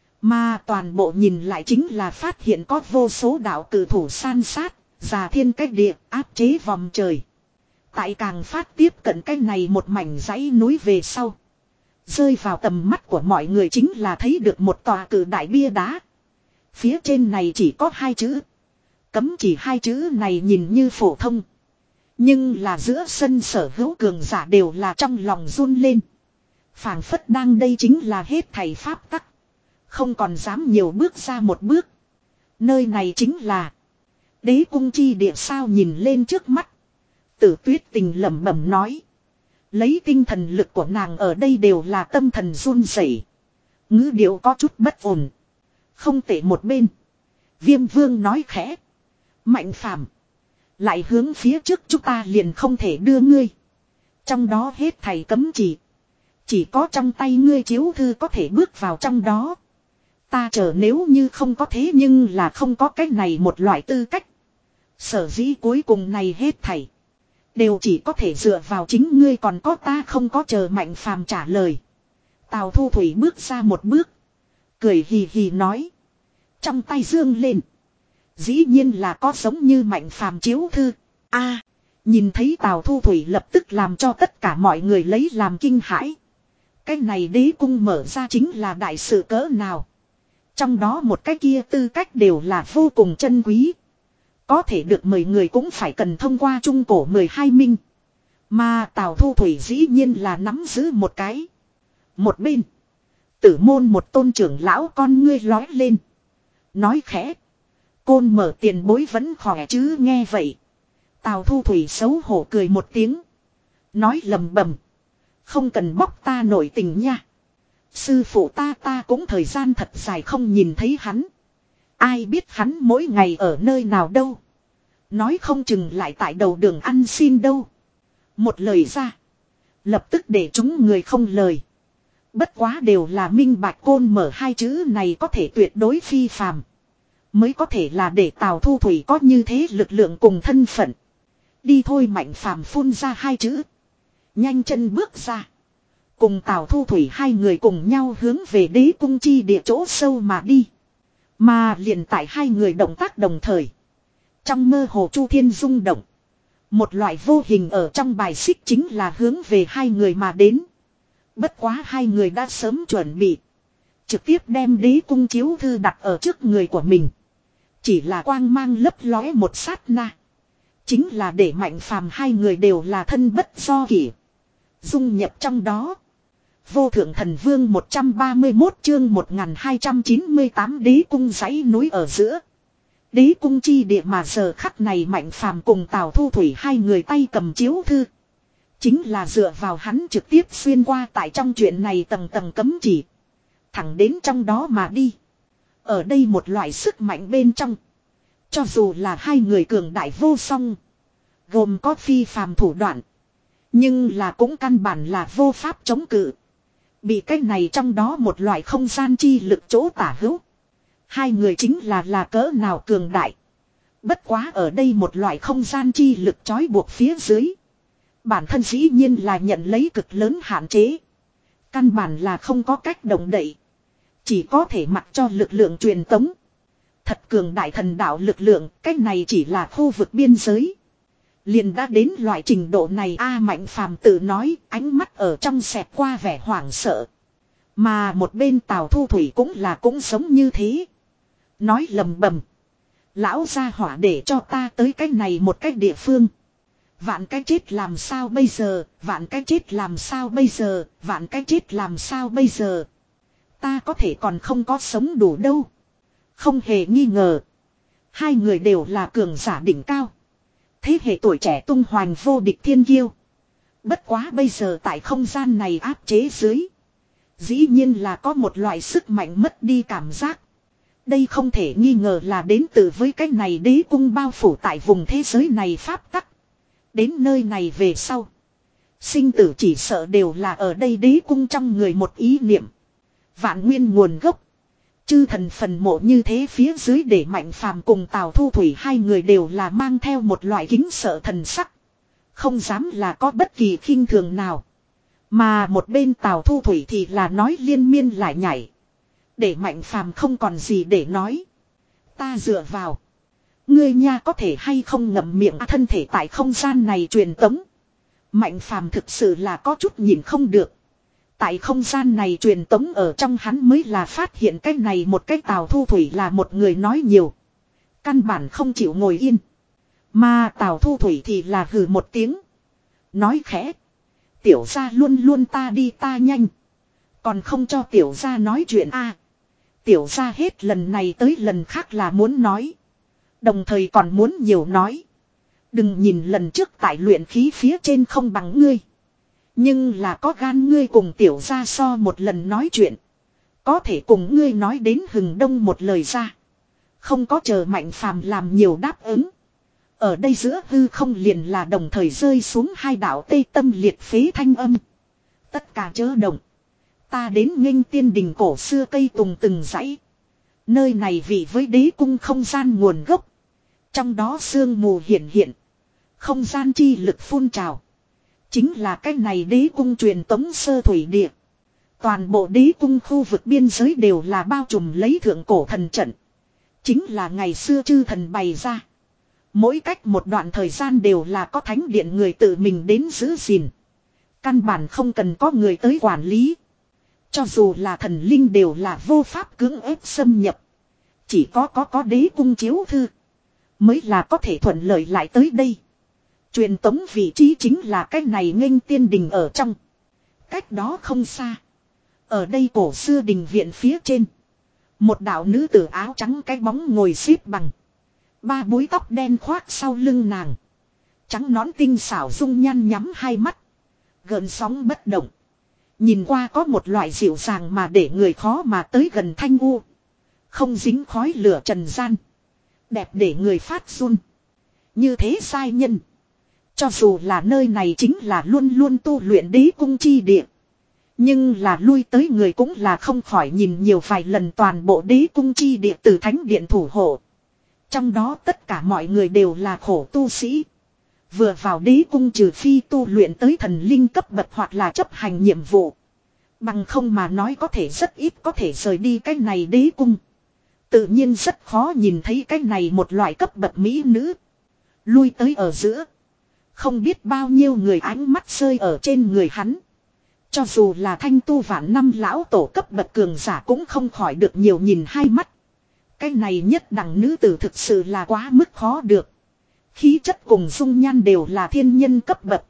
Mà toàn bộ nhìn lại chính là phát hiện có vô số đạo cự thủ san sát. Già thiên cách địa áp chế vòng trời. Tại càng phát tiếp cận cái này một mảnh dãy núi về sau. Rơi vào tầm mắt của mọi người chính là thấy được một tòa cự đại bia đá. Phía trên này chỉ có hai chữ. Cấm chỉ hai chữ này nhìn như phổ thông. Nhưng là giữa sân sở hữu cường giả đều là trong lòng run lên. Phảng phất đang đây chính là hết thầy pháp tắc. Không còn dám nhiều bước ra một bước. Nơi này chính là Đế cung chi địa sao nhìn lên trước mắt. Tử Tuyết Tình lẩm bẩm nói. Lấy tinh thần lực của nàng ở đây đều là tâm thần run rẩy. Ngữ điệu có chút bất ổn. Không tệ một bên. Viêm Vương nói khẽ. Mạnh phàm. Lại hướng phía trước chúng ta liền không thể đưa ngươi. Trong đó hết thầy cấm chỉ. Chỉ có trong tay ngươi chiếu thư có thể bước vào trong đó. Ta chờ nếu như không có thế nhưng là không có cách này một loại tư cách. Sở dĩ cuối cùng này hết thầy. Đều chỉ có thể dựa vào chính ngươi còn có ta không có chờ Mạnh phàm trả lời. Tào Thu Thủy bước ra một bước. Cười hì hì nói. Trong tay dương lên. Dĩ nhiên là có giống như Mạnh phàm chiếu thư. A, nhìn thấy Tào Thu Thủy lập tức làm cho tất cả mọi người lấy làm kinh hãi. Cái này đế cung mở ra chính là đại sự cỡ nào. Trong đó một cái kia tư cách đều là vô cùng chân quý. Có thể được mời người cũng phải cần thông qua trung cổ mười hai minh. Mà Tào Thu Thủy dĩ nhiên là nắm giữ một cái. Một bên. Tử môn một tôn trưởng lão con ngươi lói lên. Nói khẽ. Côn mở tiền bối vẫn khỏe chứ nghe vậy. Tào Thu Thủy xấu hổ cười một tiếng. Nói lầm bầm. Không cần bóc ta nổi tình nha. Sư phụ ta ta cũng thời gian thật dài không nhìn thấy hắn. Ai biết hắn mỗi ngày ở nơi nào đâu. Nói không chừng lại tại đầu đường ăn xin đâu. Một lời ra. Lập tức để chúng người không lời. Bất quá đều là minh bạch côn mở hai chữ này có thể tuyệt đối phi phàm. Mới có thể là để Tào Thu Thủy có như thế lực lượng cùng thân phận. Đi thôi Mạnh phàm phun ra hai chữ. Nhanh chân bước ra. Cùng Tào Thu Thủy hai người cùng nhau hướng về đế cung chi địa chỗ sâu mà đi. Mà liền tại hai người động tác đồng thời. Trong mơ hồ Chu Thiên rung động. Một loại vô hình ở trong bài xích chính là hướng về hai người mà đến. Bất quá hai người đã sớm chuẩn bị. Trực tiếp đem đế cung chiếu thư đặt ở trước người của mình. Chỉ là quang mang lấp lóe một sát na. Chính là để Mạnh phàm hai người đều là thân bất do kỷ. Dung nhập trong đó. Vô thượng thần vương một trăm ba mươi mốt chương một nghìn hai trăm chín mươi tám đế cung dãy núi ở giữa. Đế cung chi địa mà giờ khắc này Mạnh phàm cùng Tào Thu Thủy hai người tay cầm chiếu thư. Chính là dựa vào hắn trực tiếp xuyên qua tại trong chuyện này tầng tầng cấm chỉ. Thẳng đến trong đó mà đi. Ở đây một loại sức mạnh bên trong. Cho dù là hai người cường đại vô song. Gồm có phi phàm thủ đoạn. Nhưng là cũng căn bản là vô pháp chống cự. Bị cái này trong đó một loại không gian chi lực chỗ tả hữu. Hai người chính là là cỡ nào cường đại. Bất quá ở đây một loại không gian chi lực trói buộc phía dưới. Bản thân dĩ nhiên là nhận lấy cực lớn hạn chế. Căn bản là không có cách động đậy. Chỉ có thể mặc cho lực lượng truyền tống. Thật cường đại thần đạo lực lượng, cách này chỉ là khu vực biên giới. Liền đã đến loại trình độ này A Mạnh phàm tự nói, ánh mắt ở trong xẹt qua vẻ hoảng sợ. Mà một bên Tào Thu Thủy cũng là cũng sống như thế. Nói lầm bầm. Lão gia hỏa để cho ta tới cách này một cách địa phương. Vạn cái chết làm sao bây giờ, vạn cái chết làm sao bây giờ, vạn cái chết làm sao bây giờ. Ta có thể còn không có sống đủ đâu. Không hề nghi ngờ. Hai người đều là cường giả đỉnh cao. Thế hệ tuổi trẻ tung hoành vô địch thiên kiêu. Bất quá bây giờ tại không gian này áp chế dưới. Dĩ nhiên là có một loại sức mạnh mất đi cảm giác. Đây không thể nghi ngờ là đến từ với cái này đế cung bao phủ tại vùng thế giới này pháp tắc. Đến nơi này về sau. Sinh tử chỉ sợ đều là ở đây đế cung trong người một ý niệm. Vạn nguyên nguồn gốc. Chư thần phần mộ như thế phía dưới để Mạnh Phàm cùng Tào Thu Thủy hai người đều là mang theo một loại kính sợ thần sắc. Không dám là có bất kỳ khinh thường nào. Mà một bên Tào Thu Thủy thì là nói liên miên lại nhảy. Để Mạnh Phàm không còn gì để nói. Ta dựa vào. Ngươi nha có thể hay không ngậm miệng à, thân thể tại không gian này truyền tống. Mạnh Phàm thực sự là có chút nhìn không được. Tại không gian này truyền tống ở trong hắn mới là phát hiện cái này một cái Tào Thu Thủy là một người nói nhiều. Căn bản không chịu ngồi yên. Mà Tào Thu Thủy thì là hừ một tiếng. Nói khẽ. Tiểu gia luôn luôn ta đi ta nhanh. Còn không cho tiểu gia nói chuyện a. À, tiểu gia hết lần này tới lần khác là muốn nói. Đồng thời còn muốn nhiều nói. Đừng nhìn lần trước tại luyện khí phía trên không bằng ngươi. Nhưng là có gan ngươi cùng tiểu gia so một lần nói chuyện. Có thể cùng ngươi nói đến hừng đông một lời ra. Không có chờ Mạnh Phàm làm nhiều đáp ứng. Ở đây giữa hư không liền là đồng thời rơi xuống hai đạo tê tâm liệt phế thanh âm. Tất cả chớ động. Ta đến nghênh tiên đình cổ xưa cây tùng từng dãy. Nơi này vì với đế cung không gian nguồn gốc. Trong đó sương mù hiện hiện. Không gian chi lực phun trào. Chính là cái này đế cung truyền tống sơ thủy địa. Toàn bộ đế cung khu vực biên giới đều là bao trùm lấy thượng cổ thần trận. Chính là ngày xưa chư thần bày ra. Mỗi cách một đoạn thời gian đều là có thánh điện người tự mình đến giữ gìn. Căn bản không cần có người tới quản lý. Cho dù là thần linh đều là vô pháp cưỡng ép xâm nhập. Chỉ có có có đế cung chiếu thư. Mới là có thể thuận lợi lại tới đây. Truyền tống vị trí chính là cái này nghênh tiên đình ở trong. Cách đó không xa. Ở đây cổ xưa đình viện phía trên. Một đạo nữ tử áo trắng cái bóng ngồi xếp bằng. Ba búi tóc đen khoác sau lưng nàng. Trắng nõn tinh xảo dung nhan nhắm hai mắt. Gợn sóng bất động. Nhìn qua có một loại dịu dàng mà để người khó mà tới gần thanh u. Không dính khói lửa trần gian. Đẹp để người phát run. Như thế sai nhân. Cho dù là nơi này chính là luôn luôn tu luyện đế cung chi địa. Nhưng là lui tới người cũng là không khỏi nhìn nhiều vài lần toàn bộ đế cung chi địa từ thánh điện thủ hộ. Trong đó tất cả mọi người đều là khổ tu sĩ. Vừa vào đế cung trừ phi tu luyện tới thần linh cấp bậc hoặc là chấp hành nhiệm vụ. Bằng không mà nói có thể rất ít có thể rời đi cái này đế cung. Tự nhiên rất khó nhìn thấy cái này một loại cấp bậc mỹ nữ. Lui tới ở giữa. Không biết bao nhiêu người ánh mắt rơi ở trên người hắn. Cho dù là thanh tu vạn năm lão tổ cấp bậc cường giả cũng không khỏi được nhiều nhìn hai mắt. Cái này nhất đẳng nữ tử thực sự là quá mức khó được. Khí chất cùng dung nhan đều là thiên nhân cấp bậc.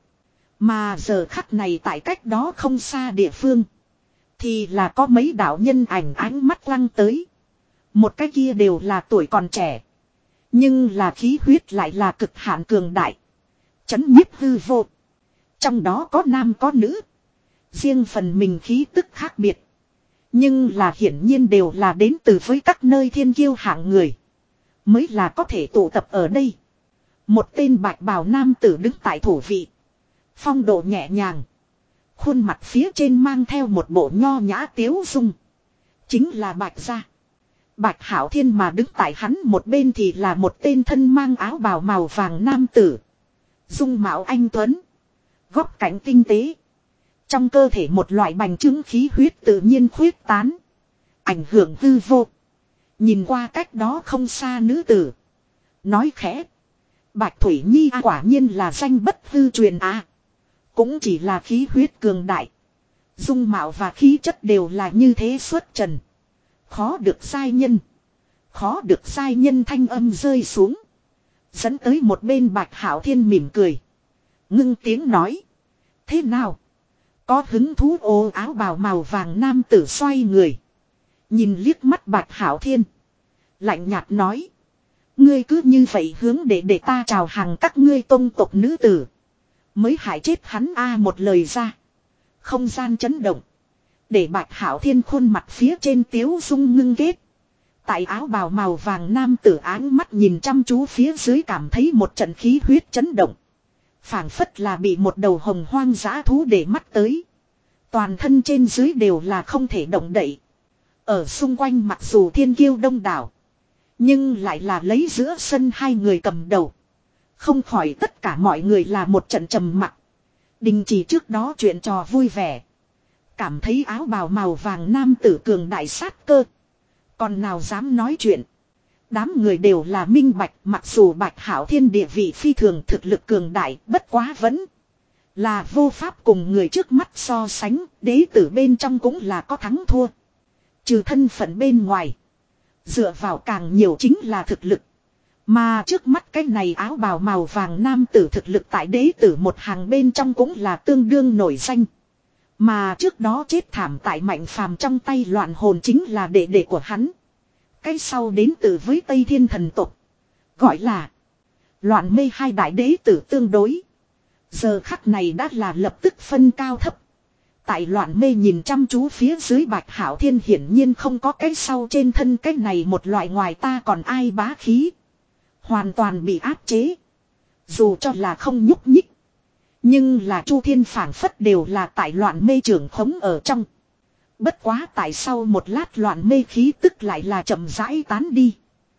Mà giờ khắc này tại cách đó không xa địa phương. Thì là có mấy đạo nhân ảnh ánh mắt lăng tới. Một cái kia đều là tuổi còn trẻ. Nhưng là khí huyết lại là cực hạn cường đại. Chấn nhiếp hư vô. Trong đó có nam có nữ. Riêng phần mình khí tức khác biệt. Nhưng là hiển nhiên đều là đến từ với các nơi thiên kiêu hạng người. Mới là có thể tụ tập ở đây. Một tên bạch bào nam tử đứng tại thủ vị. Phong độ nhẹ nhàng. Khuôn mặt phía trên mang theo một bộ nho nhã tiếu dung. Chính là Bạch Gia. Bạch Hảo Thiên mà đứng tại hắn một bên thì là một tên thân mang áo bào màu vàng nam tử. Dung mạo anh tuấn. Góc cạnh tinh tế. Trong cơ thể một loại bành trướng khí huyết tự nhiên khuyết tán. Ảnh hưởng hư vô. Nhìn qua cách đó không xa nữ tử. Nói khẽ. Bạch Thủy Nhi à, quả nhiên là danh bất hư truyền à. Cũng chỉ là khí huyết cường đại. Dung mạo và khí chất đều là như thế xuất trần. Khó được sai nhân. Khó được sai nhân thanh âm rơi xuống. Dẫn tới một bên Bạch Hảo Thiên mỉm cười. Ngưng tiếng nói. Thế nào? Có hứng thú ô áo bào màu vàng nam tử xoay người. Nhìn liếc mắt Bạch Hạo Thiên. Lạnh nhạt nói. Ngươi cứ như vậy hướng để để ta chào hàng các ngươi tông tộc nữ tử. Mới hại chết hắn a một lời ra. Không gian chấn động. Để Bạch Hạo Thiên khuôn mặt phía trên tiếu dung ngưng kết. Tại áo bào màu vàng nam tử áng mắt nhìn chăm chú phía dưới cảm thấy một trận khí huyết chấn động. Phảng phất là bị một đầu hồng hoang dã thú để mắt tới. Toàn thân trên dưới đều là không thể động đậy. Ở xung quanh mặc dù thiên kiêu đông đảo. Nhưng lại là lấy giữa sân hai người cầm đầu. Không khỏi tất cả mọi người là một trận trầm mặc. Đình chỉ trước đó chuyện trò vui vẻ. Cảm thấy áo bào màu vàng nam tử cường đại sát cơ. Còn nào dám nói chuyện. Đám người đều là minh bạch, mặc dù Bạch Hạo Thiên địa vị phi thường thực lực cường đại, bất quá vẫn là vô pháp cùng người trước mắt so sánh, đế tử bên trong cũng là có thắng thua. Trừ thân phận bên ngoài, dựa vào càng nhiều chính là thực lực. Mà trước mắt cái này áo bào màu vàng nam tử thực lực tại đế tử một hàng bên trong cũng là tương đương nổi danh. Mà trước đó chết thảm tại Mạnh Phàm trong tay loạn hồn chính là đệ đệ của hắn. Cái sau đến từ với Tây Thiên thần tộc. Gọi là loạn mê hai đại đế tử tương đối. Giờ khắc này đã là lập tức phân cao thấp. Tại loạn mê nhìn chăm chú phía dưới Bạch Hạo Thiên hiển nhiên không có cái sau trên thân cái này một loại ngoài ta còn ai bá khí. Hoàn toàn bị áp chế. Dù cho là không nhúc nhích. Nhưng là Chu Thiên phảng phất đều là tại loạn mê trưởng khống ở trong. Bất quá tại sau một lát loạn mê khí tức lại là chậm rãi tán đi.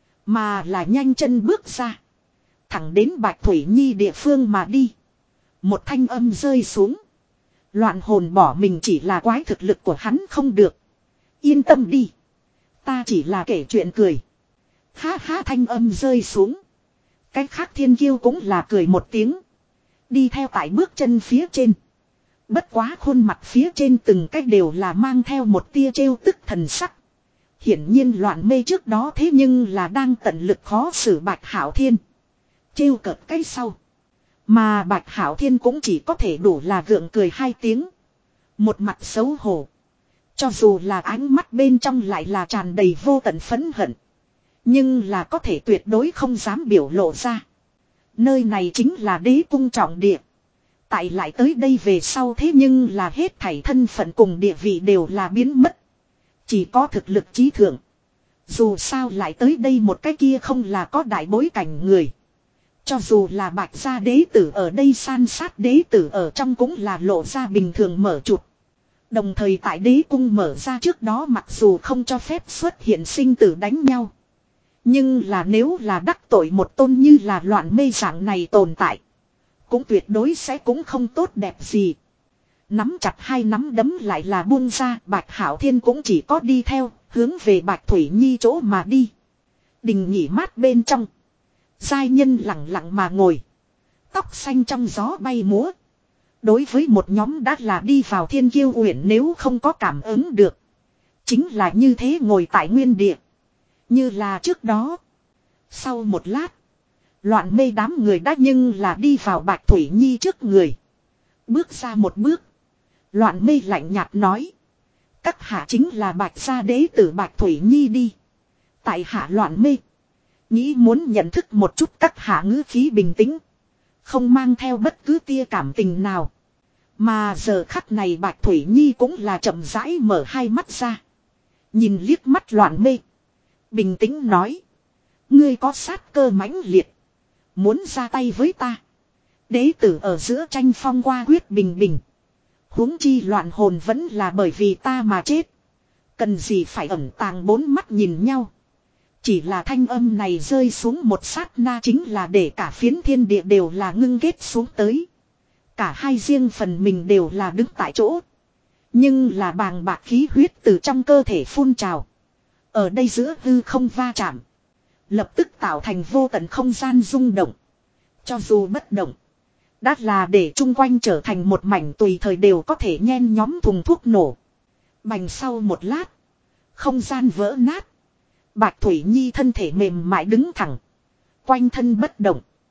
Mà là nhanh chân bước ra. Thẳng đến Bạch Thủy Nhi địa phương mà đi. Một thanh âm rơi xuống. Loạn hồn bỏ mình chỉ là quái thực lực của hắn không được. Yên tâm đi. Ta chỉ là kể chuyện cười. Ha ha thanh âm rơi xuống. Cái khác thiên kiêu cũng là cười một tiếng. Đi theo tại bước chân phía trên. Bất quá khuôn mặt phía trên từng cách đều là mang theo một tia trêu tức thần sắc. Hiển nhiên loạn mê trước đó thế nhưng là đang tận lực khó xử Bạch Hạo Thiên. Trêu cợt cái sau. Mà Bạch Hạo Thiên cũng chỉ có thể đủ là gượng cười hai tiếng. Một mặt xấu hổ. Cho dù là ánh mắt bên trong lại là tràn đầy vô tận phẫn hận. Nhưng là có thể tuyệt đối không dám biểu lộ ra. Nơi này chính là đế cung trọng địa. Tại lại tới đây về sau thế nhưng là hết thảy thân phận cùng địa vị đều là biến mất. Chỉ có thực lực trí thượng. Dù sao lại tới đây một cái kia không là có đại bối cảnh người. Cho dù là Bạch gia đế tử ở đây san sát đế tử ở trong cũng là lộ ra bình thường mở chụp. Đồng thời tại đế cung mở ra trước đó mặc dù không cho phép xuất hiện sinh tử đánh nhau. Nhưng là nếu là đắc tội một tôn như là loạn mê dạng này tồn tại. Cũng tuyệt đối sẽ cũng không tốt đẹp gì. Nắm chặt hai nắm đấm lại là buông ra. Bạch Hạo Thiên cũng chỉ có đi theo. Hướng về Bạch Thủy Nhi chỗ mà đi. Đình nghỉ mát bên trong. Giai nhân lặng lặng mà ngồi. Tóc xanh trong gió bay múa. Đối với một nhóm đã là đi vào Thiên Kiêu Uyển nếu không có cảm ứng được. Chính là như thế ngồi tại nguyên địa. Như là trước đó. Sau một lát. Loạn mê đám người đã nhưng là đi vào Bạch Thủy Nhi trước người. Bước ra một bước. Loạn mê lạnh nhạt nói. Các hạ chính là Bạch gia đế tử Bạch Thủy Nhi đi. Tại hạ loạn mê. Nghĩ muốn nhận thức một chút các hạ ngữ khí bình tĩnh. Không mang theo bất cứ tia cảm tình nào. Mà giờ khắc này Bạch Thủy Nhi cũng là chậm rãi mở hai mắt ra. Nhìn liếc mắt loạn mê. Bình tĩnh nói. Ngươi có sát cơ mãnh liệt. Muốn ra tay với ta. Đế tử ở giữa tranh phong qua quyết bình bình. Huống chi loạn hồn vẫn là bởi vì ta mà chết. Cần gì phải ẩn tàng bốn mắt nhìn nhau. Chỉ là thanh âm này rơi xuống một sát na chính là để cả phiến thiên địa đều là ngưng kết xuống tới. Cả hai riêng phần mình đều là đứng tại chỗ. Nhưng là bàng bạc khí huyết từ trong cơ thể phun trào. Ở đây giữa hư không va chạm. Lập tức tạo thành vô tận không gian rung động. Cho dù bất động. Đã là để chung quanh trở thành một mảnh tùy thời đều có thể nhen nhóm thùng thuốc nổ. Bành sau một lát. Không gian vỡ nát. Bạch Thủy Nhi thân thể mềm mại đứng thẳng. Quanh thân bất động.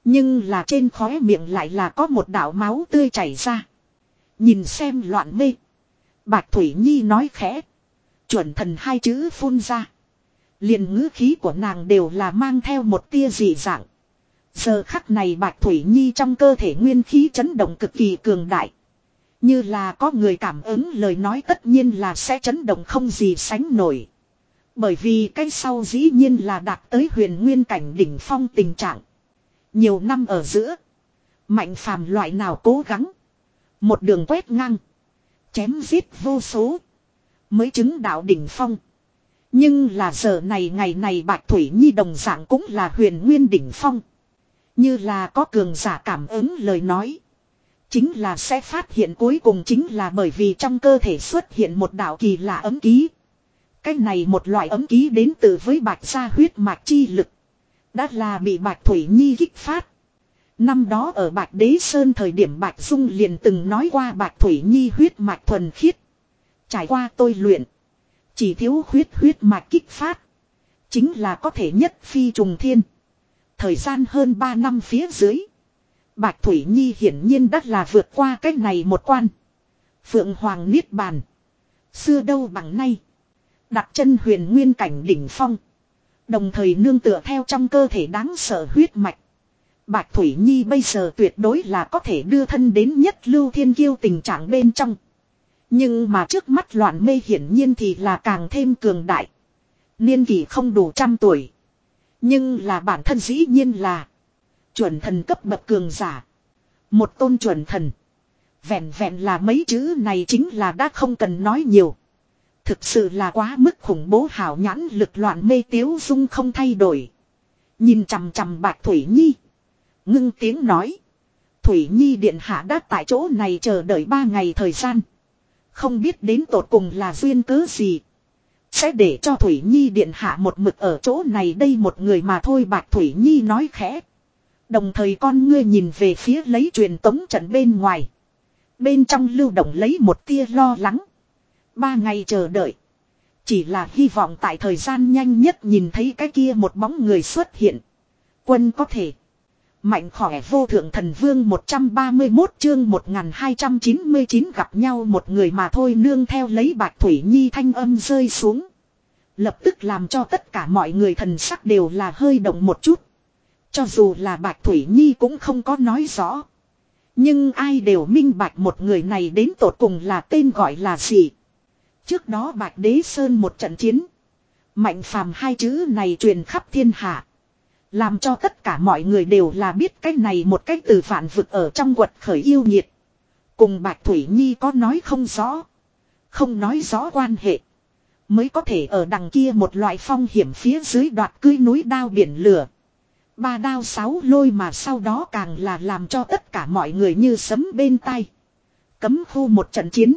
Nhưng là trên khóe miệng lại là có một đạo máu tươi chảy ra. Nhìn xem loạn mê. Bạch Thủy Nhi nói khẽ. Chuẩn thần hai chữ phun ra. Liền ngữ khí của nàng đều là mang theo một tia dị dạng. Giờ khắc này Bạch Thủy Nhi trong cơ thể nguyên khí chấn động cực kỳ cường đại. Như là có người cảm ứng lời nói tất nhiên là sẽ chấn động không gì sánh nổi. Bởi vì cái sau dĩ nhiên là đạt tới huyền nguyên cảnh đỉnh phong tình trạng. Nhiều năm ở giữa. Mạnh phàm loại nào cố gắng. Một đường quét ngang. Chém giết vô số. Mới chứng đạo đỉnh phong. Nhưng là giờ này ngày này Bạch Thủy Nhi đồng dạng cũng là huyền nguyên đỉnh phong. Như là có cường giả cảm ứng lời nói. Chính là sẽ phát hiện cuối cùng chính là bởi vì trong cơ thể xuất hiện một đạo kỳ lạ ấm ký. Cái này một loại ấm ký đến từ với Bạch gia huyết mạch chi lực. Đã là bị Bạch Thủy Nhi kích phát. Năm đó ở Bạch Đế Sơn thời điểm Bạch Dung liền từng nói qua Bạch Thủy Nhi huyết mạch thuần khiết. Trải qua tôi luyện. Chỉ thiếu huyết huyết mạch kích phát. Chính là có thể nhất phi trùng thiên. Thời gian hơn ba năm phía dưới. Bạch Thủy Nhi hiển nhiên đã là vượt qua cái này một quan. Phượng Hoàng Niết Bàn. Xưa đâu bằng nay. Đặt chân huyền nguyên cảnh đỉnh phong. Đồng thời nương tựa theo trong cơ thể đáng sợ huyết mạch. Bạch Thủy Nhi bây giờ tuyệt đối là có thể đưa thân đến nhất lưu thiên kiêu tình trạng bên trong. Nhưng mà trước mắt loạn mê hiển nhiên thì là càng thêm cường đại. Niên kỷ không đủ trăm tuổi. Nhưng là bản thân dĩ nhiên là chuẩn thần cấp bậc cường giả. Một tôn chuẩn thần. Vẹn vẹn là mấy chữ này chính là đã không cần nói nhiều. Thực sự là quá mức khủng bố hảo nhãn lực loạn mê tiếu dung không thay đổi. Nhìn chằm chằm Bạch Thủy Nhi. Ngưng tiếng nói. Thủy Nhi điện hạ đã tại chỗ này chờ đợi ba ngày thời gian. Không biết đến tột cùng là duyên cớ gì. Sẽ để cho Thủy Nhi điện hạ một mực ở chỗ này đây một người mà thôi Bạch Thủy Nhi nói khẽ. Đồng thời con ngươi nhìn về phía lấy truyền tống trận bên ngoài. Bên trong lưu động lấy một tia lo lắng. Ba ngày chờ đợi. Chỉ là hy vọng tại thời gian nhanh nhất nhìn thấy cái kia một bóng người xuất hiện. Quân có thể. Mạnh khỏe vô thượng thần vương một trăm ba mươi mốt chương một nghìn hai trăm chín mươi chín gặp nhau một người mà thôi nương theo lấy Bạch Thủy Nhi thanh âm rơi xuống. Lập tức làm cho tất cả mọi người thần sắc đều là hơi động một chút. Cho dù là Bạch Thủy Nhi cũng không có nói rõ. Nhưng ai đều minh bạch một người này đến tột cùng là tên gọi là gì. Trước đó Bạch Đế Sơn một trận chiến. Mạnh phàm hai chữ này truyền khắp thiên hạ. Làm cho tất cả mọi người đều là biết cái này một cách từ vạn vực ở trong quật khởi yêu nhiệt. Cùng Bạch Thủy Nhi có nói không rõ. Không nói rõ quan hệ. Mới có thể ở đằng kia một loại phong hiểm phía dưới đoạt cưới núi đao biển lửa. Ba đao sáu lôi mà sau đó càng là làm cho tất cả mọi người như sấm bên tai. Cấm khu một trận chiến.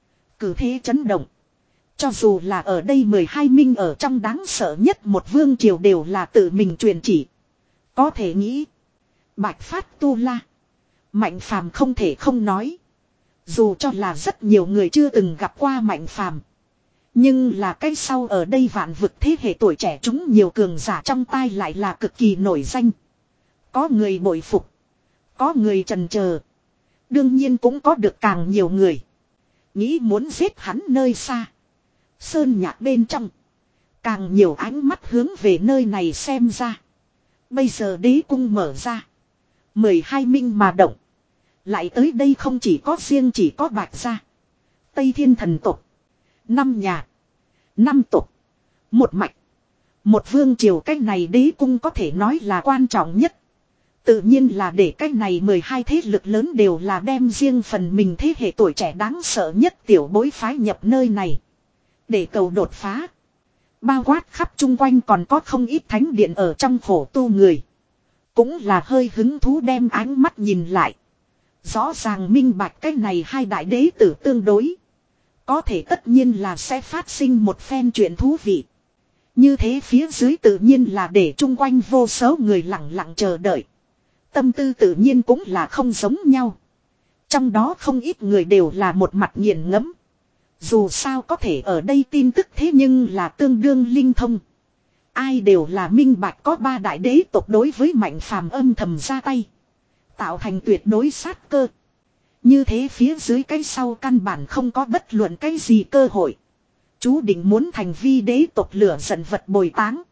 Cử thế chấn động. Cho dù là ở đây mười hai minh ở trong đáng sợ nhất một vương triều đều là tự mình truyền chỉ. Có thể nghĩ. Bạch phát tu la. Mạnh phàm không thể không nói. Dù cho là rất nhiều người chưa từng gặp qua mạnh phàm. Nhưng là cái sau ở đây vạn vực thế hệ tuổi trẻ chúng nhiều cường giả trong tai lại là cực kỳ nổi danh. Có người bội phục. Có người trần chờ. Đương nhiên cũng có được càng nhiều người. Nghĩ muốn giết hắn nơi xa. Sơn nhạc bên trong. Càng nhiều ánh mắt hướng về nơi này xem ra. Bây giờ đế cung mở ra. Mười hai minh mà động. Lại tới đây không chỉ có riêng chỉ có Bạch gia. Tây Thiên thần tộc. Năm nhà. Năm tộc. Một mạch. Một vương triều cách này đế cung có thể nói là quan trọng nhất. Tự nhiên là để cách này mười hai thế lực lớn đều là đem riêng phần mình thế hệ tuổi trẻ đáng sợ nhất tiểu bối phái nhập nơi này. Để cầu đột phá. Bao quát khắp chung quanh còn có không ít thánh điện ở trong khổ tu người. Cũng là hơi hứng thú đem ánh mắt nhìn lại. Rõ ràng minh bạch cái này hai đại đế tử tương đối. Có thể tất nhiên là sẽ phát sinh một phen chuyện thú vị. Như thế phía dưới tự nhiên là để chung quanh vô số người lặng lặng chờ đợi. Tâm tư tự nhiên cũng là không giống nhau. Trong đó không ít người đều là một mặt nghiền ngẫm. Dù sao có thể ở đây tin tức thế nhưng là tương đương linh thông. Ai đều là minh bạch có ba đại đế tộc đối với Mạnh Phàm âm thầm ra tay. Tạo thành tuyệt đối sát cơ. Như thế phía dưới cái sau căn bản không có bất luận cái gì cơ hội. Chú định muốn thành vi đế tộc lửa giận vật bồi táng.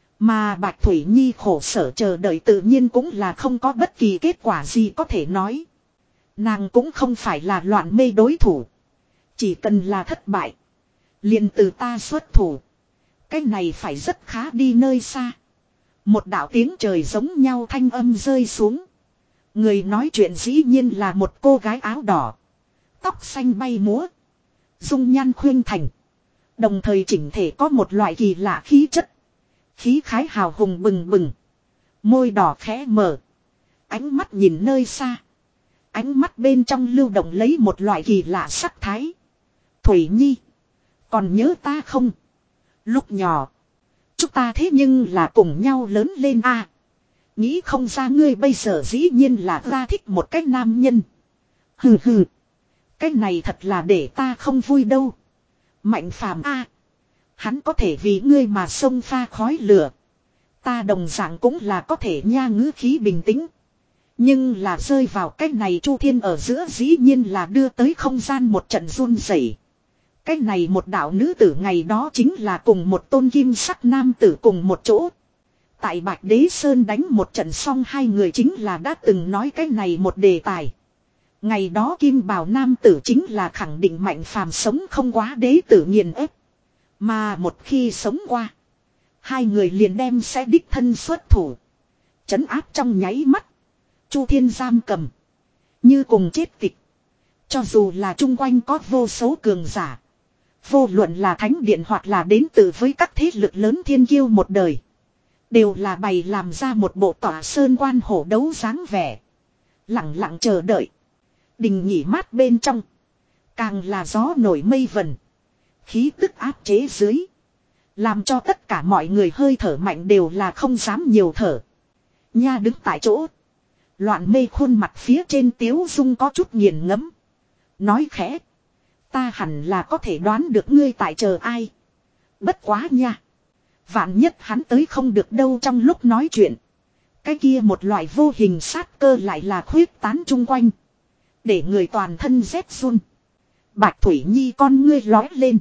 Mà Bạch Thủy Nhi khổ sở chờ đợi tự nhiên cũng là không có bất kỳ kết quả gì có thể nói. Nàng cũng không phải là loạn mê đối thủ. Chỉ cần là thất bại. Liền từ ta xuất thủ. Cái này phải rất khá đi nơi xa. Một đạo tiếng trời giống nhau thanh âm rơi xuống. Người nói chuyện dĩ nhiên là một cô gái áo đỏ. Tóc xanh bay múa. Dung nhan khuyên thành. Đồng thời chỉnh thể có một loại kỳ lạ khí chất. Khí khái hào hùng bừng bừng. Môi đỏ khẽ mở. Ánh mắt nhìn nơi xa. Ánh mắt bên trong lưu động lấy một loại kỳ lạ sắc thái. Thủy Nhi. Còn nhớ ta không? Lúc nhỏ. Chúng ta thế nhưng là cùng nhau lớn lên a. Nghĩ không ra ngươi bây giờ dĩ nhiên là ra thích một cái nam nhân. Hừ hừ. Cái này thật là để ta không vui đâu. Mạnh Phàm a. Hắn có thể vì ngươi mà xông pha khói lửa. Ta đồng dạng cũng là có thể nha ngữ khí bình tĩnh. Nhưng là rơi vào cái này Chu Thiên ở giữa dĩ nhiên là đưa tới không gian một trận run rẩy. Cái này một đạo nữ tử ngày đó chính là cùng một tôn kim sắc nam tử cùng một chỗ. Tại Bạch Đế Sơn đánh một trận xong hai người chính là đã từng nói cái này một đề tài. Ngày đó kim bào nam tử chính là khẳng định Mạnh Phàm sống không quá đế tử nghiền ép. Mà một khi sống qua. Hai người liền đem sẽ đích thân xuất thủ. Trấn áp trong nháy mắt. Chu Thiên giam cầm. Như cùng chết tịch. Cho dù là chung quanh có vô số cường giả. Vô luận là thánh điện hoặc là đến từ với các thế lực lớn thiên kiêu một đời. Đều là bày làm ra một bộ tỏa sơn quan hổ đấu dáng vẻ. Lặng lặng chờ đợi. Đình nghỉ mát bên trong. Càng là gió nổi mây vần. Khí tức áp chế dưới. Làm cho tất cả mọi người hơi thở mạnh đều là không dám nhiều thở. Nha đứng tại chỗ. Loạn mê khuôn mặt phía trên tiếu dung có chút nghiền ngẫm. Nói khẽ. Ta hẳn là có thể đoán được ngươi tại chờ ai. Bất quá nha. Vạn nhất hắn tới không được đâu trong lúc nói chuyện. Cái kia một loại vô hình sát cơ lại là khuyết tán chung quanh. Để người toàn thân rét run. Bạch Thủy Nhi con ngươi lói lên.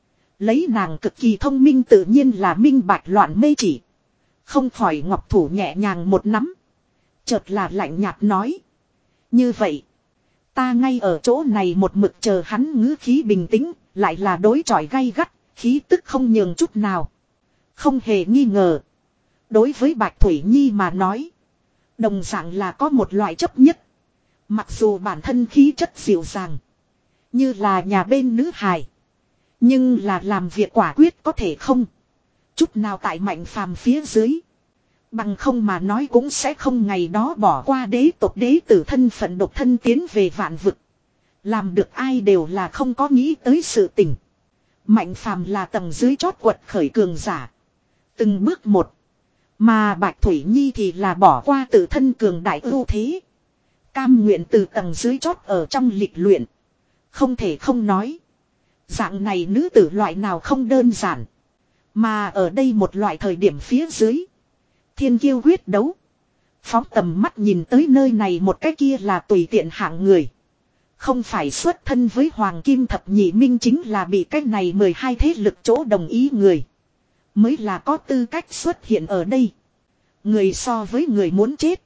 Lấy nàng cực kỳ thông minh tự nhiên là minh bạch loạn mê chỉ. Không khỏi ngọc thủ nhẹ nhàng một nắm. Chợt là lạnh nhạt nói. Như vậy. Ta ngay ở chỗ này một mực chờ hắn ngữ khí bình tĩnh. Lại là đối chọi gay gắt. Khí tức không nhường chút nào. Không hề nghi ngờ. Đối với Bạch Thủy Nhi mà nói. Đồng dạng là có một loại chấp nhất. Mặc dù bản thân khí chất dịu dàng. Như là nhà bên nữ hài. Nhưng là làm việc quả quyết có thể không. Chút nào tại Mạnh Phàm phía dưới. Bằng không mà nói cũng sẽ không ngày đó bỏ qua đế tộc đế tử thân phận độc thân tiến về vạn vực. Làm được ai đều là không có nghĩ tới sự tình. Mạnh Phàm là tầng dưới chót quật khởi cường giả. Từng bước một. Mà Bạch Thủy Nhi thì là bỏ qua tự thân cường đại ưu thế. Cam nguyện từ tầng dưới chót ở trong lịch luyện. Không thể không nói. Dạng này nữ tử loại nào không đơn giản. Mà ở đây một loại thời điểm phía dưới. Thiên kiêu quyết đấu. Phóng tầm mắt nhìn tới nơi này một cái kia là tùy tiện hạng người. Không phải xuất thân với Hoàng Kim Thập Nhị Minh chính là bị cái này mười hai thế lực chỗ đồng ý người. Mới là có tư cách xuất hiện ở đây. Người so với người muốn chết.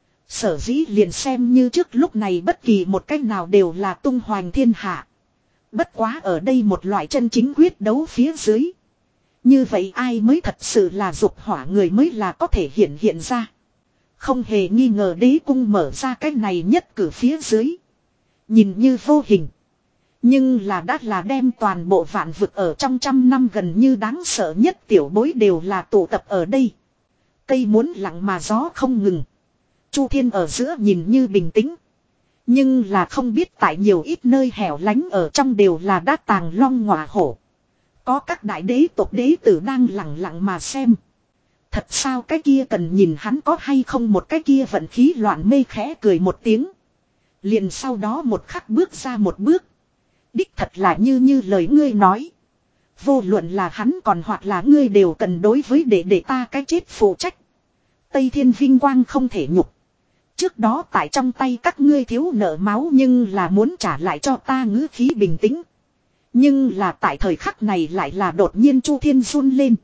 Sở dĩ liền xem như trước lúc này bất kỳ một cách nào đều là tung hoành thiên hạ. Bất quá ở đây một loại chân chính quyết đấu phía dưới. Như vậy ai mới thật sự là dục hỏa người mới là có thể hiện hiện ra. Không hề nghi ngờ đế cung mở ra cái này nhất cử phía dưới. Nhìn như vô hình. Nhưng là đã là đem toàn bộ vạn vực ở trong trăm năm gần như đáng sợ nhất tiểu bối đều là tụ tập ở đây. Cây muốn lặng mà gió không ngừng. Chu Thiên ở giữa nhìn như bình tĩnh. Nhưng là không biết tại nhiều ít nơi hẻo lánh ở trong đều là đã tàng long ngọa hổ. Có các đại đế tộc đế tử đang lặng lặng mà xem. Thật sao cái kia cần nhìn hắn có hay không một cái kia vận khí loạn mê khẽ cười một tiếng. Liền sau đó một khắc bước ra một bước. Đích thật là như như lời ngươi nói. Vô luận là hắn còn hoặc là ngươi đều cần đối với để để ta cái chết phụ trách. Tây Thiên vinh quang không thể nhục. Trước đó tại trong tay các ngươi thiếu nợ máu nhưng là muốn trả lại cho ta ngữ khí bình tĩnh. Nhưng là tại thời khắc này lại là đột nhiên Chu Thiên run lên.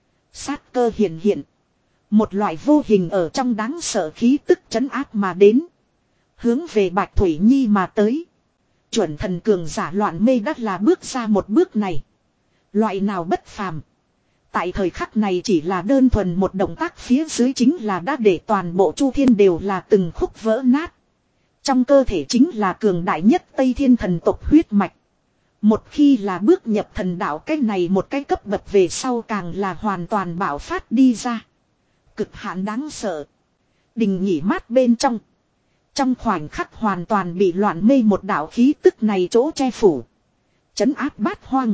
Sát cơ hiện hiện. Một loại vô hình ở trong đáng sợ khí tức trấn áp mà đến. Hướng về Bạch Thủy Nhi mà tới. Chuẩn thần cường giả loạn mê đắt là bước ra một bước này. Loại nào bất phàm. Tại thời khắc này chỉ là đơn thuần một động tác phía dưới chính là đã để toàn bộ Chu Thiên đều là từng khúc vỡ nát. Trong cơ thể chính là cường đại nhất Tây Thiên thần tộc huyết mạch. Một khi là bước nhập thần đạo cái này một cái cấp bậc về sau càng là hoàn toàn bạo phát đi ra. Cực hạn đáng sợ. Đình nghỉ mát bên trong. Trong khoảnh khắc hoàn toàn bị loạn mê một đạo khí tức này chỗ che phủ. Chấn áp bát hoang.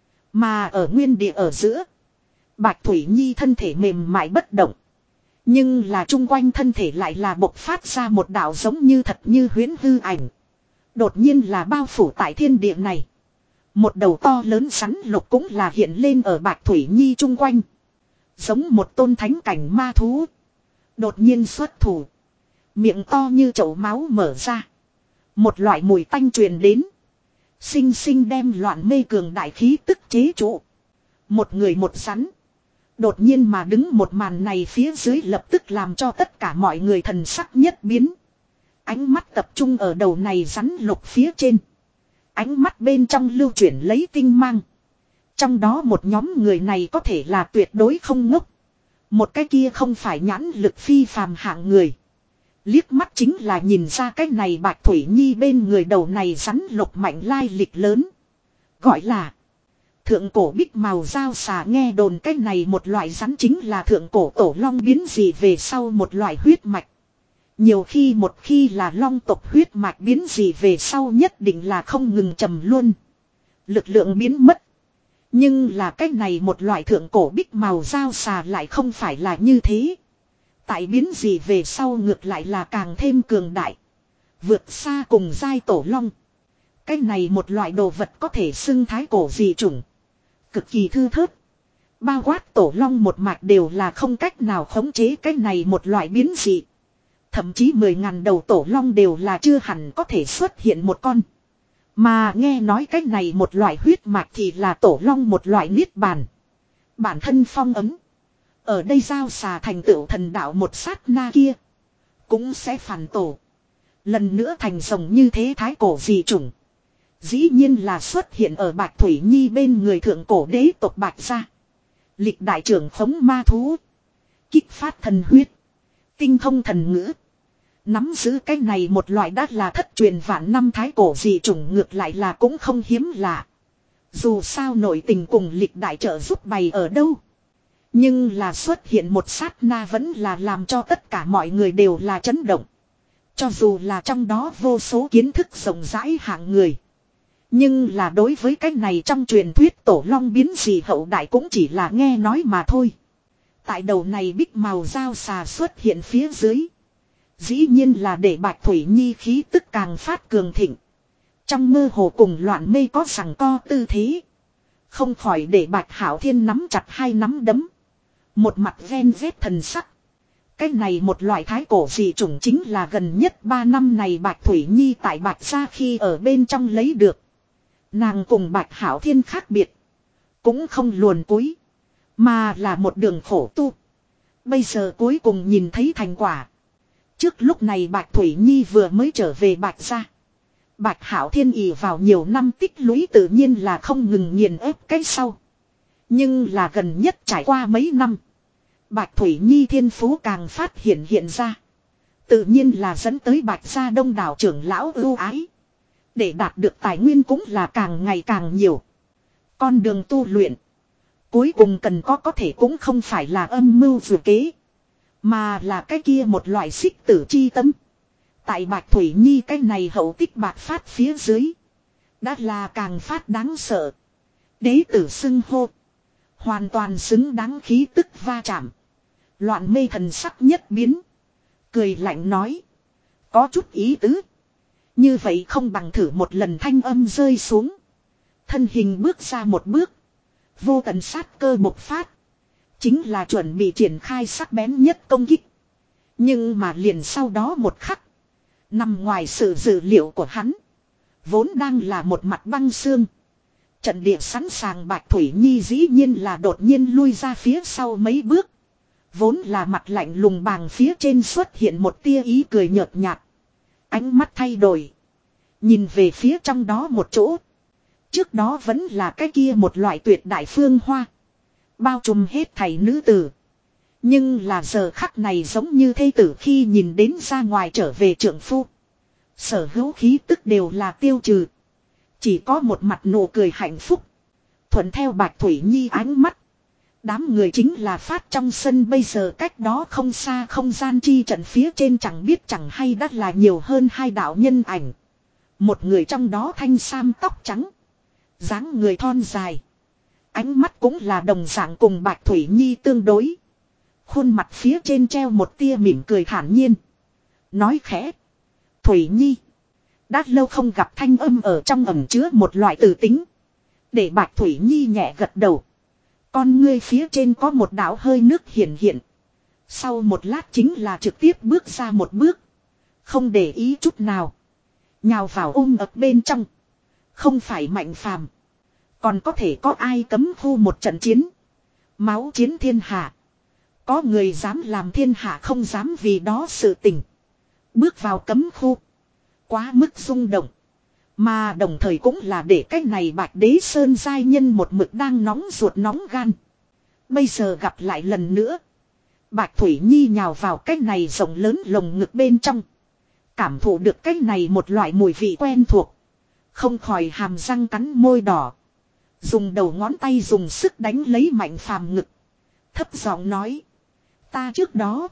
Mà ở nguyên địa ở giữa. Bạch Thủy Nhi thân thể mềm mại bất động. Nhưng là chung quanh thân thể lại là bộc phát ra một đạo giống như thật như huyễn hư ảnh. Đột nhiên là bao phủ tại thiên địa này. Một đầu to lớn rắn lục cũng là hiện lên ở Bạch Thủy Nhi chung quanh. Giống một tôn thánh cảnh ma thú. Đột nhiên xuất thủ. Miệng to như chậu máu mở ra. Một loại mùi tanh truyền đến. Sinh sinh đem loạn mê cường đại khí tức chế trụ. Một người một rắn. Đột nhiên mà đứng một màn này phía dưới lập tức làm cho tất cả mọi người thần sắc nhất biến. Ánh mắt tập trung ở đầu này rắn lục phía trên. Ánh mắt bên trong lưu chuyển lấy tinh mang. Trong đó một nhóm người này có thể là tuyệt đối không ngốc. Một cái kia không phải nhãn lực phi phàm hạng người. Liếc mắt chính là nhìn ra cái này Bạch Thủy Nhi bên người đầu này rắn lục mạnh lai lịch lớn. Gọi là thượng cổ bích màu dao xà, nghe đồn cái này một loại rắn chính là thượng cổ tổ long biến dị về sau một loại huyết mạch. Nhiều khi một khi là long tộc huyết mạch biến dị về sau nhất định là không ngừng trầm luôn. Lực lượng biến mất. Nhưng là cái này một loại thượng cổ bích màu dao xà lại không phải là như thế. Tại biến dị về sau ngược lại là càng thêm cường đại. Vượt xa cùng giai tổ long. Cái này một loại đồ vật có thể xưng thái cổ dị chủng. Cực kỳ thư thớt. Bao quát tổ long một mạch đều là không cách nào khống chế cái này một loại biến dị. Thậm chí mười ngàn đầu tổ long đều là chưa hẳn có thể xuất hiện một con. Mà nghe nói cái này một loại huyết mạch thì là tổ long một loại niết bàn. Bản thân phong ấm. Ở đây giao xà thành tựu thần đạo một sát na kia. Cũng sẽ phản tổ. Lần nữa thành rồng như thế thái cổ dị chủng. Dĩ nhiên là xuất hiện ở Bạch Thủy Nhi bên người thượng cổ đế tộc Bạch gia. Lịch đại trưởng khống ma thú. Kích phát thần huyết. Tinh thông thần ngữ. Nắm giữ cái này một loại đã là thất truyền vạn năm thái cổ dị chủng ngược lại là cũng không hiếm lạ. Dù sao nội tình cùng lịch đại trợ giúp bày ở đâu. Nhưng là xuất hiện một sát na vẫn là làm cho tất cả mọi người đều là chấn động. Cho dù là trong đó vô số kiến thức rộng rãi hạng người. Nhưng là đối với cái này trong truyền thuyết tổ long biến dị hậu đại cũng chỉ là nghe nói mà thôi. Tại đầu này bích màu dao xà xuất hiện phía dưới. Dĩ nhiên là để Bạch Thủy Nhi khí tức càng phát cường thịnh. Trong mơ hồ cùng loạn mê có sằng co tư thế. Không khỏi để Bạch Hảo Thiên nắm chặt hai nắm đấm. Một mặt ven vết thần sắc. Cái này một loại thái cổ dị chủng chính là gần nhất ba năm này Bạch Thủy Nhi tại Bạch gia khi ở bên trong lấy được. Nàng cùng Bạch Hảo Thiên khác biệt. Cũng không luồn cúi. Mà là một đường khổ tu. Bây giờ cuối cùng nhìn thấy thành quả. Trước lúc này Bạch Thủy Nhi vừa mới trở về Bạch gia. Bạch Hảo Thiên ỷ vào nhiều năm tích lũy tự nhiên là không ngừng nghiền ép cái sau. Nhưng là gần nhất trải qua mấy năm. Bạch Thủy Nhi thiên phú càng phát hiện hiện ra. Tự nhiên là dẫn tới Bạch gia đông đảo trưởng lão ưu ái. Để đạt được tài nguyên cũng là càng ngày càng nhiều. Con đường tu luyện. Cuối cùng cần có có thể cũng không phải là âm mưu vừa kế. Mà là cái kia một loại xích tử chi tâm. Tại Bạch Thủy Nhi cái này hậu tích bạc phát phía dưới. Đã là càng phát đáng sợ. Đế tử xưng hô. Hoàn toàn xứng đáng khí tức va chạm. Loạn mê thần sắc nhất biến. Cười lạnh nói. Có chút ý tứ. Như vậy không bằng thử một lần thanh âm rơi xuống. Thân hình bước ra một bước. Vô tận sát cơ bộc phát. Chính là chuẩn bị triển khai sắc bén nhất công kích. Nhưng mà liền sau đó một khắc. Nằm ngoài sự dự liệu của hắn. Vốn đang là một mặt băng xương. Trận địa sẵn sàng Bạch Thủy Nhi dĩ nhiên là đột nhiên lui ra phía sau mấy bước. Vốn là mặt lạnh lùng bàng phía trên xuất hiện một tia ý cười nhợt nhạt. Ánh mắt thay đổi. Nhìn về phía trong đó một chỗ. Trước đó vẫn là cái kia một loại tuyệt đại phương hoa. Bao trùm hết thảy nữ tử. Nhưng là giờ khắc này giống như thê tử khi nhìn đến ra ngoài trở về trượng phu. Sở hữu khí tức đều là tiêu trừ. Chỉ có một mặt nụ cười hạnh phúc. Thuận theo Bạch Thủy Nhi ánh mắt. Đám người chính là phát trong sân bây giờ cách đó không xa không gian chi trận phía trên chẳng biết chẳng hay đắt là nhiều hơn hai đạo nhân ảnh. Một người trong đó thanh sam tóc trắng. Dáng người thon dài. Ánh mắt cũng là đồng dạng cùng Bạch Thủy Nhi tương đối. Khuôn mặt phía trên treo một tia mỉm cười thản nhiên. Nói khẽ. Thủy Nhi. Đã lâu không gặp thanh âm ở trong ẩm chứa một loại từ tính. Để Bạch Thủy Nhi nhẹ gật đầu. Con ngươi phía trên có một đạo hơi nước hiện hiện. Sau một lát chính là trực tiếp bước ra một bước. Không để ý chút nào. Nhào vào ôm ập bên trong. Không phải Mạnh Phàm. Còn có thể có ai cấm khu một trận chiến. Máu chiến thiên hạ. Có người dám làm thiên hạ không dám vì đó sự tình. Bước vào cấm khu. Quá mức rung động. Mà đồng thời cũng là để cái này Bạch Đế Sơn giai nhân một mực đang nóng ruột nóng gan. Bây giờ gặp lại lần nữa. Bạch Thủy Nhi nhào vào cái này rộng lớn lồng ngực bên trong. Cảm thụ được cái này một loại mùi vị quen thuộc. Không khỏi hàm răng cắn môi đỏ. Dùng đầu ngón tay dùng sức đánh lấy Mạnh Phàm ngực. Thấp giọng nói. Ta trước đó.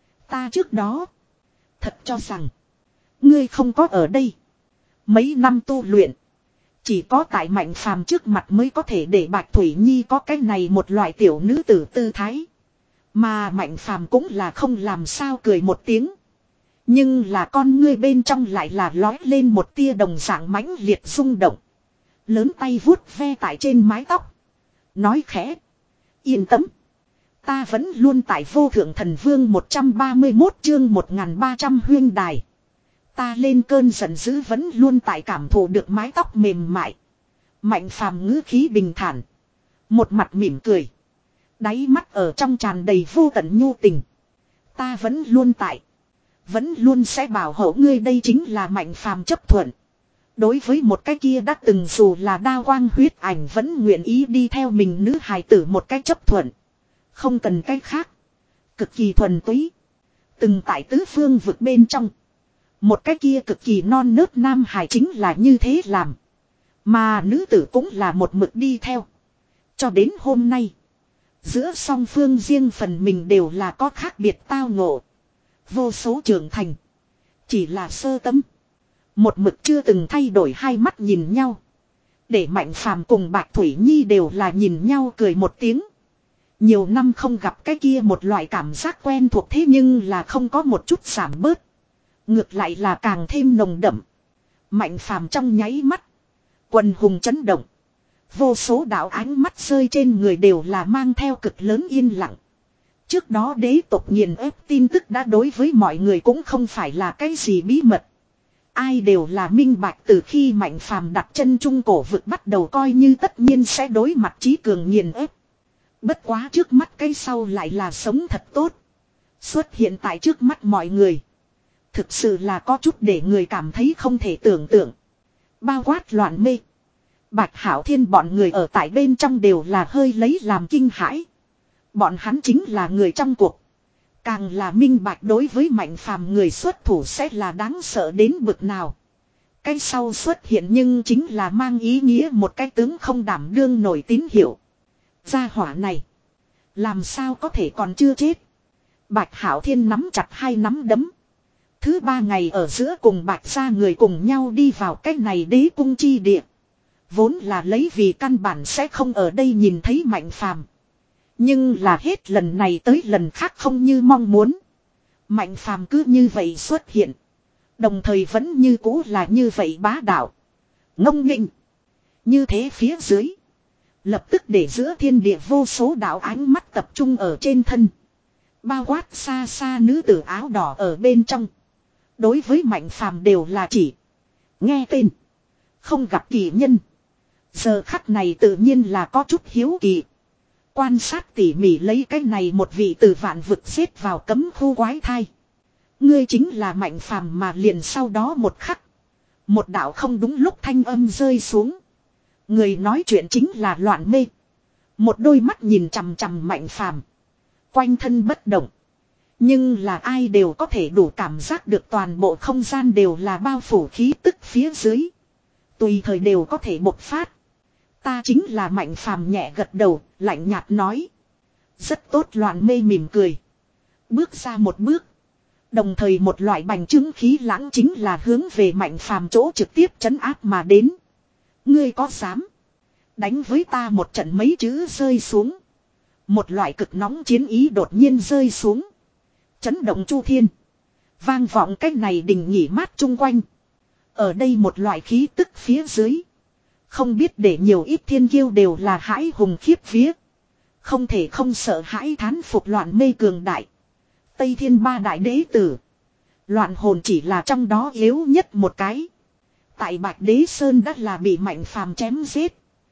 Ta trước đó. Thật cho rằng. Ngươi không có ở đây. Mấy năm tu luyện. Chỉ có tại Mạnh Phàm trước mặt mới có thể để Bạch Thủy Nhi có cái này một loại tiểu nữ tử tư thái. Mà Mạnh Phàm cũng là không làm sao cười một tiếng. Nhưng là con ngươi bên trong lại là lói lên một tia đồng dạng mãnh liệt rung động. Lớn tay vuốt ve tại trên mái tóc. Nói khẽ. Yên tâm. Ta vẫn luôn tại Vô Thượng Thần Vương một trăm ba mươi mốt chương một nghìn ba trăm huyên đài. Ta lên cơn giận dữ vẫn luôn tại cảm thụ được mái tóc mềm mại. Mạnh Phàm ngữ khí bình thản. Một mặt mỉm cười. Đáy mắt ở trong tràn đầy vô tận nhu tình. Ta vẫn luôn tại. Vẫn luôn sẽ bảo hộ ngươi, đây chính là Mạnh Phàm chấp thuận. Đối với một cái kia đã từng dù là đao quang huyết ảnh vẫn nguyện ý đi theo mình nữ hài tử một cách chấp thuận. Không cần cái khác. Cực kỳ thuần túy. Từng tại tứ phương vực bên trong. Một cái kia cực kỳ non nớt nam hài chính là như thế làm. Mà nữ tử cũng là một mực đi theo. Cho đến hôm nay. Giữa song phương riêng phần mình đều là có khác biệt tao ngộ. Vô số trưởng thành. Chỉ là sơ tâm. Một mực chưa từng thay đổi hai mắt nhìn nhau. Để Mạnh Phàm cùng Bạch Thủy Nhi đều là nhìn nhau cười một tiếng. Nhiều năm không gặp cái kia một loại cảm giác quen thuộc thế nhưng là không có một chút giảm bớt. Ngược lại là càng thêm nồng đậm. Mạnh Phàm trong nháy mắt. Quần hùng chấn động. Vô số đạo ánh mắt rơi trên người đều là mang theo cực lớn yên lặng. Trước đó đế tộc nghiền ép tin tức đã đối với mọi người cũng không phải là cái gì bí mật. Ai đều là minh bạch từ khi Mạnh Phàm đặt chân trung cổ vực bắt đầu coi như tất nhiên sẽ đối mặt chí cường nghiền ép. Bất quá trước mắt cái sau lại là sống thật tốt. Xuất hiện tại trước mắt mọi người. Thực sự là có chút để người cảm thấy không thể tưởng tượng. Bao quát loạn mê. Bạch Hảo Thiên bọn người ở tại bên trong đều là hơi lấy làm kinh hãi. Bọn hắn chính là người trong cuộc. Càng là minh bạch đối với Mạnh Phàm người xuất thủ sẽ là đáng sợ đến bực nào. Cái sau xuất hiện nhưng chính là mang ý nghĩa một cái tướng không đảm đương nổi tín hiệu. Gia hỏa này. Làm sao có thể còn chưa chết. Bạch Hảo Thiên nắm chặt hai nắm đấm. Thứ ba ngày ở giữa cùng Bạch gia người cùng nhau đi vào cái này đế cung chi địa. Vốn là lấy vì căn bản sẽ không ở đây nhìn thấy Mạnh Phàm. Nhưng là hết lần này tới lần khác không như mong muốn. Mạnh Phàm cứ như vậy xuất hiện. Đồng thời vẫn như cũ là như vậy bá đạo. Ngông nghênh. Như thế phía dưới. Lập tức để giữa thiên địa vô số đạo ánh mắt tập trung ở trên thân. Bao quát xa xa nữ tử áo đỏ ở bên trong. Đối với Mạnh Phàm đều là chỉ. Nghe tên. Không gặp kỳ nhân. Giờ khắc này tự nhiên là có chút hiếu kỳ. Quan sát tỉ mỉ lấy cái này một vị từ vạn vực xếp vào cấm khu quái thai. Ngươi chính là Mạnh Phàm mà liền sau đó một khắc. Một đạo không đúng lúc thanh âm rơi xuống. Người nói chuyện chính là Loạn Mê. Một đôi mắt nhìn chằm chằm Mạnh Phàm, quanh thân bất động. Nhưng là ai đều có thể đủ cảm giác được toàn bộ không gian đều là bao phủ khí tức phía dưới. Tùy thời đều có thể bộc phát. Ta chính là Mạnh Phàm nhẹ gật đầu, lạnh nhạt nói. Rất tốt. Loạn Mê mỉm cười. Bước ra một bước. Đồng thời một loại bành trướng khí lãng chính là hướng về Mạnh Phàm chỗ trực tiếp trấn áp mà đến. Ngươi có dám đánh với ta một trận mấy chữ rơi xuống. Một loại cực nóng chiến ý đột nhiên rơi xuống. Chấn động chu thiên. Vang vọng cách này đình nghỉ mát chung quanh. Ở đây một loại khí tức phía dưới. Không biết để nhiều ít thiên kiêu đều là hãi hùng khiếp vía. Không thể không sợ hãi thán phục Loạn Mê cường đại. Tây Thiên ba đại đế tử. Loạn hồn chỉ là trong đó yếu nhất một cái. Tại Bạch Đế Sơn đã là bị Mạnh Phàm chém giết.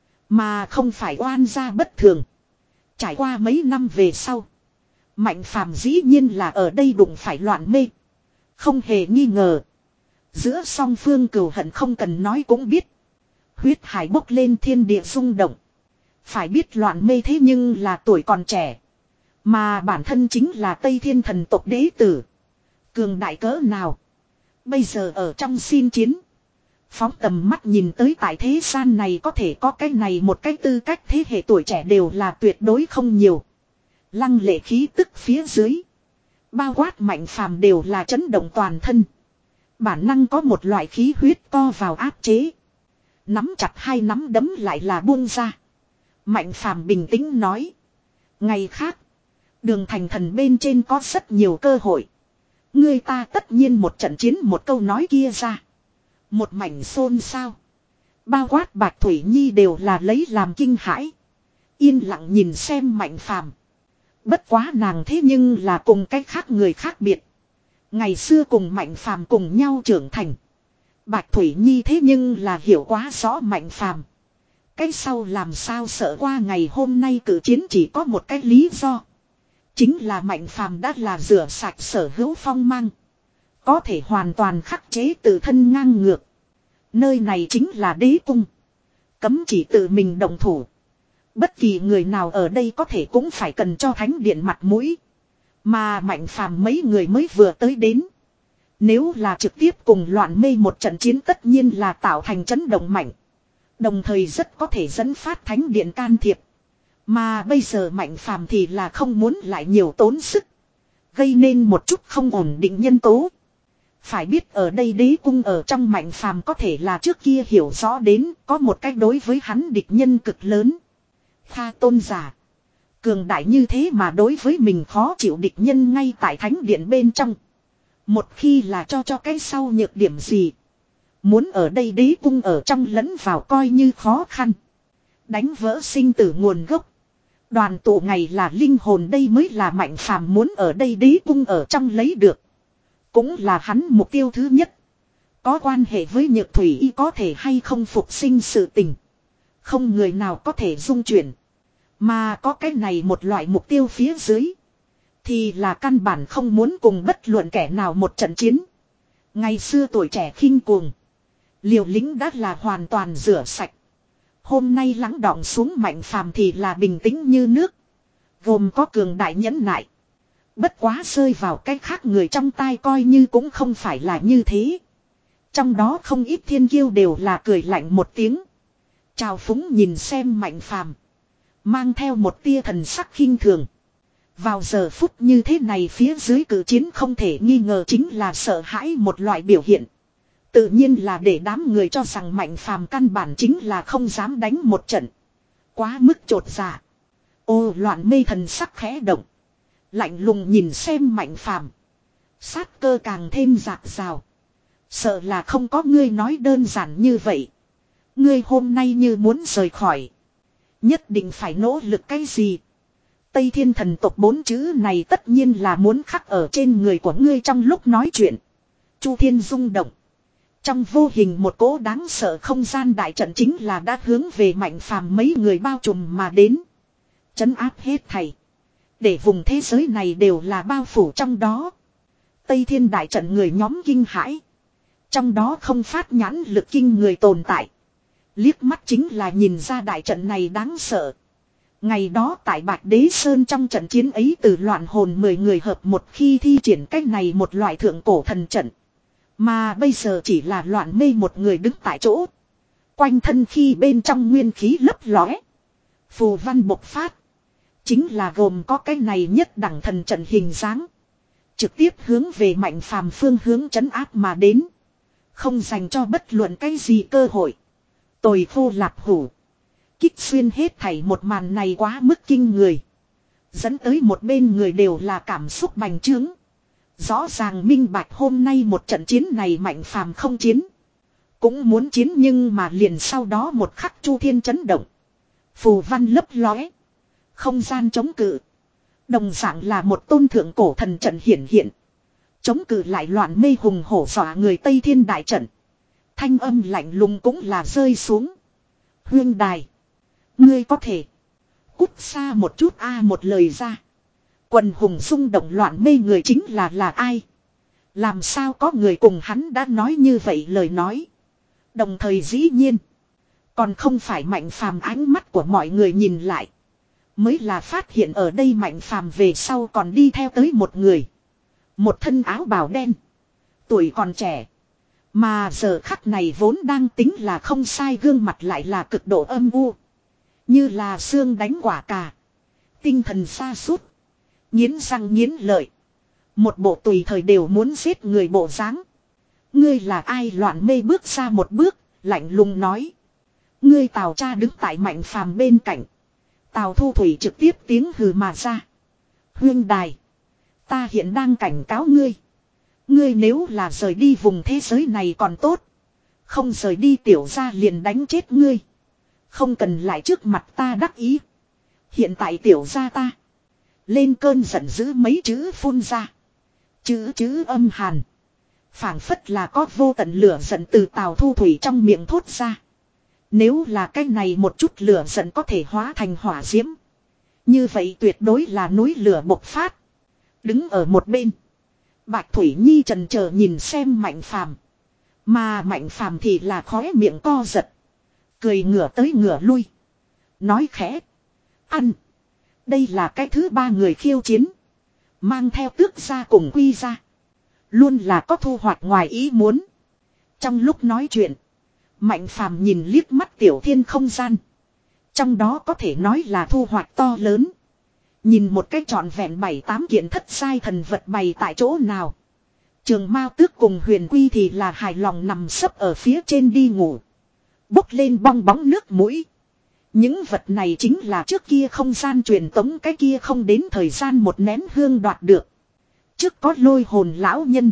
Mà không phải oan gia bất thường. Trải qua mấy năm về sau. Mạnh Phàm dĩ nhiên là ở đây đụng phải Loạn Mê. Không hề nghi ngờ. Giữa song phương cừu hận không cần nói cũng biết. Huyết hải bốc lên thiên địa rung động. Phải biết Loạn Mê thế nhưng là tuổi còn trẻ. Mà bản thân chính là Tây Thiên thần tộc đế tử. Cường đại cỡ nào. Bây giờ ở trong xin chiến. Phóng tầm mắt nhìn tới tại thế gian này có thể có cái này một cái tư cách thế hệ tuổi trẻ đều là tuyệt đối không nhiều. Lăng lệ khí tức phía dưới. Bao quát Mạnh Phàm đều là chấn động toàn thân. Bản năng có một loại khí huyết co vào áp chế. Nắm chặt hai nắm đấm lại là buông ra. Mạnh Phàm bình tĩnh nói. Ngày khác. Đường thành thần bên trên có rất nhiều cơ hội. Ngươi ta tất nhiên một trận chiến một câu nói kia ra. Một mảnh xôn xao. Bao quát Bạch Thủy Nhi đều là lấy làm kinh hãi. Yên lặng nhìn xem Mạnh Phàm. Bất quá nàng thế nhưng là cùng cách khác người khác biệt. Ngày xưa cùng Mạnh Phàm cùng nhau trưởng thành. Bạch Thủy Nhi thế nhưng là hiểu quá rõ Mạnh Phàm. Cái sau làm sao sợ qua ngày hôm nay cử chiến chỉ có một cái lý do. Chính là Mạnh Phàm đã là rửa sạch sở hữu phong mang. Có thể hoàn toàn khắc chế tự thân ngang ngược. Nơi này chính là đế cung. Cấm chỉ tự mình động thủ. Bất kỳ người nào ở đây có thể cũng phải cần cho thánh điện mặt mũi. Mà Mạnh Phàm mấy người mới vừa tới đến. Nếu là trực tiếp cùng Loạn Mê một trận chiến tất nhiên là tạo thành chấn động mạnh. Đồng thời rất có thể dẫn phát thánh điện can thiệp. Mà bây giờ Mạnh Phàm thì là không muốn lại nhiều tốn sức. Gây nên một chút không ổn định nhân tố. Phải biết ở đây đế cung ở trong Mạnh Phàm có thể là trước kia hiểu rõ đến có một cách đối với hắn địch nhân cực lớn. Tha tôn giả. Cường đại như thế mà đối với mình khó chịu địch nhân ngay tại thánh điện bên trong. Một khi là cho cho cái sau nhược điểm gì. Muốn ở đây đế cung ở trong lẫn vào coi như khó khăn. Đánh vỡ sinh tử nguồn gốc. Đoàn tụ ngày là linh hồn đây mới là Mạnh Phàm muốn ở đây đế cung ở trong lấy được. Cũng là hắn mục tiêu thứ nhất. Có quan hệ với Nhược Thủy Y có thể hay không phục sinh sự tình. Không người nào có thể dung chuyển. Mà có cái này một loại mục tiêu phía dưới. Thì là căn bản không muốn cùng bất luận kẻ nào một trận chiến. Ngày xưa tuổi trẻ khinh cuồng. Liều lĩnh đã là hoàn toàn rửa sạch. Hôm nay lắng đọng xuống Mạnh Phàm thì là bình tĩnh như nước. Gồm có cường đại nhẫn nại. Bất quá rơi vào cách khác người trong tai coi như cũng không phải là như thế. Trong đó không ít thiên kiêu đều là cười lạnh một tiếng. Chào phúng nhìn xem Mạnh Phàm, mang theo một tia thần sắc khinh thường. Vào giờ phút như thế này phía dưới cử chiến không thể nghi ngờ chính là sợ hãi một loại biểu hiện. Tự nhiên là để đám người cho rằng Mạnh Phàm căn bản chính là không dám đánh một trận. Quá mức chột dạ. Ô Loạn Mê thần sắc khẽ động. Lạnh lùng nhìn xem Mạnh Phàm, sát cơ càng thêm dạt dào. Sợ là không có ngươi nói đơn giản như vậy. Ngươi hôm nay như muốn rời khỏi. Nhất định phải nỗ lực cái gì? Tây Thiên thần tộc bốn chữ này tất nhiên là muốn khắc ở trên người của ngươi trong lúc nói chuyện. Chu Thiên rung động. Trong vô hình một cỗ đáng sợ không gian đại trận chính là đã hướng về Mạnh Phàm mấy người bao trùm mà đến. Trấn áp hết thảy. Để vùng thế giới này đều là bao phủ trong đó. Tây Thiên đại trận người nhóm kinh hãi. Trong đó không phát nhãn lực kinh người tồn tại. Liếc mắt chính là nhìn ra đại trận này đáng sợ. Ngày đó tại Bạch Đế Sơn trong trận chiến ấy từ loạn hồn mười người hợp một khi thi triển cách này một loại thượng cổ thần trận. Mà bây giờ chỉ là loạn mê một người đứng tại chỗ. Quanh thân khi bên trong nguyên khí lấp lóe. Phù văn bộc phát. Chính là gồm có cái này nhất đẳng thần trận hình dáng. Trực tiếp hướng về Mạnh Phàm phương hướng trấn áp mà đến. Không dành cho bất luận cái gì cơ hội. Tồi khô lạp hủ. Kích xuyên hết thảy một màn này quá mức kinh người. Dẫn tới một bên người đều là cảm xúc bành trướng. Rõ ràng minh bạch hôm nay một trận chiến này Mạnh Phàm không chiến. Cũng muốn chiến nhưng mà liền sau đó một khắc chu thiên chấn động. Phù văn lấp lóe. Không gian chống cự. Đồng dạng là một tôn thượng cổ thần trận hiển hiện. Chống cự lại loạn mê hùng hổ dọa người Tây Thiên đại trận. Thanh âm lạnh lùng cũng là rơi xuống. Huyên đài. Ngươi có thể. Cút xa một chút a một lời ra. Quần hùng xung động loạn mê người chính là là ai. Làm sao có người cùng hắn đã nói như vậy lời nói. Đồng thời dĩ nhiên. Còn không phải Mạnh Phàm ánh mắt của mọi người nhìn lại. Mới là phát hiện ở đây Mạnh Phàm về sau còn đi theo tới một người. Một thân áo bào đen. Tuổi còn trẻ. Mà giờ khắc này vốn đang tính là không sai gương mặt lại là cực độ âm u. Như là xương đánh quả cà. Tinh thần sa sút nghiến răng nghiến lợi. Một bộ tùy thời đều muốn giết người bộ dáng. Ngươi là ai loạn mê bước ra một bước, lạnh lùng nói. Ngươi Tào cha đứng tại Mạnh Phàm bên cạnh. Tào Thu Thủy trực tiếp tiếng hừ mà ra. Huyên đài. Ta hiện đang cảnh cáo ngươi. Ngươi nếu là rời đi vùng thế giới này còn tốt. Không rời đi tiểu gia liền đánh chết ngươi. Không cần lại trước mặt ta đắc ý. Hiện tại tiểu gia ta. Lên cơn giận dữ mấy chữ phun ra. Chữ chữ âm hàn. Phảng phất là có vô tận lửa giận từ Tào Thu Thủy trong miệng thốt ra. Nếu là cái này một chút lửa giận có thể hóa thành hỏa diễm. Như vậy tuyệt đối là núi lửa bộc phát. Đứng ở một bên. Bạch Thủy Nhi trần chờ nhìn xem Mạnh Phàm. Mà Mạnh Phàm thì là khóe miệng co giật. Cười ngửa tới ngửa lui. Nói khẽ. Ăn. Đây là cái thứ ba người khiêu chiến. Mang theo tước ra cùng quy ra. Luôn là có thu hoạch ngoài ý muốn. Trong lúc nói chuyện. Mạnh Phàm nhìn liếc mắt tiểu thiên không gian. Trong đó có thể nói là thu hoạch to lớn. Nhìn một cái trọn vẹn bảy tám kiện thất sai thần vật bày tại chỗ nào. Trường Mao Tước cùng Huyền Quy thì là hài lòng nằm sấp ở phía trên đi ngủ. Bốc lên bong bóng nước mũi. Những vật này chính là trước kia không gian truyền tống cái kia không đến thời gian một nén hương đoạt được. Trước có lôi hồn lão nhân.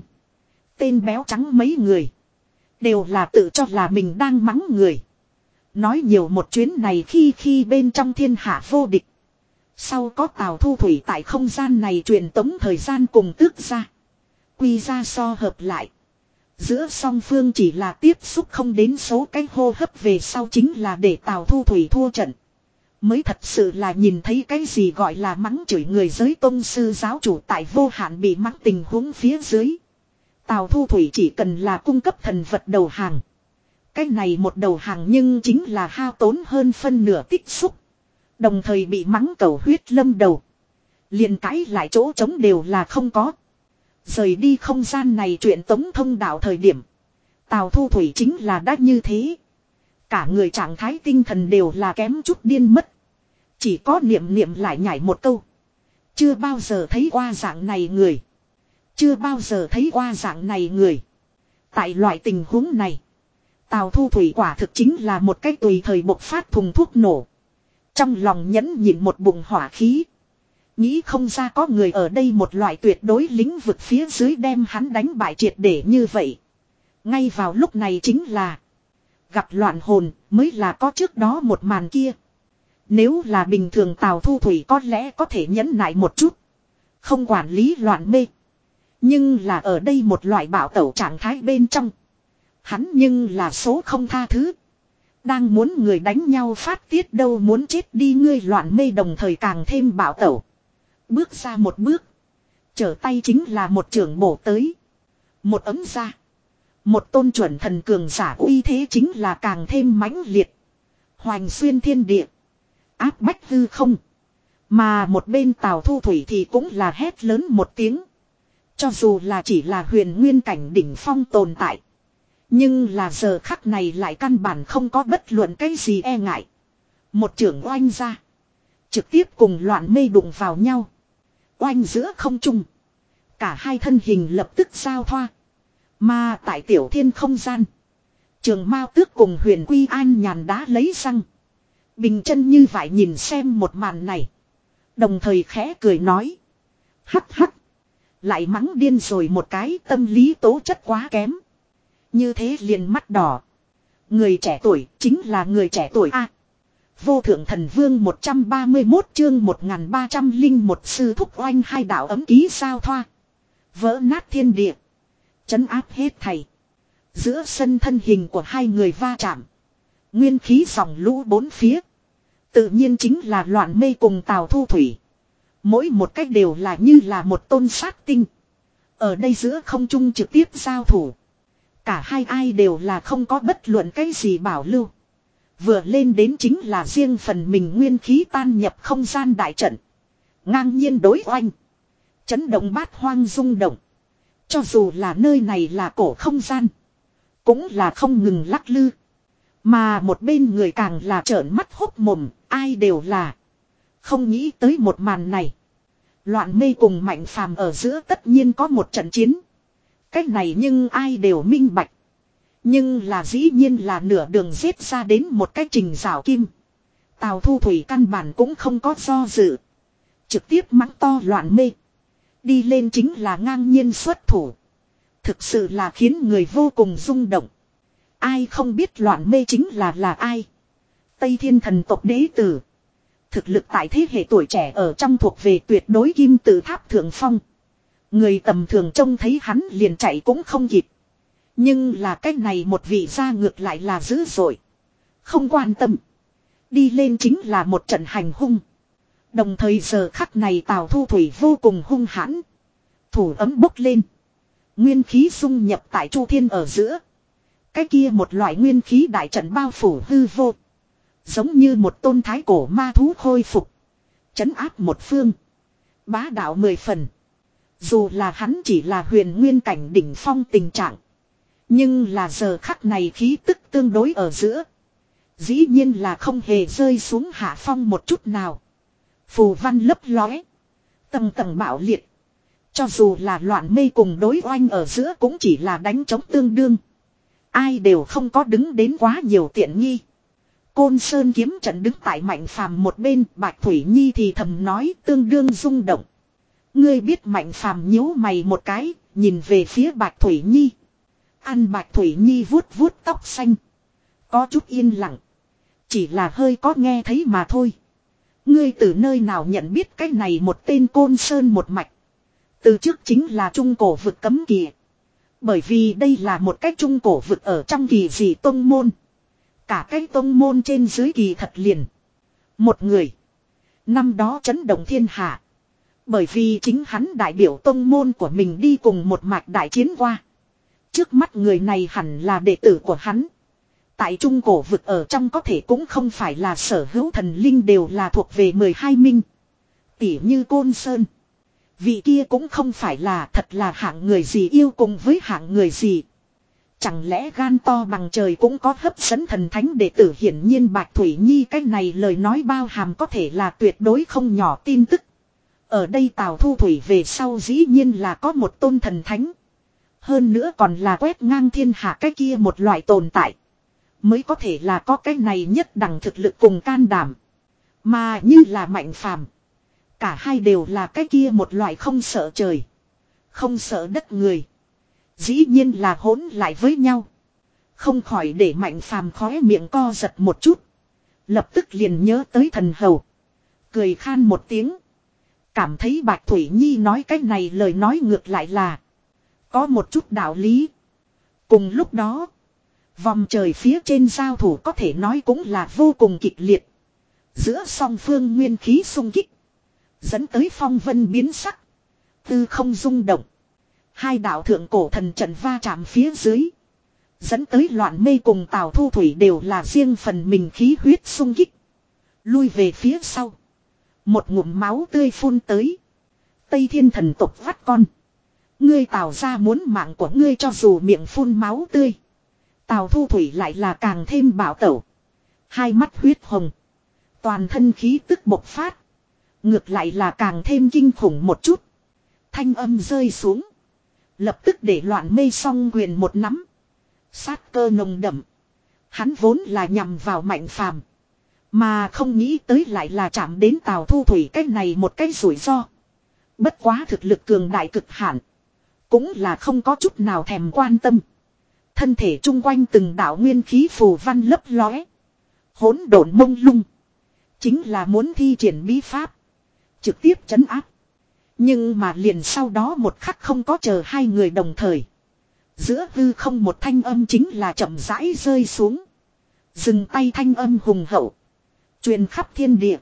Tên béo trắng mấy người. Đều là tự cho là mình đang mắng người. Nói nhiều một chuyến này khi khi bên trong thiên hạ vô địch. Sau có Tào Thu Thủy tại không gian này truyền tống thời gian cùng tước ra. Quy ra so hợp lại. Giữa song phương chỉ là tiếp xúc không đến số cái hô hấp về sau chính là để Tào Thu Thủy thua trận. Mới thật sự là nhìn thấy cái gì gọi là mắng chửi người giới tôn sư giáo chủ tại vô hạn bị mắng tình huống phía dưới. Tào Thu Thủy chỉ cần là cung cấp thần vật đầu hàng. Cái này một đầu hàng nhưng chính là hao tốn hơn phân nửa tích xúc. Đồng thời bị mắng cầu huyết lâm đầu. Liền cãi lại chỗ trống đều là không có. Rời đi không gian này chuyện tống thông đạo thời điểm. Tào Thu Thủy chính là đã như thế. Cả người trạng thái tinh thần đều là kém chút điên mất. Chỉ có niệm niệm lại nhảy một câu. Chưa bao giờ thấy qua dạng này người. Chưa bao giờ thấy qua dạng này người. Tại loại tình huống này. Tào Thu Thủy quả thực chính là một cái tùy thời bộc phát thùng thuốc nổ. Trong lòng nhẫn nhịn một bụng hỏa khí. Nghĩ không ra có người ở đây một loại tuyệt đối lĩnh vực phía dưới đem hắn đánh bại triệt để như vậy. Ngay vào lúc này chính là gặp loạn hồn mới là có trước đó một màn kia. Nếu là bình thường Tào Thu Thủy có lẽ có thể nhẫn nại một chút. Không quản lý loạn mê. Nhưng là ở đây một loại bạo tẩu trạng thái bên trong. Hắn nhưng là số không tha thứ. Đang muốn người đánh nhau phát tiết đâu muốn chết đi ngươi loạn mê đồng thời càng thêm bạo tẩu. Bước ra một bước. Trở tay chính là một trưởng bổ tới. Một ấm ra. Một tôn chuẩn thần cường giả uy thế chính là càng thêm mãnh liệt. Hoành xuyên thiên địa. Áp bách hư không. Mà một bên Tào Thu Thủy thì cũng là hét lớn một tiếng. Cho dù là chỉ là huyền nguyên cảnh đỉnh phong tồn tại. Nhưng là giờ khắc này lại căn bản không có bất luận cái gì e ngại. Một trưởng oanh ra. Trực tiếp cùng loạn mê đụng vào nhau. Oanh giữa không trung. Cả hai thân hình lập tức giao thoa. Mà tại tiểu thiên không gian. Trường Mao Tước cùng Huyền Quy An nhàn đá lấy răng. Bình chân như vậy nhìn xem một màn này. Đồng thời khẽ cười nói. Hắc hắc. Lại mắng điên rồi một cái tâm lý tố chất quá kém. Như thế liền mắt đỏ. Người trẻ tuổi chính là người trẻ tuổi A. Vô thượng thần vương một trăm ba mươi mốt chương một nghìn ba trăm lẻ một sư thúc oanh hai đạo ấm ký sao thoa. Vỡ nát thiên địa. Chấn áp hết thầy. Giữa sân thân hình của hai người va chạm. Nguyên khí dòng lũ bốn phía. Tự nhiên chính là loạn mê cùng Tào Thu Thủy. Mỗi một cách đều là như là một tôn sát tinh. Ở đây giữa không trung trực tiếp giao thủ. Cả hai ai đều là không có bất luận cái gì bảo lưu. Vừa lên đến chính là riêng phần mình nguyên khí tan nhập không gian đại trận. Ngang nhiên đối oanh. Chấn động bát hoang rung động. Cho dù là nơi này là cổ không gian. Cũng là không ngừng lắc lư. Mà một bên người càng là trợn mắt hốt mồm. Ai đều là. Không nghĩ tới một màn này. Loạn mê cùng Mạnh Phàm ở giữa tất nhiên có một trận chiến. Cách này nhưng ai đều minh bạch. Nhưng là dĩ nhiên là nửa đường giết ra đến một cái trình rào kim. Tào Thu Thủy căn bản cũng không có do dự. Trực tiếp mắng to loạn mê. Đi lên chính là ngang nhiên xuất thủ. Thực sự là khiến người vô cùng rung động. Ai không biết loạn mê chính là là ai. Tây Thiên thần tộc đế tử. Thực lực tại thế hệ tuổi trẻ ở trong thuộc về tuyệt đối kim tự tháp thượng phong. Người tầm thường trông thấy hắn liền chạy cũng không kịp. Nhưng là cái này một vị gia ngược lại là dữ dội. Không quan tâm. Đi lên chính là một trận hành hung. Đồng thời giờ khắc này Tào Thu Thủy vô cùng hung hãn. Thủ ấm bốc lên. Nguyên khí dung nhập tại Chu Thiên ở giữa. Cái kia một loại nguyên khí đại trận bao phủ hư vô. Giống như một tôn thái cổ ma thú khôi phục. Trấn áp một phương. Bá đạo mười phần. Dù là hắn chỉ là huyền nguyên cảnh đỉnh phong tình trạng. Nhưng là giờ khắc này khí tức tương đối ở giữa. Dĩ nhiên là không hề rơi xuống hạ phong một chút nào. Phù văn lấp lóe. Tầng tầng bạo liệt. Cho dù là loạn mê cùng đối oanh ở giữa cũng chỉ là đánh chống tương đương. Ai đều không có đứng đến quá nhiều tiện nghi. Côn Sơn kiếm trận đứng tại Mạnh Phàm một bên, Bạch Thủy Nhi thì thầm nói tương đương rung động. Ngươi biết Mạnh Phàm nhíu mày một cái, nhìn về phía Bạch Thủy Nhi. Ăn Bạch Thủy Nhi vuốt vuốt tóc xanh. Có chút yên lặng. Chỉ là hơi có nghe thấy mà thôi. Ngươi từ nơi nào nhận biết cái này một tên Côn Sơn một mạch. Từ trước chính là trung cổ vực cấm kỵ. Bởi vì đây là một cái trung cổ vực ở trong kỳ dị tông môn. Cả cái tông môn trên dưới kỳ thật liền. Một người. Năm đó chấn động thiên hạ. Bởi vì chính hắn đại biểu tông môn của mình đi cùng một mạch đại chiến qua. Trước mắt người này hẳn là đệ tử của hắn. Tại trung cổ vực ở trong có thể cũng không phải là sở hữu thần linh đều là thuộc về mười hai minh. Tỉ như Côn Sơn. Vị kia cũng không phải là thật là hạng người gì yêu cùng với hạng người gì. Chẳng lẽ gan to bằng trời cũng có hấp dẫn thần thánh đệ tử hiển nhiên Bạch Thủy Nhi cái này lời nói bao hàm có thể là tuyệt đối không nhỏ tin tức. Ở đây Tào Thu Thủy về sau dĩ nhiên là có một tôn thần thánh. Hơn nữa còn là quét ngang thiên hạ cái kia một loại tồn tại. Mới có thể là có cái này nhất đẳng thực lực cùng can đảm. Mà như là Mạnh Phàm. Cả hai đều là cái kia một loại không sợ trời. Không sợ đất người. Dĩ nhiên là hỗn lại với nhau. Không khỏi để Mạnh Phàm khóe miệng co giật một chút. Lập tức liền nhớ tới thần hầu. Cười khan một tiếng. Cảm thấy Bạch Thủy Nhi nói cái này lời nói ngược lại là. Có một chút đạo lý. Cùng lúc đó. Vòng trời phía trên giao thủ có thể nói cũng là vô cùng kịch liệt. Giữa song phương nguyên khí xung kích. Dẫn tới phong vân biến sắc. Tư không rung động. Hai đạo thượng cổ thần trận va chạm phía dưới. Dẫn tới loạn mê cùng Tào Thu Thủy đều là riêng phần mình khí huyết xung kích. Lui về phía sau. Một ngụm máu tươi phun tới. Tây Thiên thần tộc vắt con. Ngươi Tào ra muốn mạng của ngươi cho dù miệng phun máu tươi. Tào Thu Thủy lại là càng thêm bạo tẩu. Hai mắt huyết hồng. Toàn thân khí tức bộc phát. Ngược lại là càng thêm kinh khủng một chút. Thanh âm rơi xuống. Lập tức để loạn mê song quyền một nắm. Sát cơ nồng đậm. Hắn vốn là nhằm vào Mạnh Phàm, mà không nghĩ tới lại là chạm đến Tào Thu Thủy cái này một cái rủi ro. Bất quá thực lực cường đại cực hạn. Cũng là không có chút nào thèm quan tâm. Thân thể chung quanh từng đạo nguyên khí phù văn lấp lóe. Hỗn độn mông lung. Chính là muốn thi triển bí pháp. Trực tiếp trấn áp. Nhưng mà liền sau đó một khắc không có chờ hai người đồng thời. Giữa hư không một thanh âm chính là chậm rãi rơi xuống. Dừng tay thanh âm hùng hậu. Truyền khắp thiên địa.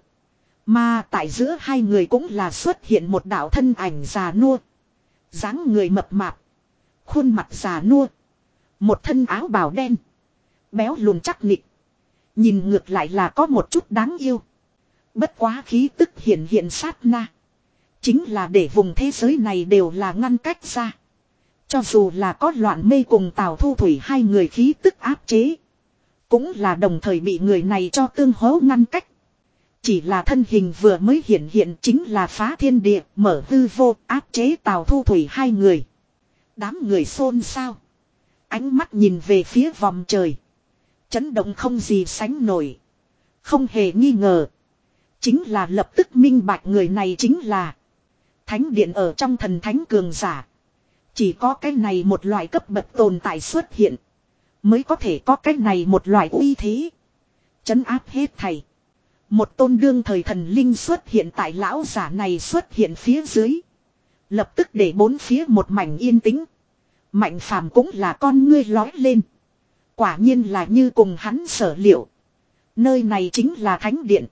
Mà tại giữa hai người cũng là xuất hiện một đạo thân ảnh già nua. Dáng người mập mạp. Khuôn mặt già nua. Một thân áo bào đen. Béo lùn chắc nịch. Nhìn ngược lại là có một chút đáng yêu. Bất quá khí tức hiện hiện sát na. Chính là để vùng thế giới này đều là ngăn cách ra. Cho dù là có loạn mê cùng Tào Thu Thủy hai người khí tức áp chế. Cũng là đồng thời bị người này cho tương hố ngăn cách. Chỉ là thân hình vừa mới hiện hiện chính là phá thiên địa, mở hư vô, áp chế Tào Thu Thủy hai người. Đám người xôn xao. Ánh mắt nhìn về phía vòng trời. Chấn động không gì sánh nổi. Không hề nghi ngờ. Chính là lập tức minh bạch người này chính là Thánh điện ở trong thần thánh cường giả. Chỉ có cái này một loại cấp bậc tồn tại xuất hiện. Mới có thể có cái này một loại uy thế. Chấn áp hết thảy. Một tôn đương thời thần linh xuất hiện tại lão giả này xuất hiện phía dưới. Lập tức để bốn phía một mảnh yên tĩnh. Mạnh Phàm cũng là con ngươi lói lên. Quả nhiên là như cùng hắn sở liệu. Nơi này chính là thánh điện.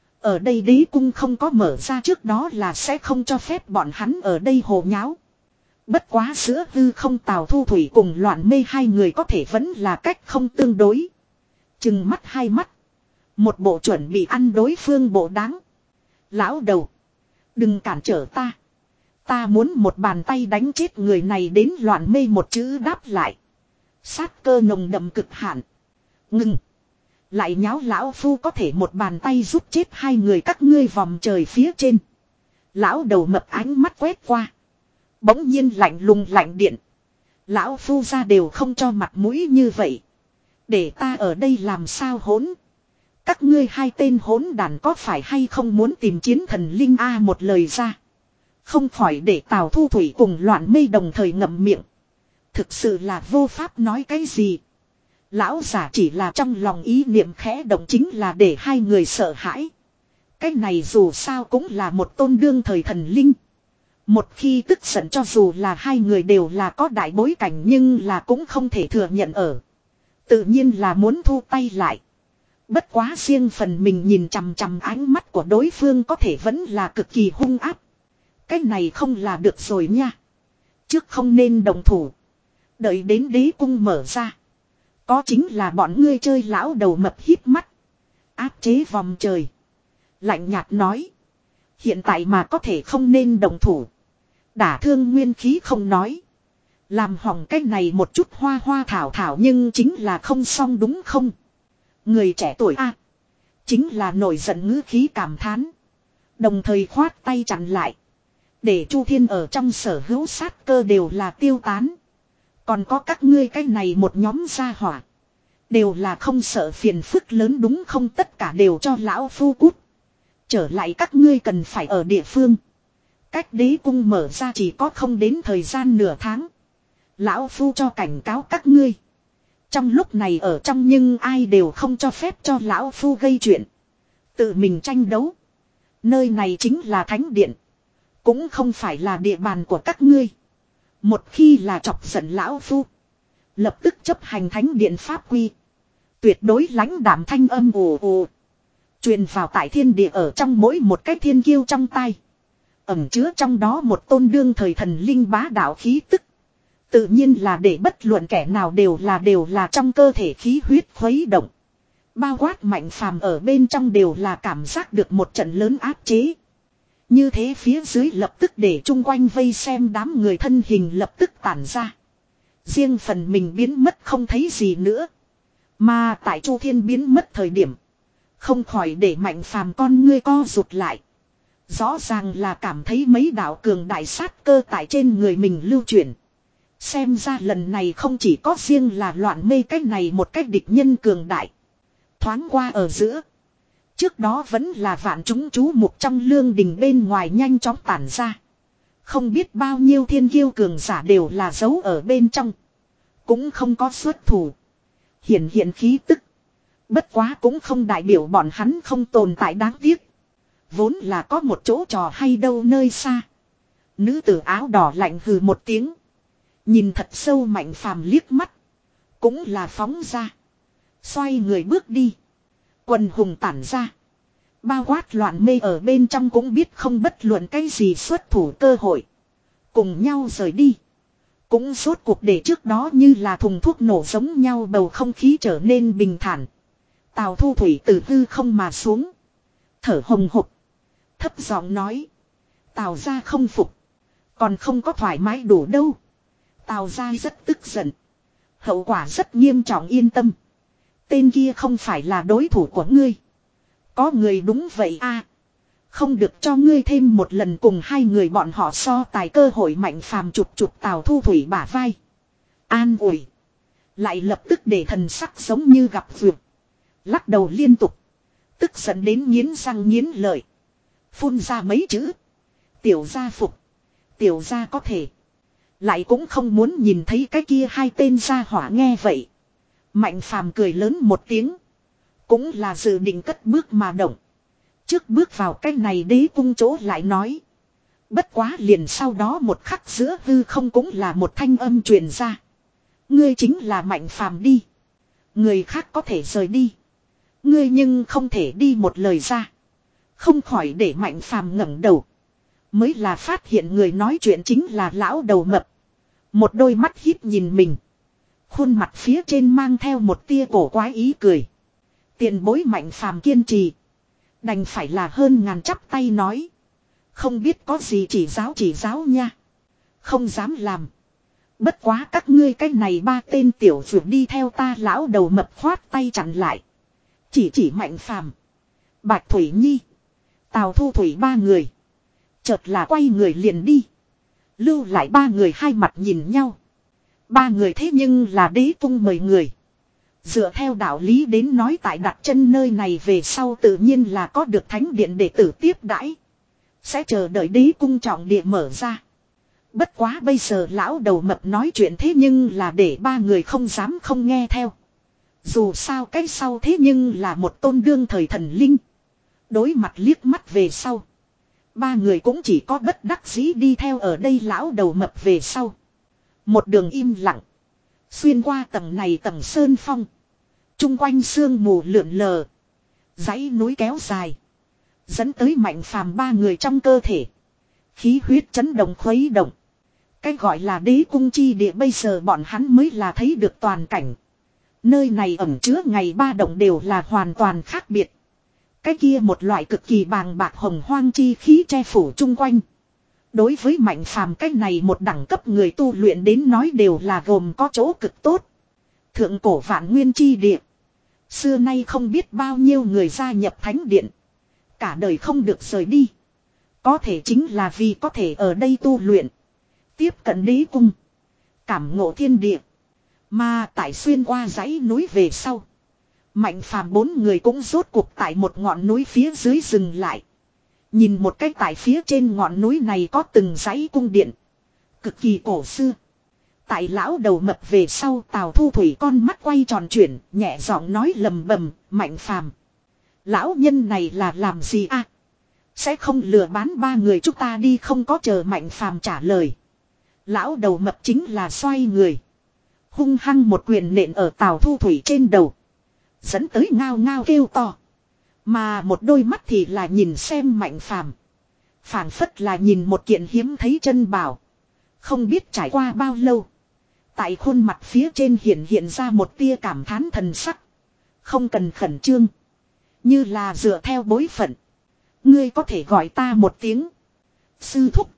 Ở đây đế cung không có mở ra trước đó là sẽ không cho phép bọn hắn ở đây hồ nháo. Bất quá giữa hư không Tào Thu Thủy cùng loạn mê hai người có thể vẫn là cách không tương đối. Chừng mắt hai mắt. Một bộ chuẩn bị ăn đối phương bộ đáng. Lão đầu. Đừng cản trở ta. Ta muốn một bàn tay đánh chết người này đến loạn mê một chữ đáp lại. Sát cơ nồng đậm cực hạn. Ngừng. Lại nháo lão phu có thể một bàn tay giúp chết hai người các ngươi vòng trời phía trên. Lão đầu mập ánh mắt quét qua. Bỗng nhiên lạnh lùng lạnh điện. Lão phu ra đều không cho mặt mũi như vậy. Để ta ở đây làm sao hỗn. Các ngươi hai tên hỗn đàn có phải hay không muốn tìm chiến thần linh A một lời ra. Không khỏi để Tào Thu Thủy cùng loạn mê đồng thời ngậm miệng. Thực sự là vô pháp nói cái gì. Lão giả chỉ là trong lòng ý niệm khẽ động chính là để hai người sợ hãi. Cái này dù sao cũng là một tôn đương thời thần linh. Một khi tức giận cho dù là hai người đều là có đại bối cảnh nhưng là cũng không thể thừa nhận ở. Tự nhiên là muốn thu tay lại. Bất quá riêng phần mình nhìn chằm chằm ánh mắt của đối phương có thể vẫn là cực kỳ hung áp. Cái này không là được rồi nha. Trước không nên đồng thủ. Đợi đến đế cung mở ra. Có chính là bọn ngươi chơi lão đầu mập híp mắt. Áp chế vòng trời. Lạnh nhạt nói. Hiện tại mà có thể không nên đồng thủ. Đả thương nguyên khí không nói. Làm hỏng cái này một chút hoa hoa thảo thảo nhưng chính là không xong đúng không? Người trẻ tuổi a, chính là nổi giận ngữ khí cảm thán. Đồng thời khoát tay chặn lại. Để Chu Thiên ở trong sở hữu sát cơ đều là tiêu tán. Còn có các ngươi cái này một nhóm gia hỏa. Đều là không sợ phiền phức lớn đúng không, tất cả đều cho lão phu cút. Trở lại các ngươi cần phải ở địa phương. Cách đế cung mở ra chỉ có không đến thời gian nửa tháng. Lão phu cho cảnh cáo các ngươi. Trong lúc này ở trong nhưng ai đều không cho phép cho lão phu gây chuyện. Tự mình tranh đấu. Nơi này chính là thánh điện. Cũng không phải là địa bàn của các ngươi. Một khi là chọc giận lão phu. Lập tức chấp hành thánh điện pháp quy. Tuyệt đối lãnh đảm thanh âm ồ ồ. Truyền vào tại thiên địa ở trong mỗi một cái thiên kiêu trong tay. Ẩm chứa trong đó một tôn đương thời thần linh bá đạo khí tức. Tự nhiên là để bất luận kẻ nào đều là đều là trong cơ thể khí huyết khuấy động. Bao quát Mạnh Phàm ở bên trong đều là cảm giác được một trận lớn áp chế. Như thế phía dưới lập tức để chung quanh vây xem đám người thân hình lập tức tản ra. Riêng phần mình biến mất không thấy gì nữa. Mà tại Chu Thiên biến mất thời điểm. Không khỏi để Mạnh Phàm con ngươi co rụt lại. Rõ ràng là cảm thấy mấy đạo cường đại sát cơ tại trên người mình lưu chuyển. Xem ra lần này không chỉ có riêng là loạn mê cách này một cách địch nhân cường đại. Thoáng qua ở giữa. Trước đó vẫn là vạn chúng chú mục trong lương đình bên ngoài nhanh chóng tản ra. Không biết bao nhiêu thiên kiêu cường giả đều là giấu ở bên trong. Cũng không có xuất thủ. Hiển hiện khí tức. Bất quá cũng không đại biểu bọn hắn không tồn tại đáng tiếc. Vốn là có một chỗ trò hay đâu nơi xa. Nữ tử áo đỏ lạnh hừ một tiếng. Nhìn thật sâu Mạnh Phàm liếc mắt. Cũng là phóng ra. Xoay người bước đi. Quần hùng tản ra. Bao quát loạn mê ở bên trong cũng biết không bất luận cái gì xuất thủ cơ hội. Cùng nhau rời đi. Cũng rốt cuộc để trước đó như là thùng thuốc nổ giống nhau bầu không khí trở nên bình thản. Tào Thu Thủy từ hư không mà xuống. Thở hồng hộc. Thấp giọng nói. Tào gia không phục. Còn không có thoải mái đủ đâu. Tào gia rất tức giận. Hậu quả rất nghiêm trọng yên tâm. Tên kia không phải là đối thủ của ngươi. Có người đúng vậy a, không được cho ngươi thêm một lần cùng hai người bọn họ so tài cơ hội. Mạnh Phàm chụp chụp Tào Thu Thủy bả vai. An ủi. Lại lập tức để thần sắc giống như gặp vượt. Lắc đầu liên tục. Tức giận đến nghiến răng nghiến lợi. Phun ra mấy chữ. Tiểu gia phục. Tiểu gia có thể. Lại cũng không muốn nhìn thấy cái kia hai tên gia hỏa nghe vậy. Mạnh Phàm cười lớn một tiếng. Cũng là dự định cất bước mà động. Trước bước vào cái này đế cung chỗ lại nói. Bất quá liền sau đó một khắc giữa hư không cũng là một thanh âm truyền ra. Ngươi chính là Mạnh Phàm đi. Người khác có thể rời đi. Ngươi nhưng không thể đi một lời ra. Không khỏi để Mạnh Phàm ngẩng đầu. Mới là phát hiện người nói chuyện chính là lão đầu mập. Một đôi mắt híp nhìn mình. Khuôn mặt phía trên mang theo một tia cổ quái ý cười. Tiền bối Mạnh Phàm kiên trì. Đành phải là hơn ngàn chắp tay nói. Không biết có gì chỉ giáo chỉ giáo nha. Không dám làm. Bất quá các ngươi cái này ba tên tiểu vượt đi theo ta. Lão đầu mập khoát tay chặn lại. Chỉ chỉ Mạnh Phàm, Bạch Thủy Nhi, Tào Thu Thủy ba người. Chợt là quay người liền đi. Lưu lại ba người hai mặt nhìn nhau. Ba người thế nhưng là đế cung mời người. Dựa theo đạo lý đến nói tại đặt chân nơi này về sau tự nhiên là có được thánh điện đệ tử tiếp đãi. Sẽ chờ đợi đế cung trọng địa mở ra. Bất quá bây giờ lão đầu mập nói chuyện thế nhưng là để ba người không dám không nghe theo. Dù sao cái sau thế nhưng là một tôn đương thời thần linh. Đối mặt liếc mắt về sau. Ba người cũng chỉ có bất đắc dĩ đi theo ở đây lão đầu mập về sau. Một đường im lặng. Xuyên qua tầng này tầng sơn phong. Trung quanh sương mù lượn lờ. Dãy núi kéo dài. Dẫn tới Mạnh Phàm ba người trong cơ thể. Khí huyết chấn động khuấy động. Cái gọi là đế cung chi địa bây giờ bọn hắn mới là thấy được toàn cảnh. Nơi này ẩn chứa ngày ba động đều là hoàn toàn khác biệt. Cái kia một loại cực kỳ bàng bạc hồng hoang chi khí che phủ chung quanh. Đối với Mạnh Phàm cái này một đẳng cấp người tu luyện đến nói đều là gồm có chỗ cực tốt. Thượng cổ vạn nguyên chi địa. Xưa nay không biết bao nhiêu người gia nhập thánh điện. Cả đời không được rời đi. Có thể chính là vì có thể ở đây tu luyện. Tiếp cận đế cung. Cảm ngộ thiên địa. Mà tại xuyên qua dãy núi về sau. Mạnh Phàm bốn người cũng rốt cuộc tại một ngọn núi phía dưới dừng lại. Nhìn một cách tại phía trên ngọn núi này có từng dãy cung điện. Cực kỳ cổ xưa. Tại lão đầu mập về sau Tào Thu Thủy con mắt quay tròn chuyển, nhẹ giọng nói lầm bầm, Mạnh Phàm. Lão nhân này là làm gì à? Sẽ không lừa bán ba người chúng ta đi không có chờ Mạnh Phàm trả lời. Lão đầu mập chính là xoay người. Hung hăng một quyền nện ở Tào Thu Thủy trên đầu. Dẫn tới ngao ngao kêu to. Mà một đôi mắt thì là nhìn xem Mạnh Phàm. Phảng phất là nhìn một kiện hiếm thấy chân bảo. Không biết trải qua bao lâu. Tại khuôn mặt phía trên hiện hiện ra một tia cảm thán thần sắc. Không cần khẩn trương. Như là dựa theo bối phận. Ngươi có thể gọi ta một tiếng. Sư thúc.